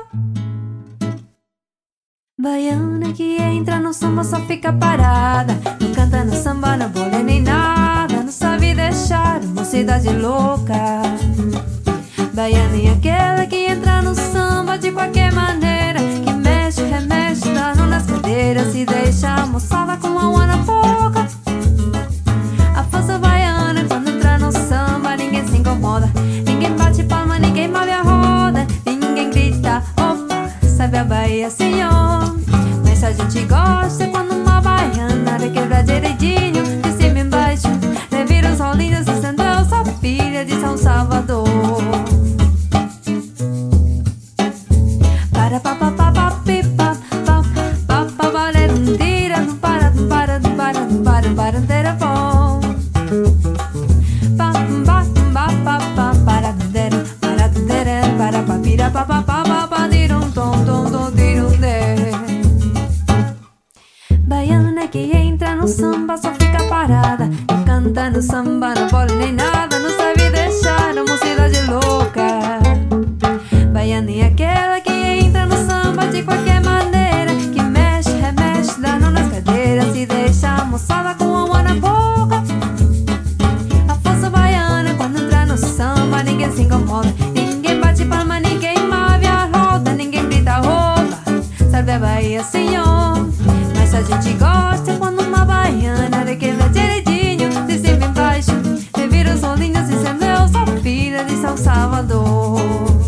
Baiana que entra no samba só fica parada, não canta no samba, não bola nem nada, não sabe deixar mocidade louca. Baiana é aquela que entra no samba de qualquer maneira, que mexe, remexe, dando nas cadeiras e deixa a moçada com água na boca. A força baiana quando entra no samba ninguém se incomoda, ninguém bate palma, ninguém move a roda, ninguém grita, opa, sabe a Bahia, senhor. Mas a gente gosta quando uma baiana requebra direitinho, de cima embaixo, revira os rolinhos e acendeu sua filha de São Salvador. Para pa pa pa pa pipa pa pa pa valer tira no para bom. Pa pa pa pa pa para papira pa pa pa pa dirum tom tom tom dirum de. Baiana que entra no samba só fica parada, não canta no samba, não bola nem nada, não sabe deixar a mocidade louca. Baiana é aquela que entra no samba de qualquer maneira, que mexe, remexe, dando nas cadeiras e deixa a moçada com água na boca. A força baiana quando entra no samba ninguém se incomoda, ninguém bate palma, ninguém move a roda, ninguém grita roupa, salve a Bahia, senhor. Mas a gente gosta quando uma baiana requebra direitinho, de cima embaixo, revira os rolinhos e acendeu sua filha de São Salvador.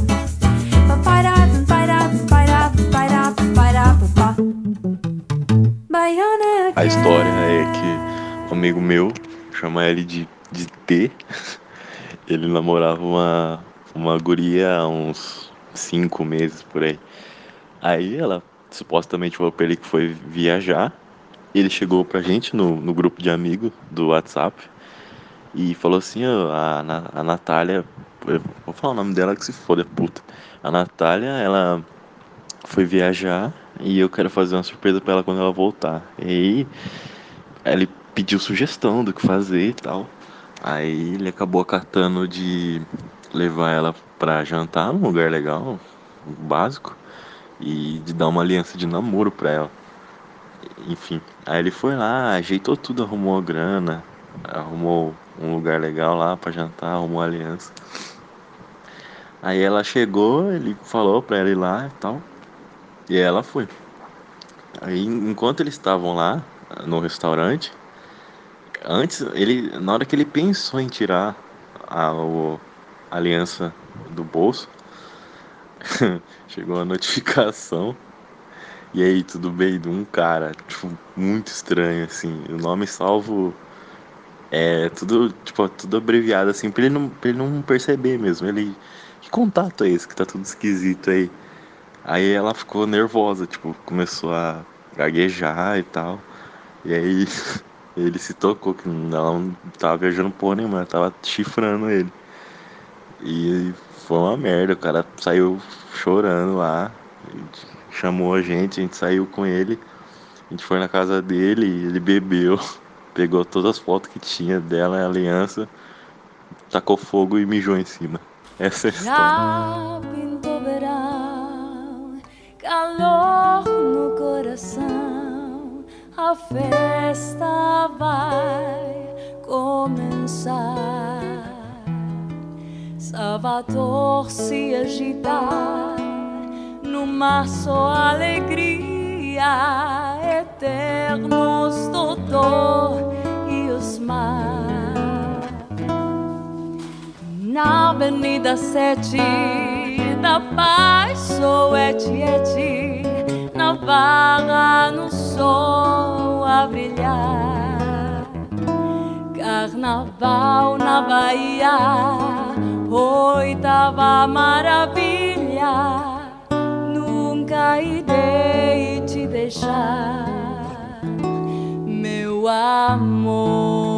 A história é que um amigo meu, chama ele de T, ele namorava uma guria há uns 5 meses por aí. Aí ela supostamente falou pra ele que foi viajar. Ele chegou pra gente no grupo de amigos do WhatsApp e falou assim: a Natália, eu vou falar o nome dela que se foda, puta. A Natália, ela foi viajar e eu quero fazer uma surpresa pra ela quando ela voltar. E aí ele pediu sugestão do que fazer e tal. Aí ele acabou acatando de levar ela pra jantar num lugar legal, básico, e de dar uma aliança de namoro pra ela. Enfim, aí ele foi lá, ajeitou tudo, arrumou a grana, arrumou um lugar legal lá pra jantar, arrumou a aliança. Aí ela chegou, ele falou pra ela ir lá e tal, e ela foi. Aí enquanto eles estavam lá no restaurante, na hora que ele pensou em tirar a aliança do bolso, chegou a notificação. E aí, tudo bem? De um cara, tipo, muito estranho, assim. O nome salvo é tudo, tipo, tudo abreviado, assim, pra ele não perceber mesmo. Que contato é esse que tá tudo esquisito aí? Aí ela ficou nervosa, tipo, começou a gaguejar e tal. E aí ele se tocou que ela não tava viajando porra nenhuma, ela tava chifrando ele. E foi uma merda, o cara saiu chorando lá, chamou a gente saiu com ele, a gente foi na casa dele, ele bebeu, pegou todas as fotos que tinha dela, a aliança, tacou fogo e mijou em cima. Essa é a história. Já pintou verão, calor no coração, a festa vai começar. Salvador se agitar, no mar só alegria, eternos doutor e Osmar. Na Avenida 7 da Paz, sou eti, na barra no sol a brilhar. Carnaval na Bahia, oitava maravilha, nunca irei te deixar, meu amor.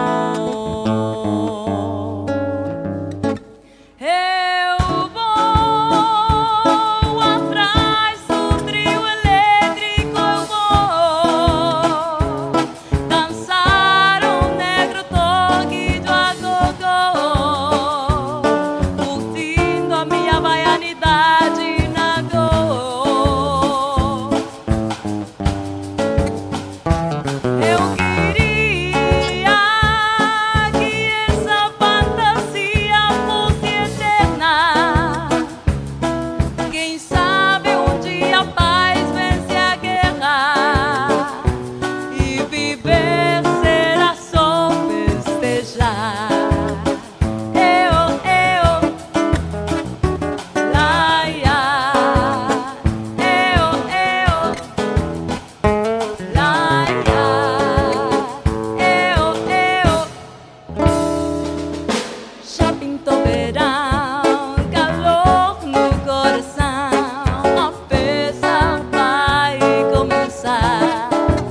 Eu vou atrás do trio elétrico, eu vou dançar um negro toque do agogô, curtindo a minha baianidade na dor. Eu queria que essa fantasia fosse eterna. Quem sabe um dia a paz vence a guerra e viver será só festejar. Laia, já pintou verão, calor no coração, a festa vai começar.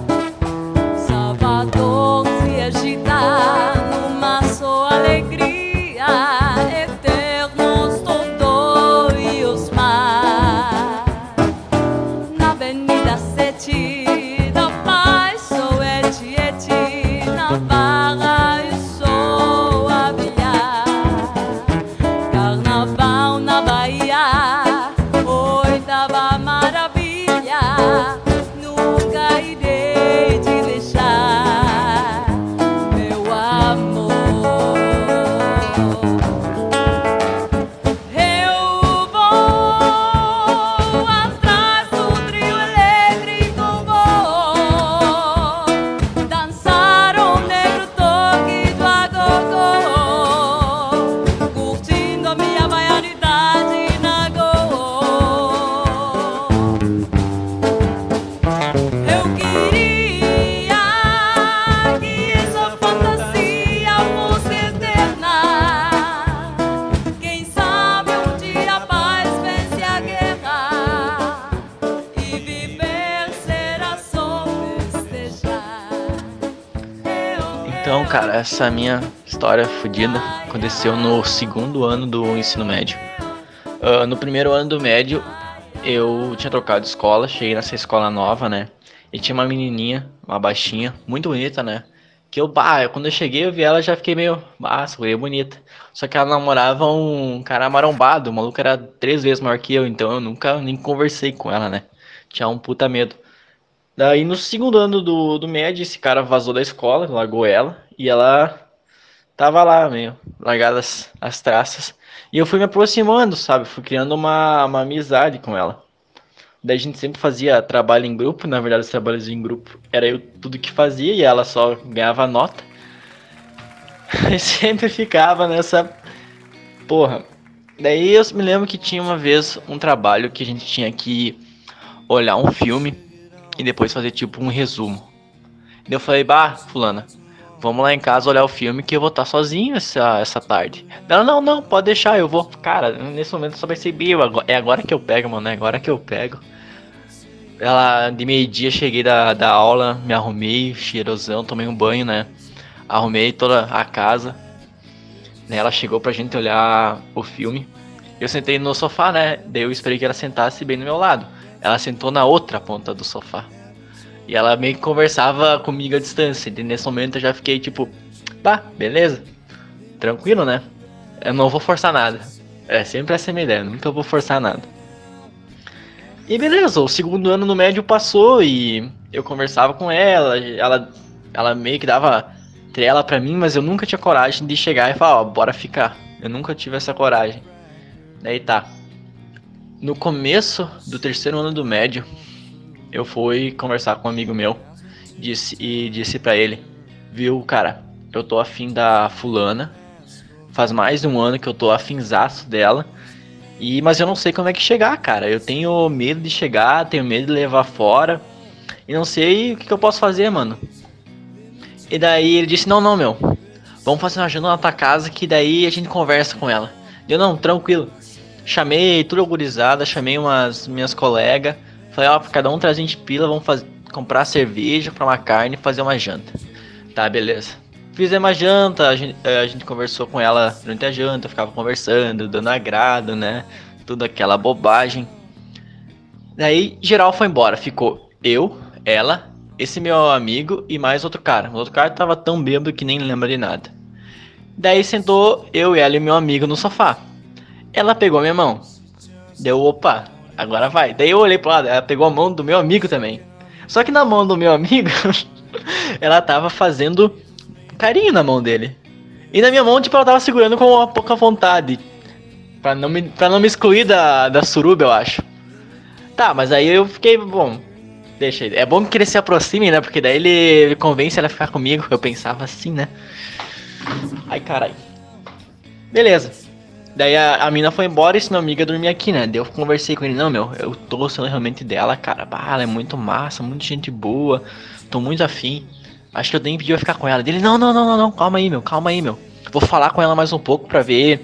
Salvador se agitar, numa só alegria, eternos doutor e Osmar. Na Avenida 7 da Paz, sou eti, na barra e sou a brilhar. Carnaval na Bahia, oitava maravilha, nunca irei te deixar, meu amor. Eu vou atrás do trio elétrico, vou dançar um negro toque do agogô, curtindo a minha baianidade na go. Eu queria que essa fantasia fosse eterna. Quem sabe um dia a paz vence a guerra e viver será só festejar. Então, cara, essa minha história fodida aconteceu no segundo ano do ensino médio. No primeiro ano do médio, eu tinha trocado de escola, cheguei nessa escola nova, né? E tinha uma menininha, uma baixinha, muito bonita, né? Que quando eu cheguei, eu vi ela, já fiquei meio, essa guria é bonita. Só que ela namorava um cara marombado, o maluco era 3 vezes maior que eu, então eu nunca nem conversei com ela, né? Tinha um puta medo. Daí no segundo ano do médio, esse cara vazou da escola, largou ela, e ela tava lá, meio largada as traças. E eu fui me aproximando, sabe? Fui criando uma amizade com ela. Daí a gente sempre fazia trabalho em grupo, na verdade os trabalhos em grupo era eu tudo que fazia e ela só ganhava nota. E sempre ficava nessa porra. Daí eu me lembro que tinha uma vez um trabalho que a gente tinha que olhar um filme e depois fazer tipo um resumo. Daí eu falei, fulana, vamos lá em casa olhar o filme que eu vou estar sozinho essa tarde. Ela, não, pode deixar, eu vou. Cara, nesse momento eu só percebi, é agora que eu pego, mano, é agora que eu pego. Ela, de meio-dia, cheguei da aula, me arrumei, cheirosão, tomei um banho, né? Arrumei toda a casa. Daí ela chegou pra gente olhar o filme. Eu sentei no sofá, né? Daí eu esperei que ela sentasse bem do meu lado. Ela sentou na outra ponta do sofá. E ela meio que conversava comigo à distância. E nesse momento eu já fiquei tipo, beleza. Tranquilo, né? Eu não vou forçar nada. É sempre essa a minha ideia, nunca vou forçar nada. E beleza, o segundo ano no médio passou e eu conversava com ela. Ela meio que dava trela pra mim, mas eu nunca tinha coragem de chegar e falar, bora ficar. Eu nunca tive essa coragem. Daí tá. No começo do terceiro ano do médio, eu fui conversar com um amigo meu disse pra ele, viu, cara, eu tô afim da fulana, faz mais de um ano que eu tô afinzaço dela, mas eu não sei como é que chegar, cara, eu tenho medo de chegar, tenho medo de levar fora, e não sei o que eu posso fazer, mano. E daí ele disse, não, meu, vamos fazer uma janta na tua casa, que daí a gente conversa com ela. Eu, não, tranquilo. Chamei tudo gurizada, chamei umas minhas colegas, falei, cada um traz 20 pila, vamos comprar cerveja, comprar uma carne e fazer uma janta. Tá, beleza. Fizemos uma janta, a gente conversou com ela durante a janta, ficava conversando, dando agrado, né? Tudo aquela bobagem. Daí, geral foi embora, ficou eu, ela, esse meu amigo e mais outro cara. O outro cara tava tão bêbado que nem lembra de nada. Daí sentou eu, ela e meu amigo no sofá. Ela pegou a minha mão. Deu, opa, agora vai. Daí eu olhei pro lado, ela pegou a mão do meu amigo também. Só que na mão do meu amigo, ela tava fazendo carinho na mão dele. E na minha mão, tipo, ela tava segurando com uma pouca vontade. Pra não me excluir da suruba, eu acho. Tá, mas aí eu fiquei, bom, deixa ele. É bom que ele se aproxime, né? Porque daí ele convence ela a ficar comigo. Eu pensava assim, né? Ai, caralho. Beleza. Daí a mina foi embora e esse meu amigo dormia aqui, né? Daí eu conversei com ele, não, meu, eu tô gostando realmente dela, cara. Ela é muito massa, muito gente boa. Tô muito afim. Acho que eu nem pedi pra ficar com ela. Dele, não, calma aí, meu. Vou falar com ela mais um pouco pra ver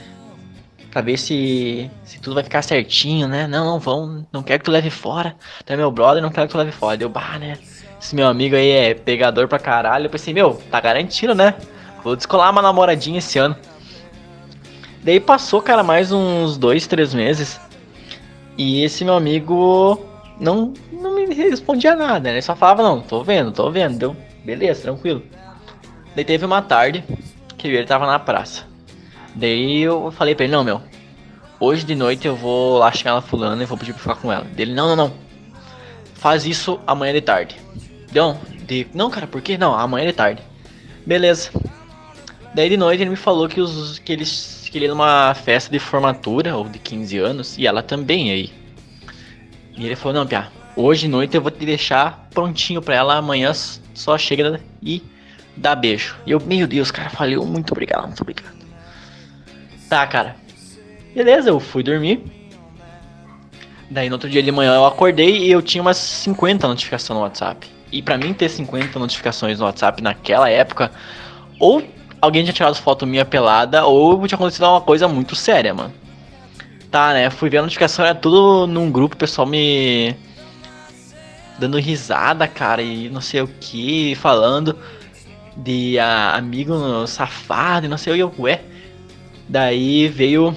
se tudo vai ficar certinho, né? Não quero que tu leve fora. Tu é meu brother, não quero que tu leve fora. Deu, né? Esse meu amigo aí é pegador pra caralho. Eu pensei, tá garantido, né? Vou descolar uma namoradinha esse ano. Daí passou, cara, mais uns 2-3 meses. E esse meu amigo não me respondia nada, né? Ele só falava, não, tô vendo. Deu, beleza, tranquilo. Daí teve uma tarde que ele tava na praça. Daí eu falei pra ele, não, meu, hoje de noite eu vou lá chegar na fulana e vou pedir pra ficar com ela. Dele, não. Faz isso amanhã de tarde. Não, cara, por que? Não, amanhã de tarde. Beleza. Daí de noite ele me falou que ele ia numa festa de formatura, ou de 15 anos, e ela também aí. E ele falou, não, Pia, hoje de noite eu vou te deixar prontinho pra ela, amanhã só chega e dá beijo. E eu, meu Deus, cara, falei, muito obrigado. Tá, cara. Beleza, eu fui dormir. Daí no outro dia de manhã eu acordei e eu tinha umas 50 notificações no WhatsApp. E pra mim ter 50 notificações no WhatsApp naquela época, ou alguém tinha tirado foto minha pelada, ou tinha acontecido uma coisa muito séria, mano. Tá, né? Fui ver a notificação, era tudo num grupo, o pessoal me dando risada, cara, e não sei o que, falando de amigo safado e não sei o que, ué. Daí veio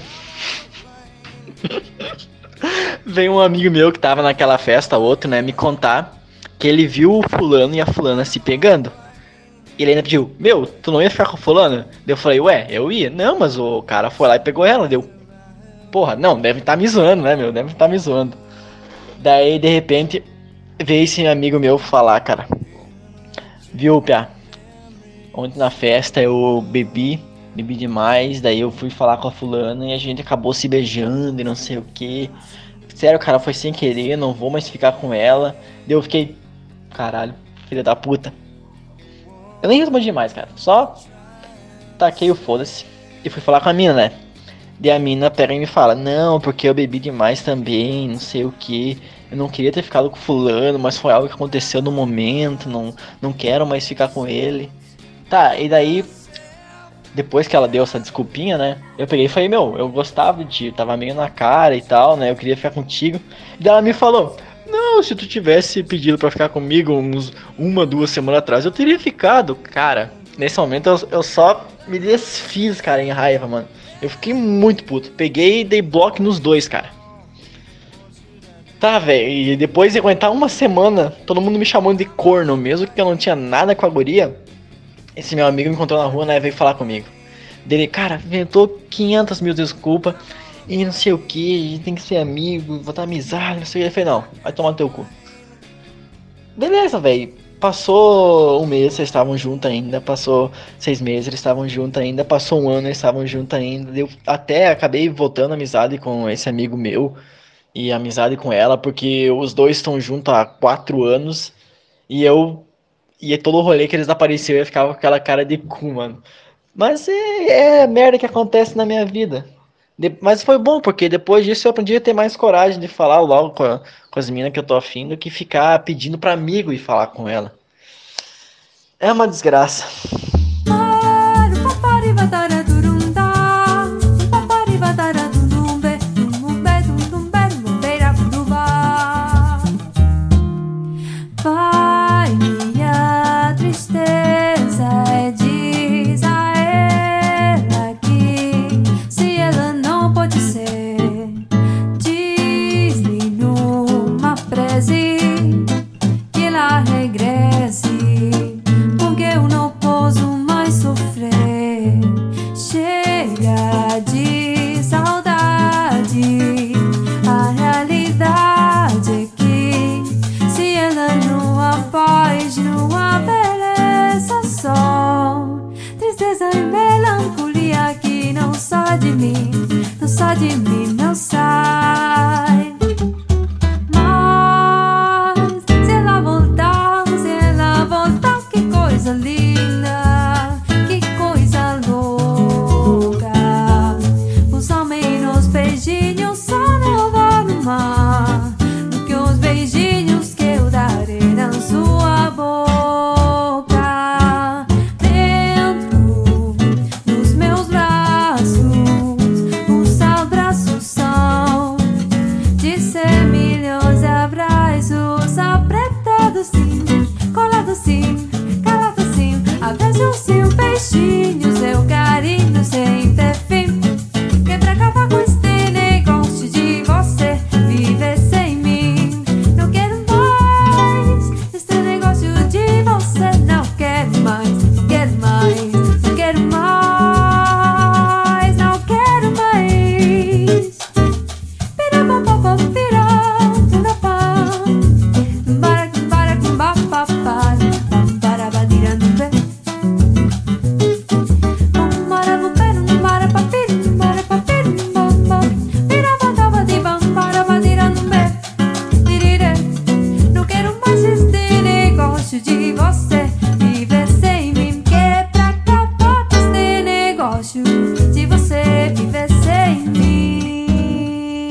um amigo meu que tava naquela festa, outro, né, me contar que ele viu o fulano e a fulana se pegando. E ele ainda pediu, meu, tu não ia ficar com o fulano? Daí eu falei, ué, eu ia. Não, mas o cara foi lá e pegou ela. Deu, porra, não, deve estar me zoando, né, meu? Deve estar me zoando. Daí, de repente, veio esse amigo meu falar, cara. Viu, Pia? Ontem na festa eu bebi demais. Daí eu fui falar com a fulana e a gente acabou se beijando e não sei o que. Sério, cara, foi sem querer, não vou mais ficar com ela. Daí eu fiquei, caralho, filha da puta. Eu nem respondi mais, cara. Só taquei o foda-se e fui falar com a mina, né? Daí a mina pega e me fala, não, porque eu bebi demais também, não sei o que. Eu não queria ter ficado com fulano, mas foi algo que aconteceu no momento, não quero mais ficar com ele. Tá, e daí, depois que ela deu essa desculpinha, né? Eu peguei e falei, meu, eu gostava de ti, tava meio na cara e tal, né? Eu queria ficar contigo. E daí ela me falou, não, se tu tivesse pedido pra ficar comigo uns 2 semanas atrás, eu teria ficado. Cara, nesse momento eu só me desfiz, cara, em raiva, mano. Eu fiquei muito puto. Peguei e dei bloco nos dois, cara. Tá, velho, e depois de aguentar 1 semana, todo mundo me chamando de corno, mesmo que eu não tinha nada com a guria. Esse meu amigo me encontrou na rua, né, veio falar comigo. Dele, cara, inventou 500 mil desculpas e não sei o que, a gente tem que ser amigo, botar amizade, não sei o que. Eu falei, não, vai tomar no teu cu. Beleza, velho. Passou 1 mês, eles estavam juntos ainda. Passou 6 meses, eles estavam juntos ainda. Passou 1 ano, eles estavam juntos ainda. Eu até acabei voltando a amizade com esse amigo meu e amizade com ela, porque os dois estão juntos há 4 anos e eu ia todo o rolê que eles apareciam e ficava com aquela cara de cu, mano. Mas é merda que acontece na minha vida. Mas foi bom, porque depois disso eu aprendi a ter mais coragem de falar logo com as meninas que eu tô afim do que ficar pedindo pra amigo e falar com ela. É uma desgraça. Pai, minha tristeza é diz a ela que se ela não pode ser, diz-lhe numa prece que ela regresse, porque eu não posso mais sofrer. Chega de saudade, a realidade é que se ela não faz, não há beleza, só tristeza e melancolia que não sai de mim, não sai de mim, não sai. Mas se ela voltar, que coisa linda, que coisa louca. Os menos beijinhos só não vão mar do que os beijinhos que eu darei na sua boca. Dentro dos meus braços, os abraços são de 100 milhões de abraços, apertados sim, colados sim, calados sim, abraços sim, beijinhos, seu carinho sem ter fim. Que pra acabar com este negócio de você viver sem mim, não quero mais este negócio de você, não quero mais, não quero mais, não quero mais, não quero mais. Pirapapapa, pirapapá, baracumbapapá, barabadiranumbe. Não quero mais este negócio de você viver sem mim. Que pra acabar com este negócio de você viver sem mim.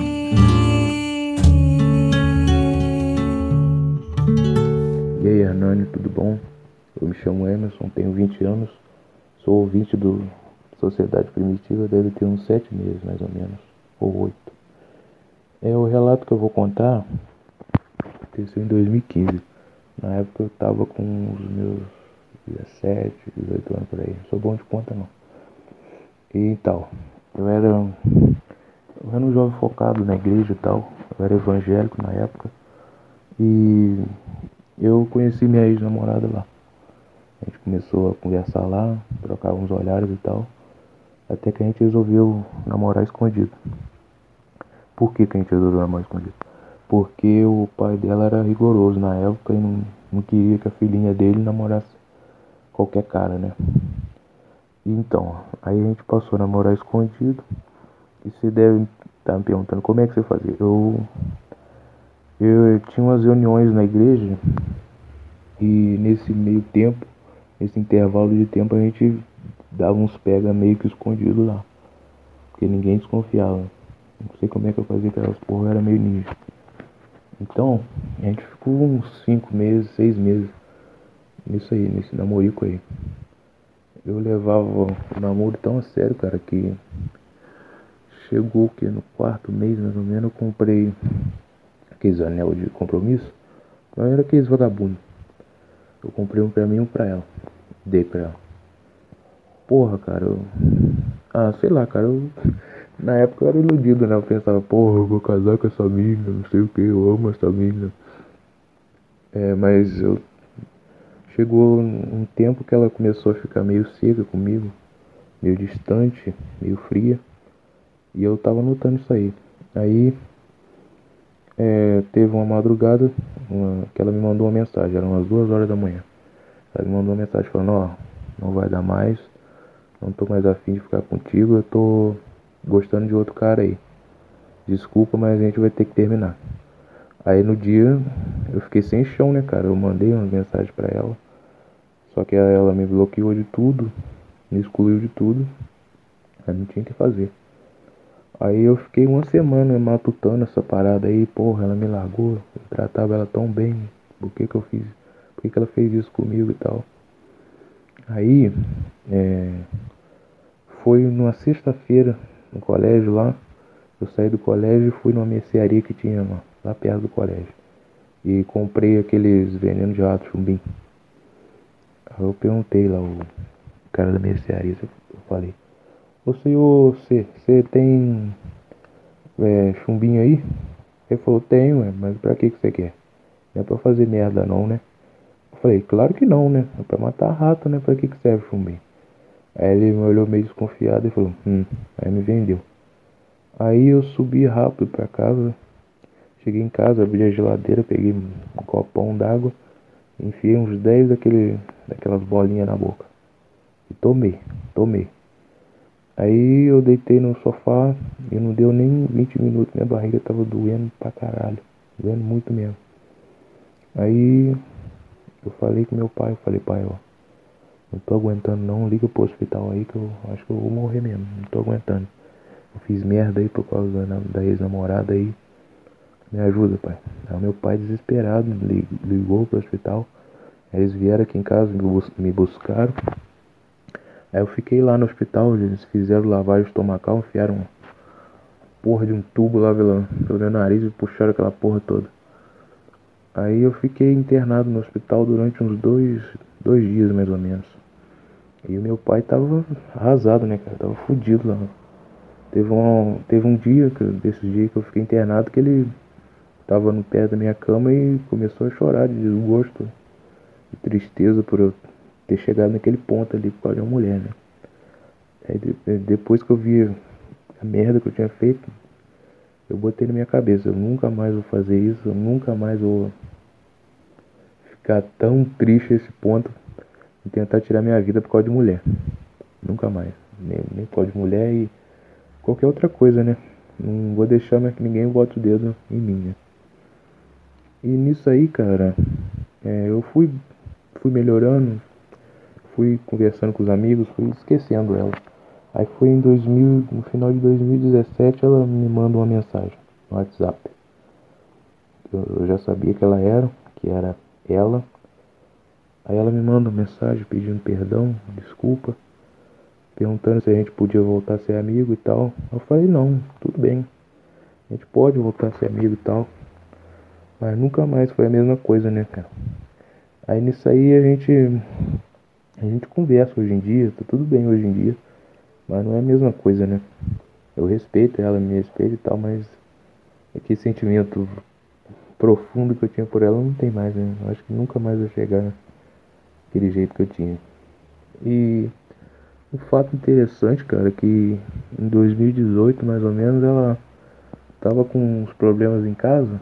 E aí, Hernani, tudo bom? Eu me chamo Emerson, tenho 20 anos, sou ouvinte do Sociedade Primitiva, deve ter uns 7 meses mais ou menos, ou 8. O relato que eu vou contar aconteceu em 2015. Na época eu estava com os meus 17, 18 anos por aí. Não sou bom de conta não. E tal. Eu era um jovem focado na igreja e tal. Eu era evangélico na época. E eu conheci minha ex-namorada lá. A gente começou a conversar lá, trocar uns olhares e tal, até que a gente resolveu namorar escondido. Por que a gente resolveu namorar escondido? Porque o pai dela era rigoroso na época e não queria que a filhinha dele namorasse qualquer cara, né? Então, aí a gente passou a namorar escondido. E você deve estar me perguntando como é que você fazia. Eu tinha umas reuniões na igreja e nesse meio tempo, nesse intervalo de tempo, a gente dava uns pega meio que escondido lá. Porque ninguém desconfiava. Não sei como é que eu fazia aquelas porra, eu era meio ninja. Então, a gente ficou uns 5 meses, 6 meses nisso aí, nesse namorico aí. Eu levava o namoro tão a sério, cara, que chegou que no 4º mês, mais ou menos, eu comprei aqueles anel de compromisso. Não era aqueles vagabundos. Eu comprei um pra mim e um pra ela. Dei pra ela. Porra, cara, sei lá, cara, na época eu era iludido, né? Eu pensava, porra, eu vou casar com essa mina, não sei o que, eu amo essa mina. Mas chegou um tempo que ela começou a ficar meio seca comigo, meio distante, meio fria. E eu tava notando isso aí. Aí teve uma madrugada que ela me mandou uma mensagem, eram umas 2 horas da manhã. Ela me mandou uma mensagem falando, não vai dar mais, não tô mais afim de ficar contigo, eu tô gostando de outro cara aí. Desculpa, mas a gente vai ter que terminar. Aí no dia eu fiquei sem chão, né, cara? Eu mandei uma mensagem pra ela. Só que ela me bloqueou de tudo, me excluiu de tudo. Aí não tinha o que fazer. Aí eu fiquei uma semana matutando essa parada aí, porra, ela me largou, eu tratava ela tão bem, por que eu fiz, por que ela fez isso comigo e tal. Aí, foi numa sexta-feira no colégio lá, eu saí do colégio e fui numa mercearia que tinha lá perto do colégio. E comprei aqueles venenos de rato chumbim. Aí eu perguntei lá, o cara da mercearia, eu falei, ô senhor, você tem chumbinho aí? Ele falou, tenho, mas pra que você quer? Não é pra fazer merda não, né? Eu falei, claro que não, né? É pra matar rato, né? Pra que serve chumbinho? Aí ele me olhou meio desconfiado e falou, aí me vendeu. Aí eu subi rápido pra casa, cheguei em casa, abri a geladeira, peguei um copão d'água, enfiei uns 10 daquelas bolinhas na boca. E tomei. Aí eu deitei no sofá e não deu nem 20 minutos, minha barriga tava doendo pra caralho, doendo muito mesmo. Aí eu falei com meu pai, pai, não tô aguentando não, liga pro hospital aí que eu acho que eu vou morrer mesmo, não tô aguentando. Eu fiz merda aí por causa da ex-namorada aí, me ajuda, pai. Aí meu pai desesperado ligou pro hospital, aí eles vieram aqui em casa, me buscaram. Aí eu fiquei lá no hospital, eles fizeram lavagem estomacal, enfiaram uma porra de um tubo lá pelo meu nariz e puxaram aquela porra toda. Aí eu fiquei internado no hospital durante uns dois dias mais ou menos. E o meu pai tava arrasado, né, cara, tava fudido lá. Teve um dia, desses dias que eu fiquei internado, que ele tava no pé da minha cama e começou a chorar de desgosto, de tristeza por eu ter chegado naquele ponto ali por causa de uma mulher, né? Aí depois que eu vi a merda que eu tinha feito, eu botei na minha cabeça, eu nunca mais vou fazer isso, eu nunca mais vou ficar tão triste a esse ponto e tentar tirar minha vida por causa de mulher. Nunca mais. Nem por causa de mulher e qualquer outra coisa, né? Não vou deixar mais que ninguém bote o dedo em mim, né? E nisso aí, cara, eu fui melhorando, fui conversando com os amigos, fui esquecendo ela. Aí foi no final de 2017, ela me manda uma mensagem no WhatsApp. Eu já sabia que era ela. Aí ela me manda uma mensagem pedindo perdão, desculpa, perguntando se a gente podia voltar a ser amigo e tal. Eu falei, não, tudo bem, a gente pode voltar a ser amigo e tal. Mas nunca mais foi a mesma coisa, né, cara? Aí nisso aí a gente conversa hoje em dia, tá tudo bem hoje em dia, mas não é a mesma coisa, né? Eu respeito ela, me respeita e tal, mas aquele sentimento profundo que eu tinha por ela não tem mais, né? Eu acho que nunca mais vai chegar daquele jeito que eu tinha. E um fato interessante, cara, que em 2018, mais ou menos, ela tava com uns problemas em casa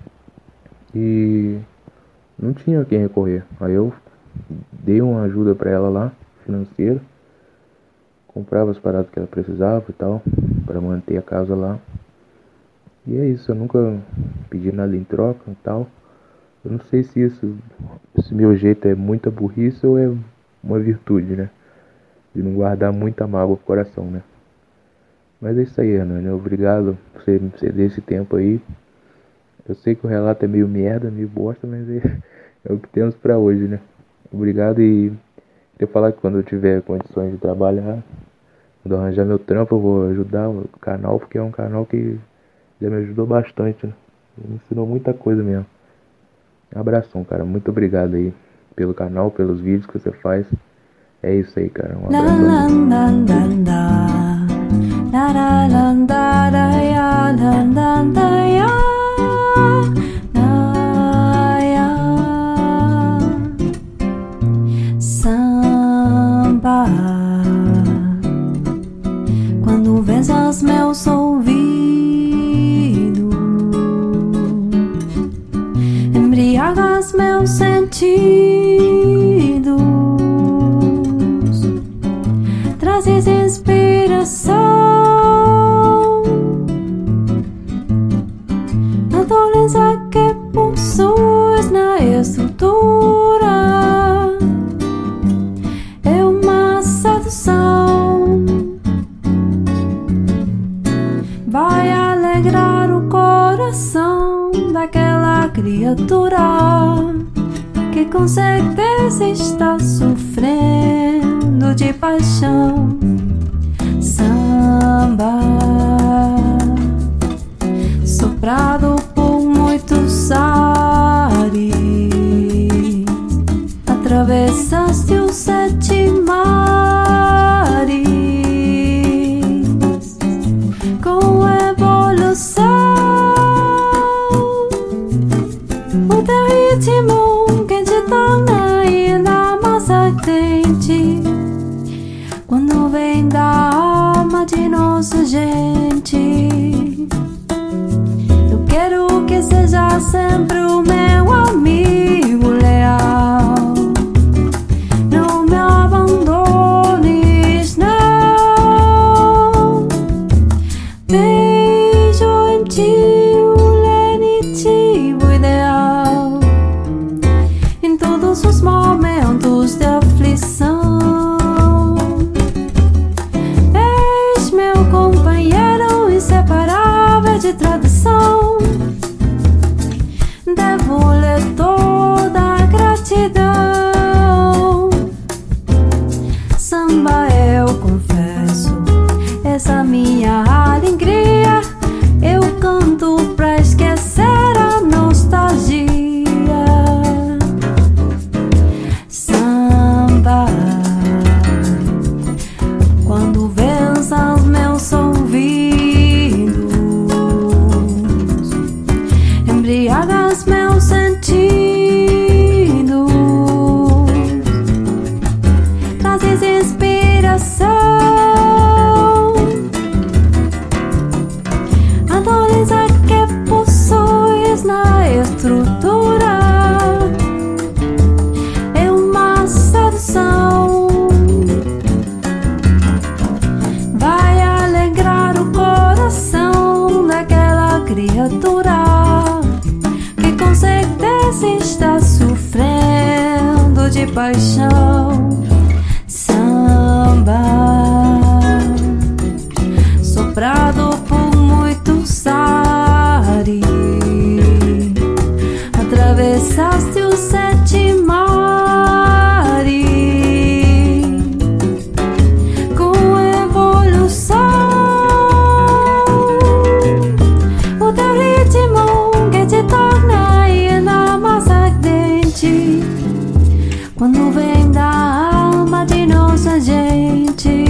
e não tinha a quem recorrer. Aí eu dei uma ajuda pra ela lá, financeira, comprava as paradas que ela precisava e tal, pra manter a casa lá. E é isso, eu nunca pedi nada em troca e tal. Eu não sei se esse meu jeito é muita burrice ou é uma virtude, né? De não guardar muita mágoa pro coração, né? Mas é isso aí, Hernani. Obrigado por você me ceder esse tempo aí. Eu sei que o relato é meio merda, meio bosta, mas é o que temos pra hoje, né? Obrigado e queria falar que quando eu tiver condições de trabalhar, quando eu arranjar meu trampo, eu vou ajudar o canal, porque é um canal que já me ajudou bastante, né? Me ensinou muita coisa mesmo. Abração, cara. Muito obrigado aí pelo canal, pelos vídeos que você faz. É isso aí, cara. Um Samba, quando besas meus ouvidos, embriagas meus sentidos, trazes inspiração, a dolência que possuis na estrutura é uma sedução, vai alegrar o coração daquela criatura que com certeza está sofrendo de paixão. Samba, soprado por muitos ares, atravessaste os 7 mares com evolução. O teu ritmo que te torna ainda mais ardente quando vem da alma de nossa gente. Eu quero que seja sempre o meu amigo leal. Não me abandones, não. Vejo em ti o lenitivo ideal em todos os momentos de aflição. És meu companheiro inseparável de tradição. Devo-lhe toda a gratidão. Samba, eu confesso, essa minha alegria eu canto pra esquecer a nostalgia. Samba, quando vens aos meus ouvidos, embriagas meus sentidos, trazes inspiração, a dolência que possuis na estrutura é uma sedução, vai alegrar o coração daquela criatura que com certeza está sofrendo de paixão. Samba, soprado por muitos ares, atravessaste os 7 mares com evolução. O teu ritmo que te torna ainda mais ardente quando vem da alma de nossa gente.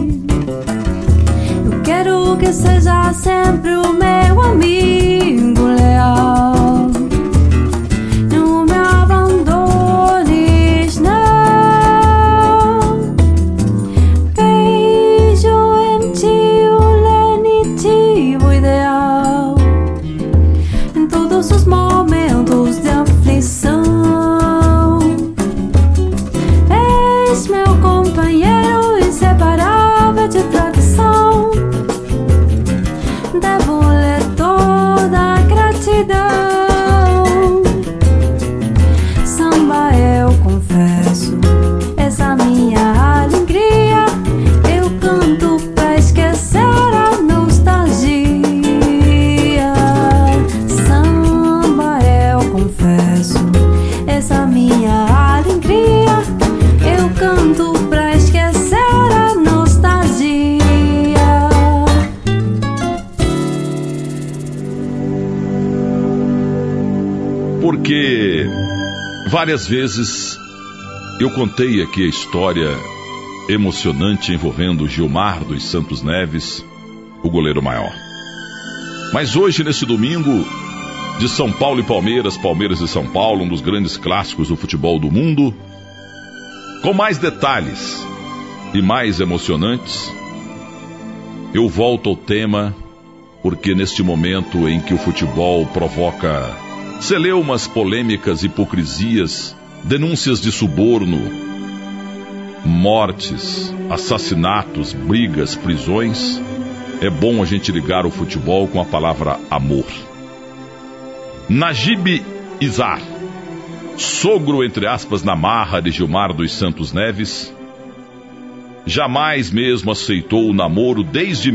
Eu quero que seja sempre o meu amigo leal. porque várias vezes eu contei aqui a história emocionante envolvendo Gilmar dos Santos Neves, o goleiro maior. Mas hoje, nesse domingo, de São Paulo e Palmeiras, Palmeiras e São Paulo, um dos grandes clássicos do futebol do mundo, com mais detalhes e mais emocionantes, eu volto ao tema, porque neste momento em que o futebol provoca celeumas, polêmicas, hipocrisias, denúncias de suborno, mortes, assassinatos, brigas, prisões, é bom a gente ligar o futebol com a palavra amor. Najib Izar, sogro, entre aspas, na marra de Gilmar dos Santos Neves, jamais mesmo aceitou o namoro desde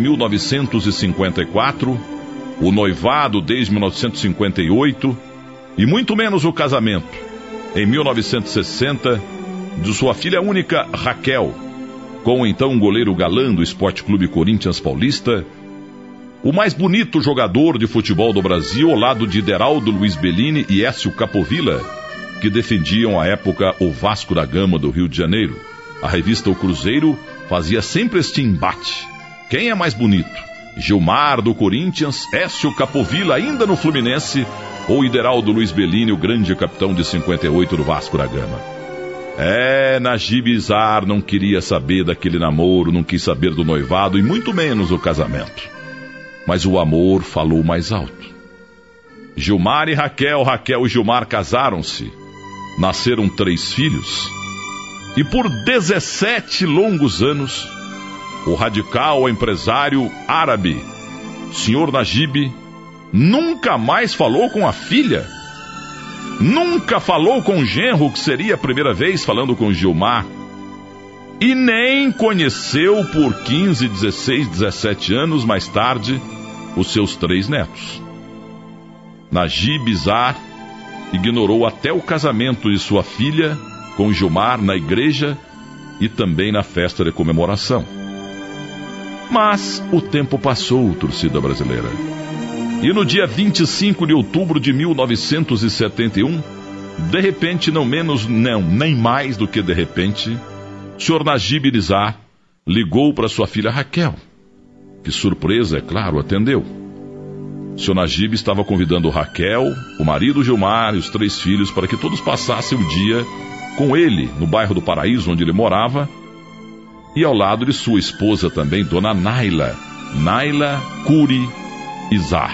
1954, o noivado desde 1958 e muito menos o casamento, em 1960, de sua filha única Raquel, com o então goleiro galã do Esporte Clube Corinthians Paulista, o mais bonito jogador de futebol do Brasil, ao lado de Deraldo Luiz Bellini e Écio Capovilla, que defendiam à época o Vasco da Gama do Rio de Janeiro. A revista O Cruzeiro fazia sempre este embate. Quem é mais bonito? Gilmar do Corinthians, Écio Capovilla ainda no Fluminense, ou Deraldo Luiz Bellini, o grande capitão de 58 do Vasco da Gama? Najib Izar não queria saber daquele namoro, não quis saber do noivado e muito menos o casamento. Mas o amor falou mais alto. Gilmar e Raquel, Raquel e Gilmar casaram-se. Nasceram 3 filhos. E por 17 longos anos, o radical empresário árabe, senhor Najib, nunca mais falou com a filha. Nunca falou com o genro, que seria a primeira vez falando com Gilmar. E nem conheceu por 15, 16, 17 anos mais tarde os seus 3 netos. Najib Izar ignorou até o casamento de sua filha com Gilmar na igreja e também na festa de comemoração. Mas o tempo passou, torcida brasileira. E no dia 25 de outubro de 1971, de repente, nem mais do que de repente, o senhor Najib Izar ligou para sua filha Raquel, que surpresa, é claro, atendeu. O senhor Najib estava convidando Raquel, o marido Gilmar e os 3 filhos para que todos passassem o dia com ele no bairro do Paraíso, onde ele morava, e ao lado de sua esposa também, dona Naila Curi Izar.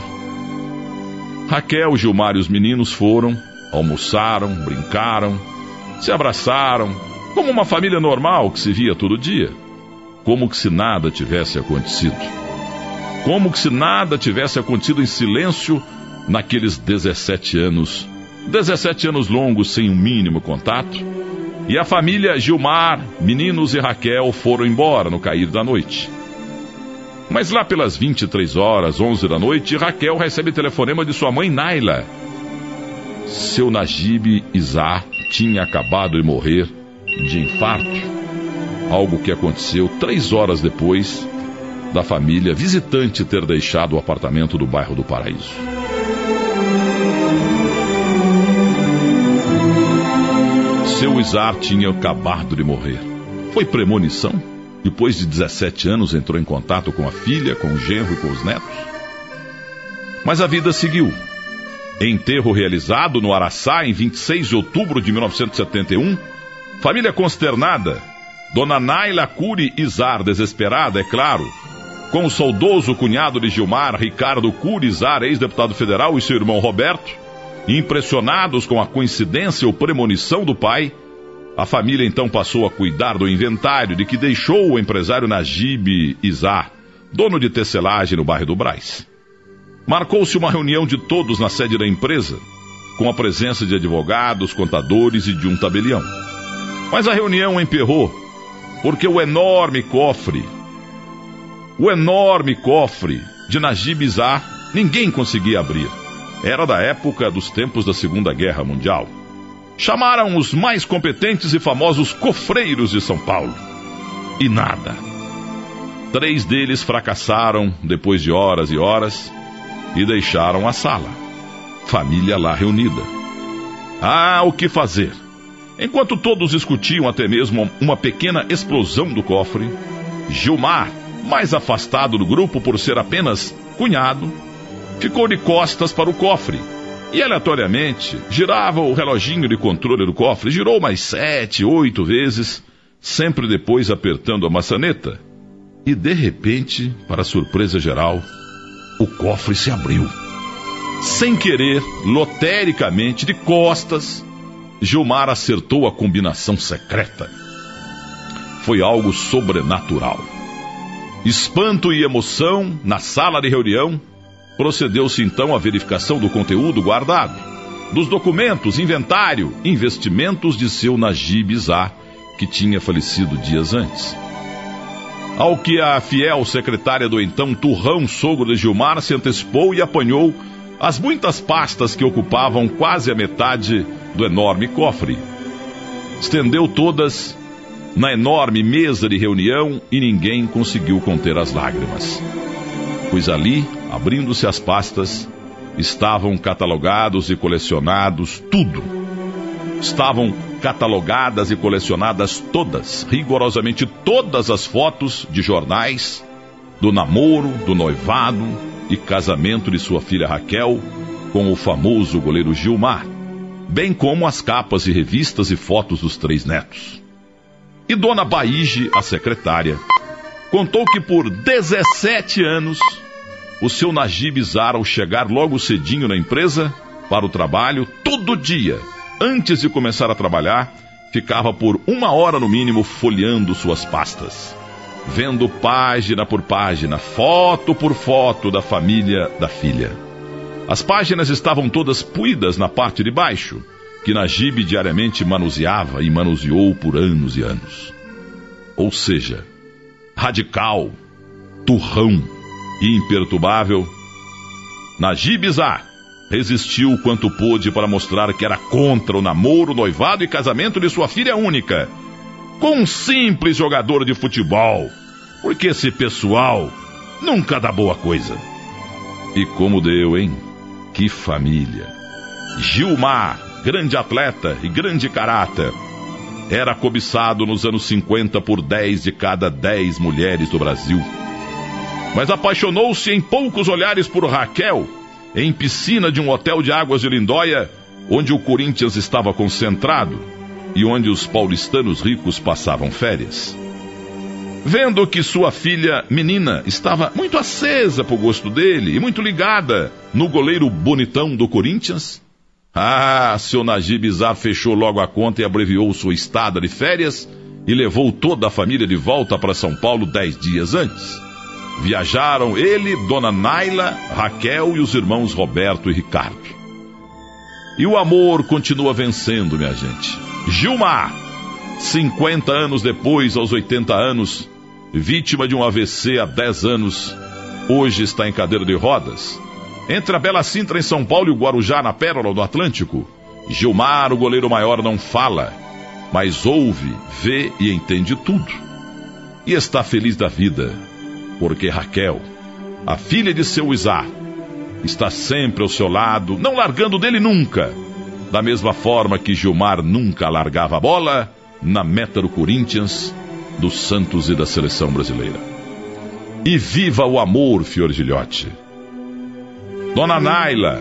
Raquel, Gilmar e os meninos foram, almoçaram, brincaram, se abraçaram, como uma família normal que se via todo dia, como que se nada tivesse acontecido. Como que se nada tivesse acontecido em silêncio naqueles 17 anos. 17 anos longos sem um mínimo contato. E a família Gilmar, meninos e Raquel foram embora no cair da noite. Mas lá pelas 23 horas, 11 da noite, Raquel recebe telefonema de sua mãe Naila. Seu Najib Izar tinha acabado de morrer de infarto. Algo que aconteceu 3 horas depois da família visitante ter deixado o apartamento do bairro do Paraíso. Seu Izar tinha acabado de morrer. Foi premonição? Depois de 17 anos entrou em contato com a filha, com o genro e com os netos? Mas a vida seguiu. Enterro realizado no Araçá em 26 de outubro de 1971. Família consternada. Dona Naila Curi Izar, desesperada, é claro, com o saudoso cunhado de Gilmar, Ricardo Curi Izar, ex-deputado federal, e seu irmão Roberto, impressionados com a coincidência ou premonição do pai, a família então passou a cuidar do inventário de que deixou o empresário Najib Izar, dono de tecelagem no bairro do Brás. Marcou-se uma reunião de todos na sede da empresa, com a presença de advogados, contadores e de um tabelião. Mas a reunião emperrou, porque o enorme cofre de Najib Izar ninguém conseguia abrir. Era da época dos tempos da Segunda Guerra Mundial. Chamaram os mais competentes e famosos cofreiros de São Paulo. E nada. 3 deles fracassaram depois de horas e horas e deixaram a sala. Família lá reunida. O que fazer? Enquanto todos discutiam até mesmo uma pequena explosão do cofre, Gilmar, mais afastado do grupo por ser apenas cunhado, ficou de costas para o cofre e aleatoriamente girava o reloginho de controle do cofre. Girou mais 7, 8 vezes, sempre depois apertando a maçaneta. E de repente, para surpresa geral, o cofre se abriu. Sem querer, lotericamente, de costas, Gilmar acertou a combinação secreta. Foi algo sobrenatural. Espanto e emoção na sala de reunião. Procedeu-se então à verificação do conteúdo guardado, dos documentos, inventário, investimentos de seu Najib Izar, que tinha falecido dias antes. Ao que a fiel secretária do então turrão sogro de Gilmar se antecipou e apanhou as muitas pastas que ocupavam quase a metade do enorme cofre. Estendeu todas na enorme mesa de reunião e ninguém conseguiu conter as lágrimas. Pois ali, abrindo-se as pastas, estavam catalogados e colecionados tudo. Estavam catalogadas e colecionadas todas, rigorosamente todas as fotos de jornais, do namoro, do noivado e casamento de sua filha Raquel com o famoso goleiro Gilmar, bem como as capas de revistas e fotos dos 3 netos. E Dona Baíge, a secretária, contou que por 17 anos, o seu Najib Izar, ao chegar logo cedinho na empresa, para o trabalho, todo dia, antes de começar a trabalhar, ficava por 1 hora no mínimo folheando suas pastas, vendo página por página, foto por foto da família da filha. As páginas estavam todas puídas na parte de baixo, que Najib diariamente manuseava e manuseou por anos e anos. Ou seja, radical, turrão e imperturbável, Najib Izar resistiu quanto pôde para mostrar que era contra o namoro, noivado e casamento de sua filha única, com um simples jogador de futebol, porque esse pessoal nunca dá boa coisa. E como deu, hein? Que família! Gilmar, grande atleta e grande caráter, era cobiçado nos anos 50 por 10 de cada 10 mulheres do Brasil. Mas apaixonou-se em poucos olhares por Raquel, em piscina de um hotel de Águas de Lindóia, onde o Corinthians estava concentrado e onde os paulistanos ricos passavam férias. Vendo que sua filha menina estava muito acesa pro gosto dele e muito ligada no goleiro bonitão do Corinthians, seu Najib Izar fechou logo a conta e abreviou sua estada de férias e levou toda a família de volta para São Paulo 10 dias antes. Viajaram ele, Dona Naila, Raquel e os irmãos Roberto e Ricardo. E o amor continua vencendo, minha gente. Gilmar, 50 anos depois, aos 80 anos, vítima de um AVC há 10 anos, hoje está em cadeira de rodas. Entre a Bela Sintra em São Paulo e o Guarujá na Pérola do Atlântico, Gilmar, o goleiro maior, não fala, mas ouve, vê e entende tudo. E está feliz da vida, porque Raquel, a filha de seu Izar, está sempre ao seu lado, não largando dele nunca, da mesma forma que Gilmar nunca largava a bola na meta do Corinthians, do Santos e da seleção brasileira. E viva o amor, Fiordilhote! Dona Naila,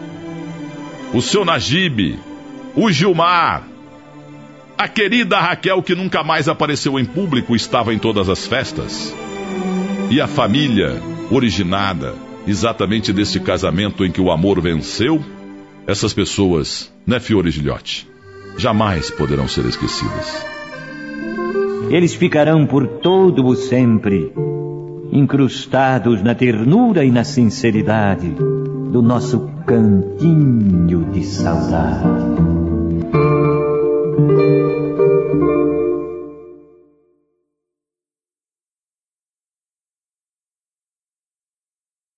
o seu Najib, o Gilmar, a querida Raquel, que nunca mais apareceu em público, estava em todas as festas, e a família originada exatamente desse casamento em que o amor venceu. Essas pessoas, né, Fiordilhote, jamais poderão ser esquecidas. Eles ficarão por todo o sempre incrustados na ternura e na sinceridade do nosso cantinho de saudade.